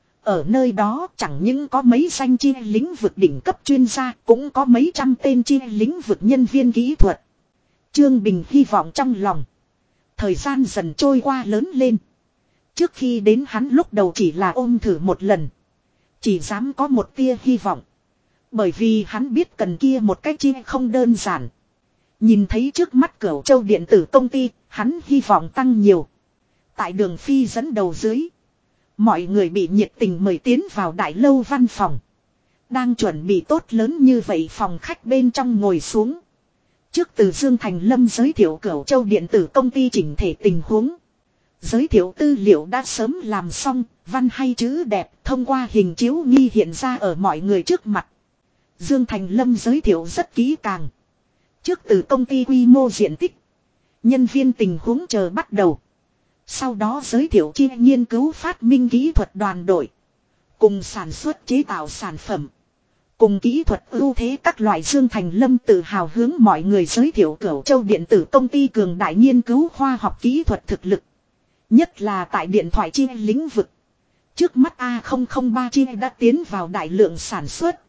Ở nơi đó chẳng những có mấy danh chia lĩnh vực đỉnh cấp chuyên gia. Cũng có mấy trăm tên chia lĩnh vực nhân viên kỹ thuật. Trương Bình hy vọng trong lòng. Thời gian dần trôi qua lớn lên. Trước khi đến hắn lúc đầu chỉ là ôm thử một lần. Chỉ dám có một tia hy vọng. Bởi vì hắn biết cần kia một cách chia không đơn giản. Nhìn thấy trước mắt Cửu Châu điện tử công ty, hắn hy vọng tăng nhiều. Tại Đường Phi dẫn đầu dưới. Mọi người bị nhiệt tình mời tiến vào đại lâu văn phòng. Đang chuẩn bị tốt lớn như vậy phòng khách bên trong ngồi xuống. Trước từ Dương Thành Lâm giới thiệu Cửu Châu điện tử công ty chỉnh thể tình huống. Giới thiệu tư liệu đã sớm làm xong, văn hay chữ đẹp thông qua hình chiếu nghi hiện ra ở mọi người trước mặt. Dương Thành Lâm giới thiệu rất kỹ càng. Trước từ công ty quy mô diện tích, nhân viên tình huống chờ bắt đầu. Sau đó giới thiệu chia nghiên cứu phát minh kỹ thuật đoàn đội. Cùng sản xuất chế tạo sản phẩm. Cùng kỹ thuật ưu thế các loại. Dương Thành Lâm tự hào hướng mọi người giới thiệu Cửu Châu điện tử công ty cường đại nghiên cứu khoa học kỹ thuật thực lực. Nhất là tại điện thoại chia lĩnh vực. Trước mắt A003 chia đã tiến vào đại lượng sản xuất.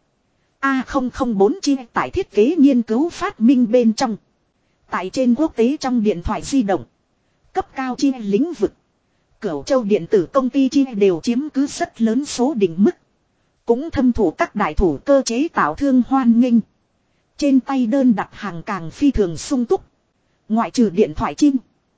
A004 chia tại thiết kế nghiên cứu phát minh bên trong. Tại trên quốc tế trong điện thoại di động. Cấp cao chia lĩnh vực. Cửu Châu điện tử công ty chia đều chiếm cứ rất lớn số đỉnh mức. Cũng thâm thụ các đại thủ cơ chế tạo thương hoan nghênh. Trên tay đơn đặt hàng càng phi thường sung túc. Ngoại trừ điện thoại chim.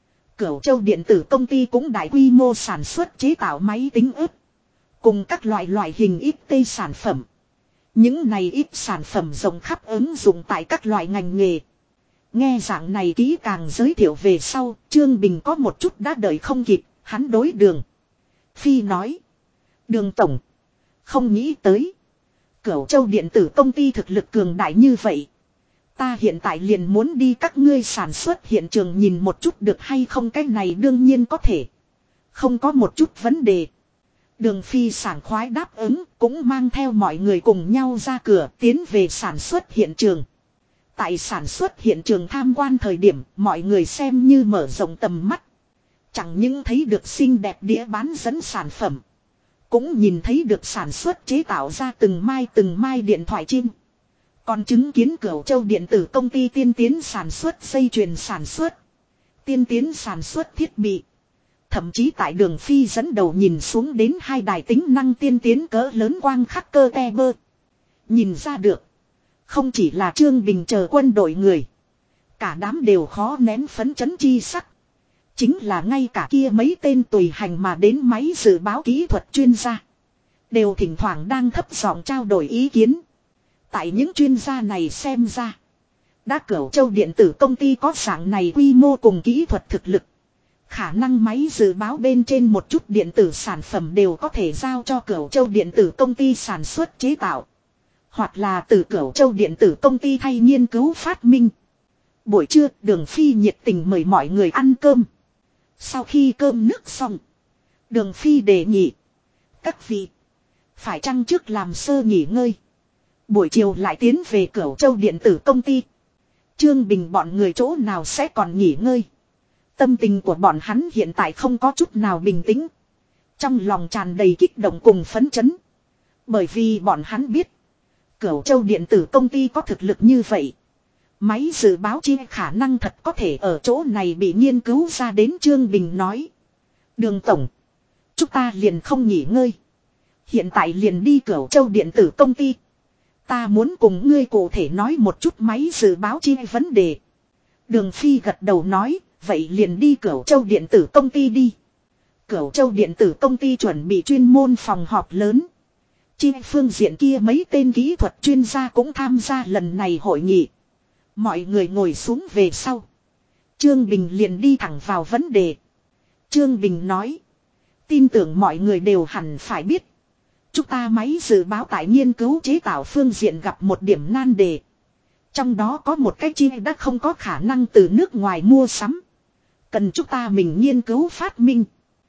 Cửu Châu điện tử công ty cũng đại quy mô sản xuất chế tạo máy tính ức. Cùng các loại hình ít tê sản phẩm. Những này ít sản phẩm rộng khắp ứng dụng tại các loại ngành nghề. Nghe dạng này kỹ càng giới thiệu về sau, Trương Bình có một chút đã đợi không kịp, hắn đối Đường Phi nói. Đường Tổng, không nghĩ tới. Cửu Châu điện tử công ty thực lực cường đại như vậy. Ta hiện tại liền muốn đi các ngươi sản xuất hiện trường nhìn một chút được hay không, cái này đương nhiên có thể. Không có một chút vấn đề. Đường Phi sảng khoái đáp ứng, cũng mang theo mọi người cùng nhau ra cửa tiến về sản xuất hiện trường. Tại sản xuất hiện trường tham quan thời điểm, mọi người xem như mở rộng tầm mắt. Chẳng những thấy được xinh đẹp đĩa bán dẫn sản phẩm. Cũng nhìn thấy được sản xuất chế tạo ra từng mai điện thoại chim. Còn chứng kiến Cửu Châu điện tử công ty tiên tiến sản xuất dây chuyền sản xuất. Tiên tiến sản xuất thiết bị. Thậm chí tại Đường Phi dẫn đầu nhìn xuống đến 2 đài tính năng tiên tiến cỡ lớn quang khắc cơ te bơ. Nhìn ra được. Không chỉ là Trương Bình chờ quân đội người. Cả đám đều khó nén phấn chấn chi sắc. Chính là ngay cả kia mấy tên tùy hành mà đến máy dự báo kỹ thuật chuyên gia. Đều thỉnh thoảng đang thấp giọng trao đổi ý kiến. Tại những chuyên gia này xem ra. Đã Cửu Châu điện tử công ty có dạng này quy mô cùng kỹ thuật thực lực. Khả năng máy dự báo bên trên một chút điện tử sản phẩm đều có thể giao cho Cửu Châu điện tử công ty sản xuất chế tạo. Hoặc là từ Cửu Châu điện tử công ty thay nghiên cứu phát minh. Buổi trưa Đường Phi nhiệt tình mời mọi người ăn cơm. Sau khi cơm nước xong. Đường Phi đề nghị. Các vị. Phải chăng trước làm sơ nghỉ ngơi. Buổi chiều lại tiến về Cửu Châu điện tử công ty. Trương Bình bọn người chỗ nào sẽ còn nghỉ ngơi. Tâm tình của bọn hắn hiện tại không có chút nào bình tĩnh. Trong lòng tràn đầy kích động cùng phấn chấn. Bởi vì bọn hắn biết. Cửu Châu điện tử công ty có thực lực như vậy. Máy dự báo chi khả năng thật có thể ở chỗ này bị nghiên cứu ra đến. Trương Bình nói. Đường Tổng. Chúng ta liền không nghỉ ngơi. Hiện tại liền đi Cửu Châu điện tử công ty. Ta muốn cùng ngươi cụ thể nói một chút máy dự báo chi vấn đề. Đường Phi gật đầu nói. Vậy liền đi Cửu Châu điện tử công ty đi. Cửu Châu điện tử công ty chuẩn bị chuyên môn phòng họp lớn. Chi phương diện kia mấy tên kỹ thuật chuyên gia cũng tham gia lần này hội nghị. Mọi người ngồi xuống về sau. Trương Bình liền đi thẳng vào vấn đề. Trương Bình nói. Tin tưởng mọi người đều hẳn phải biết. Chúng ta máy dự báo tại nghiên cứu chế tạo phương diện gặp một điểm nan đề. Trong đó có một cái chi đã không có khả năng từ nước ngoài mua sắm. Cần chúng ta mình nghiên cứu phát minh.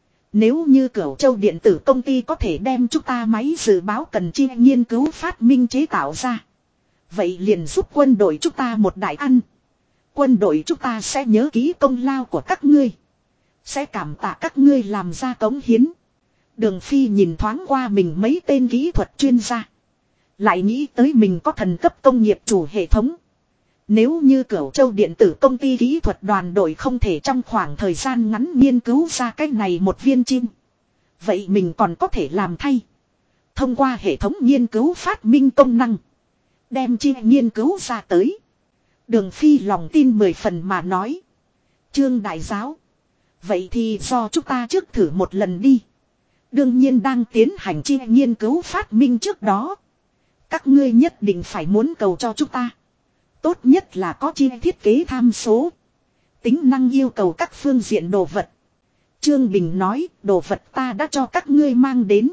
Nếu như Cửu Châu điện tử công ty có thể đem chúng ta máy dự báo cần chi nghiên cứu phát minh chế tạo ra. Vậy liền giúp quân đội chúng ta một đại ăn. Quân đội chúng ta sẽ nhớ kỹ công lao của các ngươi. Sẽ cảm tạ các ngươi làm ra cống hiến. Đường Phi nhìn thoáng qua mình mấy tên kỹ thuật chuyên gia. Lại nghĩ tới mình có thần cấp công nghiệp chủ hệ thống. Nếu như Cửu Châu điện tử công ty kỹ thuật đoàn đội không thể trong khoảng thời gian ngắn nghiên cứu ra cái này một viên chim. Vậy mình còn có thể làm thay. Thông qua hệ thống nghiên cứu phát minh công năng. Đem chi nghiên cứu ra tới. Đường Phi lòng tin 10 phần mà nói. Trương đại giáo. Vậy thì do chúng ta trước thử một lần đi. Đương nhiên đang tiến hành chi nghiên cứu phát minh trước đó. Các ngươi nhất định phải muốn cầu cho chúng ta. Tốt nhất là có chi thiết kế tham số. Tính năng yêu cầu các phương diện đồ vật. Trương Bình nói đồ vật ta đã cho các ngươi mang đến.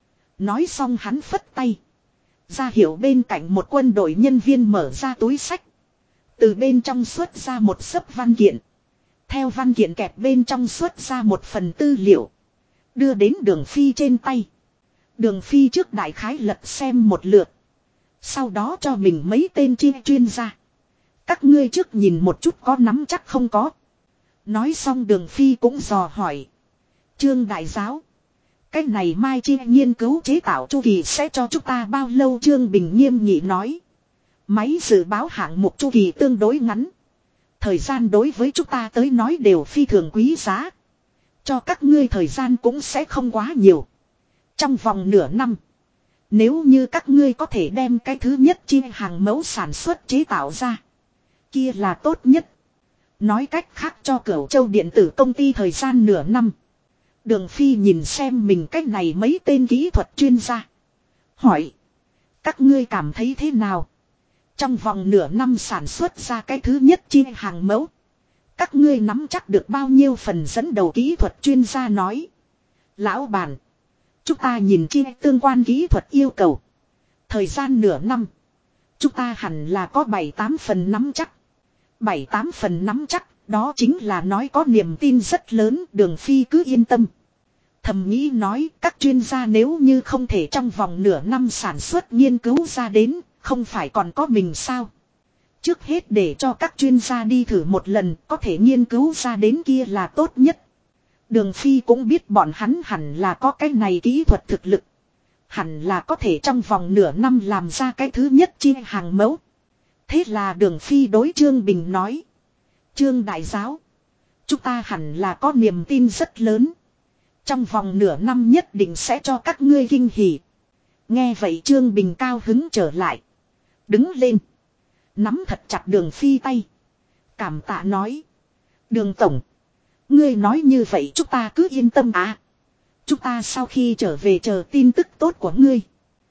Nói xong hắn phất tay. Ra hiệu bên cạnh một quân đội nhân viên mở ra túi sách. Từ bên trong xuất ra một xấp văn kiện. Theo văn kiện kẹp bên trong xuất ra một phần tư liệu. Đưa đến Đường Phi trên tay. Đường Phi trước đại khái lật xem một lượt. Sau đó cho mình mấy tên chi chuyên gia. Các ngươi trước nhìn một chút có nắm chắc không có. Nói xong Đường Phi cũng dò hỏi. Trương đại giáo. Cái này mai chi nghiên cứu chế tạo chu kỳ sẽ cho chúng ta bao lâu? Trương Bình nghiêm nghị nói. Máy dự báo hạng mục chu kỳ tương đối ngắn. Thời gian đối với chúng ta tới nói đều phi thường quý giá. Cho các ngươi thời gian cũng sẽ không quá nhiều. Trong vòng nửa năm. Nếu như các ngươi có thể đem cái thứ nhất chi hàng mẫu sản xuất chế tạo ra. Kia là tốt nhất. Nói cách khác cho Cửu Châu điện tử công ty thời gian nửa năm. Đường Phi nhìn xem mình cách này mấy tên kỹ thuật chuyên gia. Hỏi. Các ngươi cảm thấy thế nào? Trong vòng nửa năm sản xuất ra cái thứ nhất chi hàng mẫu. Các ngươi nắm chắc được bao nhiêu phần dẫn đầu kỹ thuật chuyên gia nói. Lão bản. Chúng ta nhìn chi tương quan kỹ thuật yêu cầu. Thời gian nửa năm. Chúng ta hẳn là có 7-8 phần nắm chắc. 7-8 phần nắm chắc. Đó chính là nói có niềm tin rất lớn. Đường Phi cứ yên tâm. Thầm nghĩ nói các chuyên gia nếu như không thể trong vòng nửa năm sản xuất nghiên cứu ra đến. Không phải còn có mình sao? Trước hết để cho các chuyên gia đi thử một lần. Có thể nghiên cứu ra đến kia là tốt nhất. Đường Phi cũng biết bọn hắn hẳn là có cái này kỹ thuật thực lực. Hẳn là có thể trong vòng nửa năm làm ra cái thứ nhất chi hàng mẫu. Thế là Đường Phi đối Trương Bình nói. Trương đại giáo. Chúng ta hẳn là có niềm tin rất lớn. Trong vòng nửa năm nhất định sẽ cho các ngươi kinh hỉ. Nghe vậy Trương Bình cao hứng trở lại. Đứng lên. Nắm thật chặt Đường Phi tay. Cảm tạ nói. Đường tổng. Ngươi nói như vậy chúng ta cứ yên tâm à. Chúng ta sau khi trở về chờ tin tức tốt của ngươi.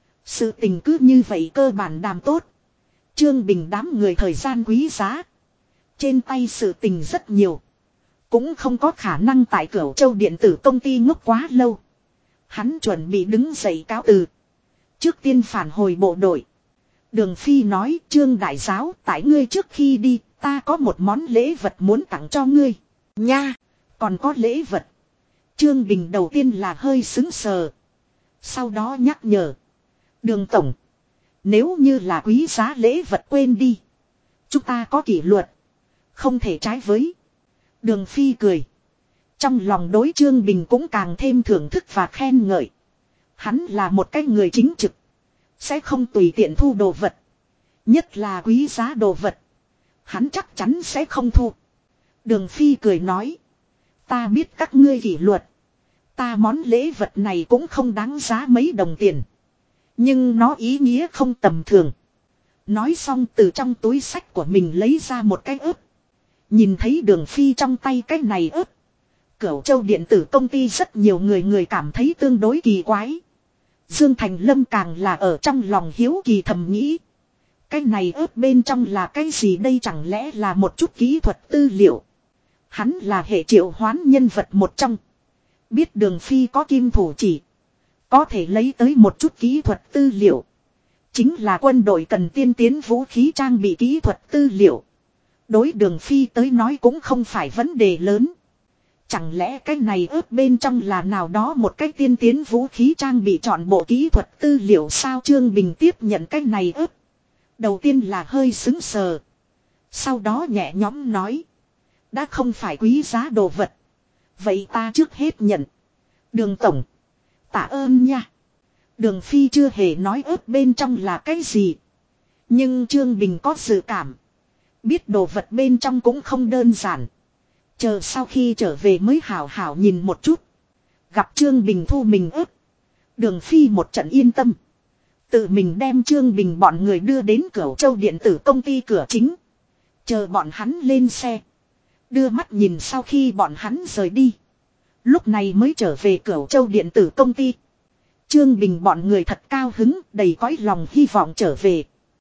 Sự tình cứ như vậy cơ bản đàm tốt. Trương Bình đám người thời gian quý giá. Trên tay sự tình rất nhiều. Cũng không có khả năng tại Cửu Châu điện tử công ty ngốc quá lâu. Hắn chuẩn bị đứng dậy cáo từ. Trước tiên phản hồi bộ đội. Đường Phi nói Trương đại giáo tại ngươi trước khi đi ta có một món lễ vật muốn tặng cho ngươi. Nha, còn có lễ vật. Trương Bình đầu tiên là hơi sững sờ. Sau đó nhắc nhở. Đường tổng. Nếu như là quý giá lễ vật quên đi. Chúng ta có kỷ luật. Không thể trái với. Đường Phi cười. Trong lòng đối Trương Bình cũng càng thêm thưởng thức và khen ngợi. Hắn là một cái người chính trực. Sẽ không tùy tiện thu đồ vật. Nhất là quý giá đồ vật. Hắn chắc chắn sẽ không thu. Đường Phi cười nói. Ta biết các ngươi kỷ luật. Ta món lễ vật này cũng không đáng giá mấy đồng tiền. Nhưng nó ý nghĩa không tầm thường. Nói xong từ trong túi sách của mình lấy ra một cái ớt. Nhìn thấy Đường Phi trong tay cái này ớt. Cửu Châu điện tử công ty rất nhiều người cảm thấy tương đối kỳ quái. Dương Thành Lâm càng là ở trong lòng hiếu kỳ thầm nghĩ. Cái này ớt bên trong là cái gì đây chẳng lẽ là một chút kỹ thuật tư liệu. Hắn là hệ triệu hoán nhân vật một trong. Biết Đường Phi có kim thủ chỉ. Có thể lấy tới một chút kỹ thuật tư liệu. Chính là quân đội cần tiên tiến vũ khí trang bị kỹ thuật tư liệu. Đối Đường Phi tới nói cũng không phải vấn đề lớn. Chẳng lẽ cái này ớt bên trong là nào đó một cái tiên tiến vũ khí trang bị chọn bộ kỹ thuật tư liệu sao Trương Bình tiếp nhận cái này ớt. Đầu tiên là hơi sững sờ. Sau đó nhẹ nhõm nói. Đã không phải quý giá đồ vật. Vậy ta trước hết nhận. Đường tổng. Tạ ơn nha. Đường Phi chưa hề nói ớt bên trong là cái gì. Nhưng Trương Bình có dự cảm. Biết đồ vật bên trong cũng không đơn giản. Chờ sau khi trở về mới hảo hảo nhìn một chút. Gặp Trương Bình thu mình ớt. Đường Phi một trận yên tâm. Tự mình đem Trương Bình bọn người đưa đến Cửu Châu điện tử công ty cửa chính. Chờ bọn hắn lên xe. Đưa mắt nhìn sau khi bọn hắn rời đi. Lúc này mới trở về Cửu Châu điện tử công ty. Trương Bình bọn người thật cao hứng, đầy cõi lòng hy vọng trở về.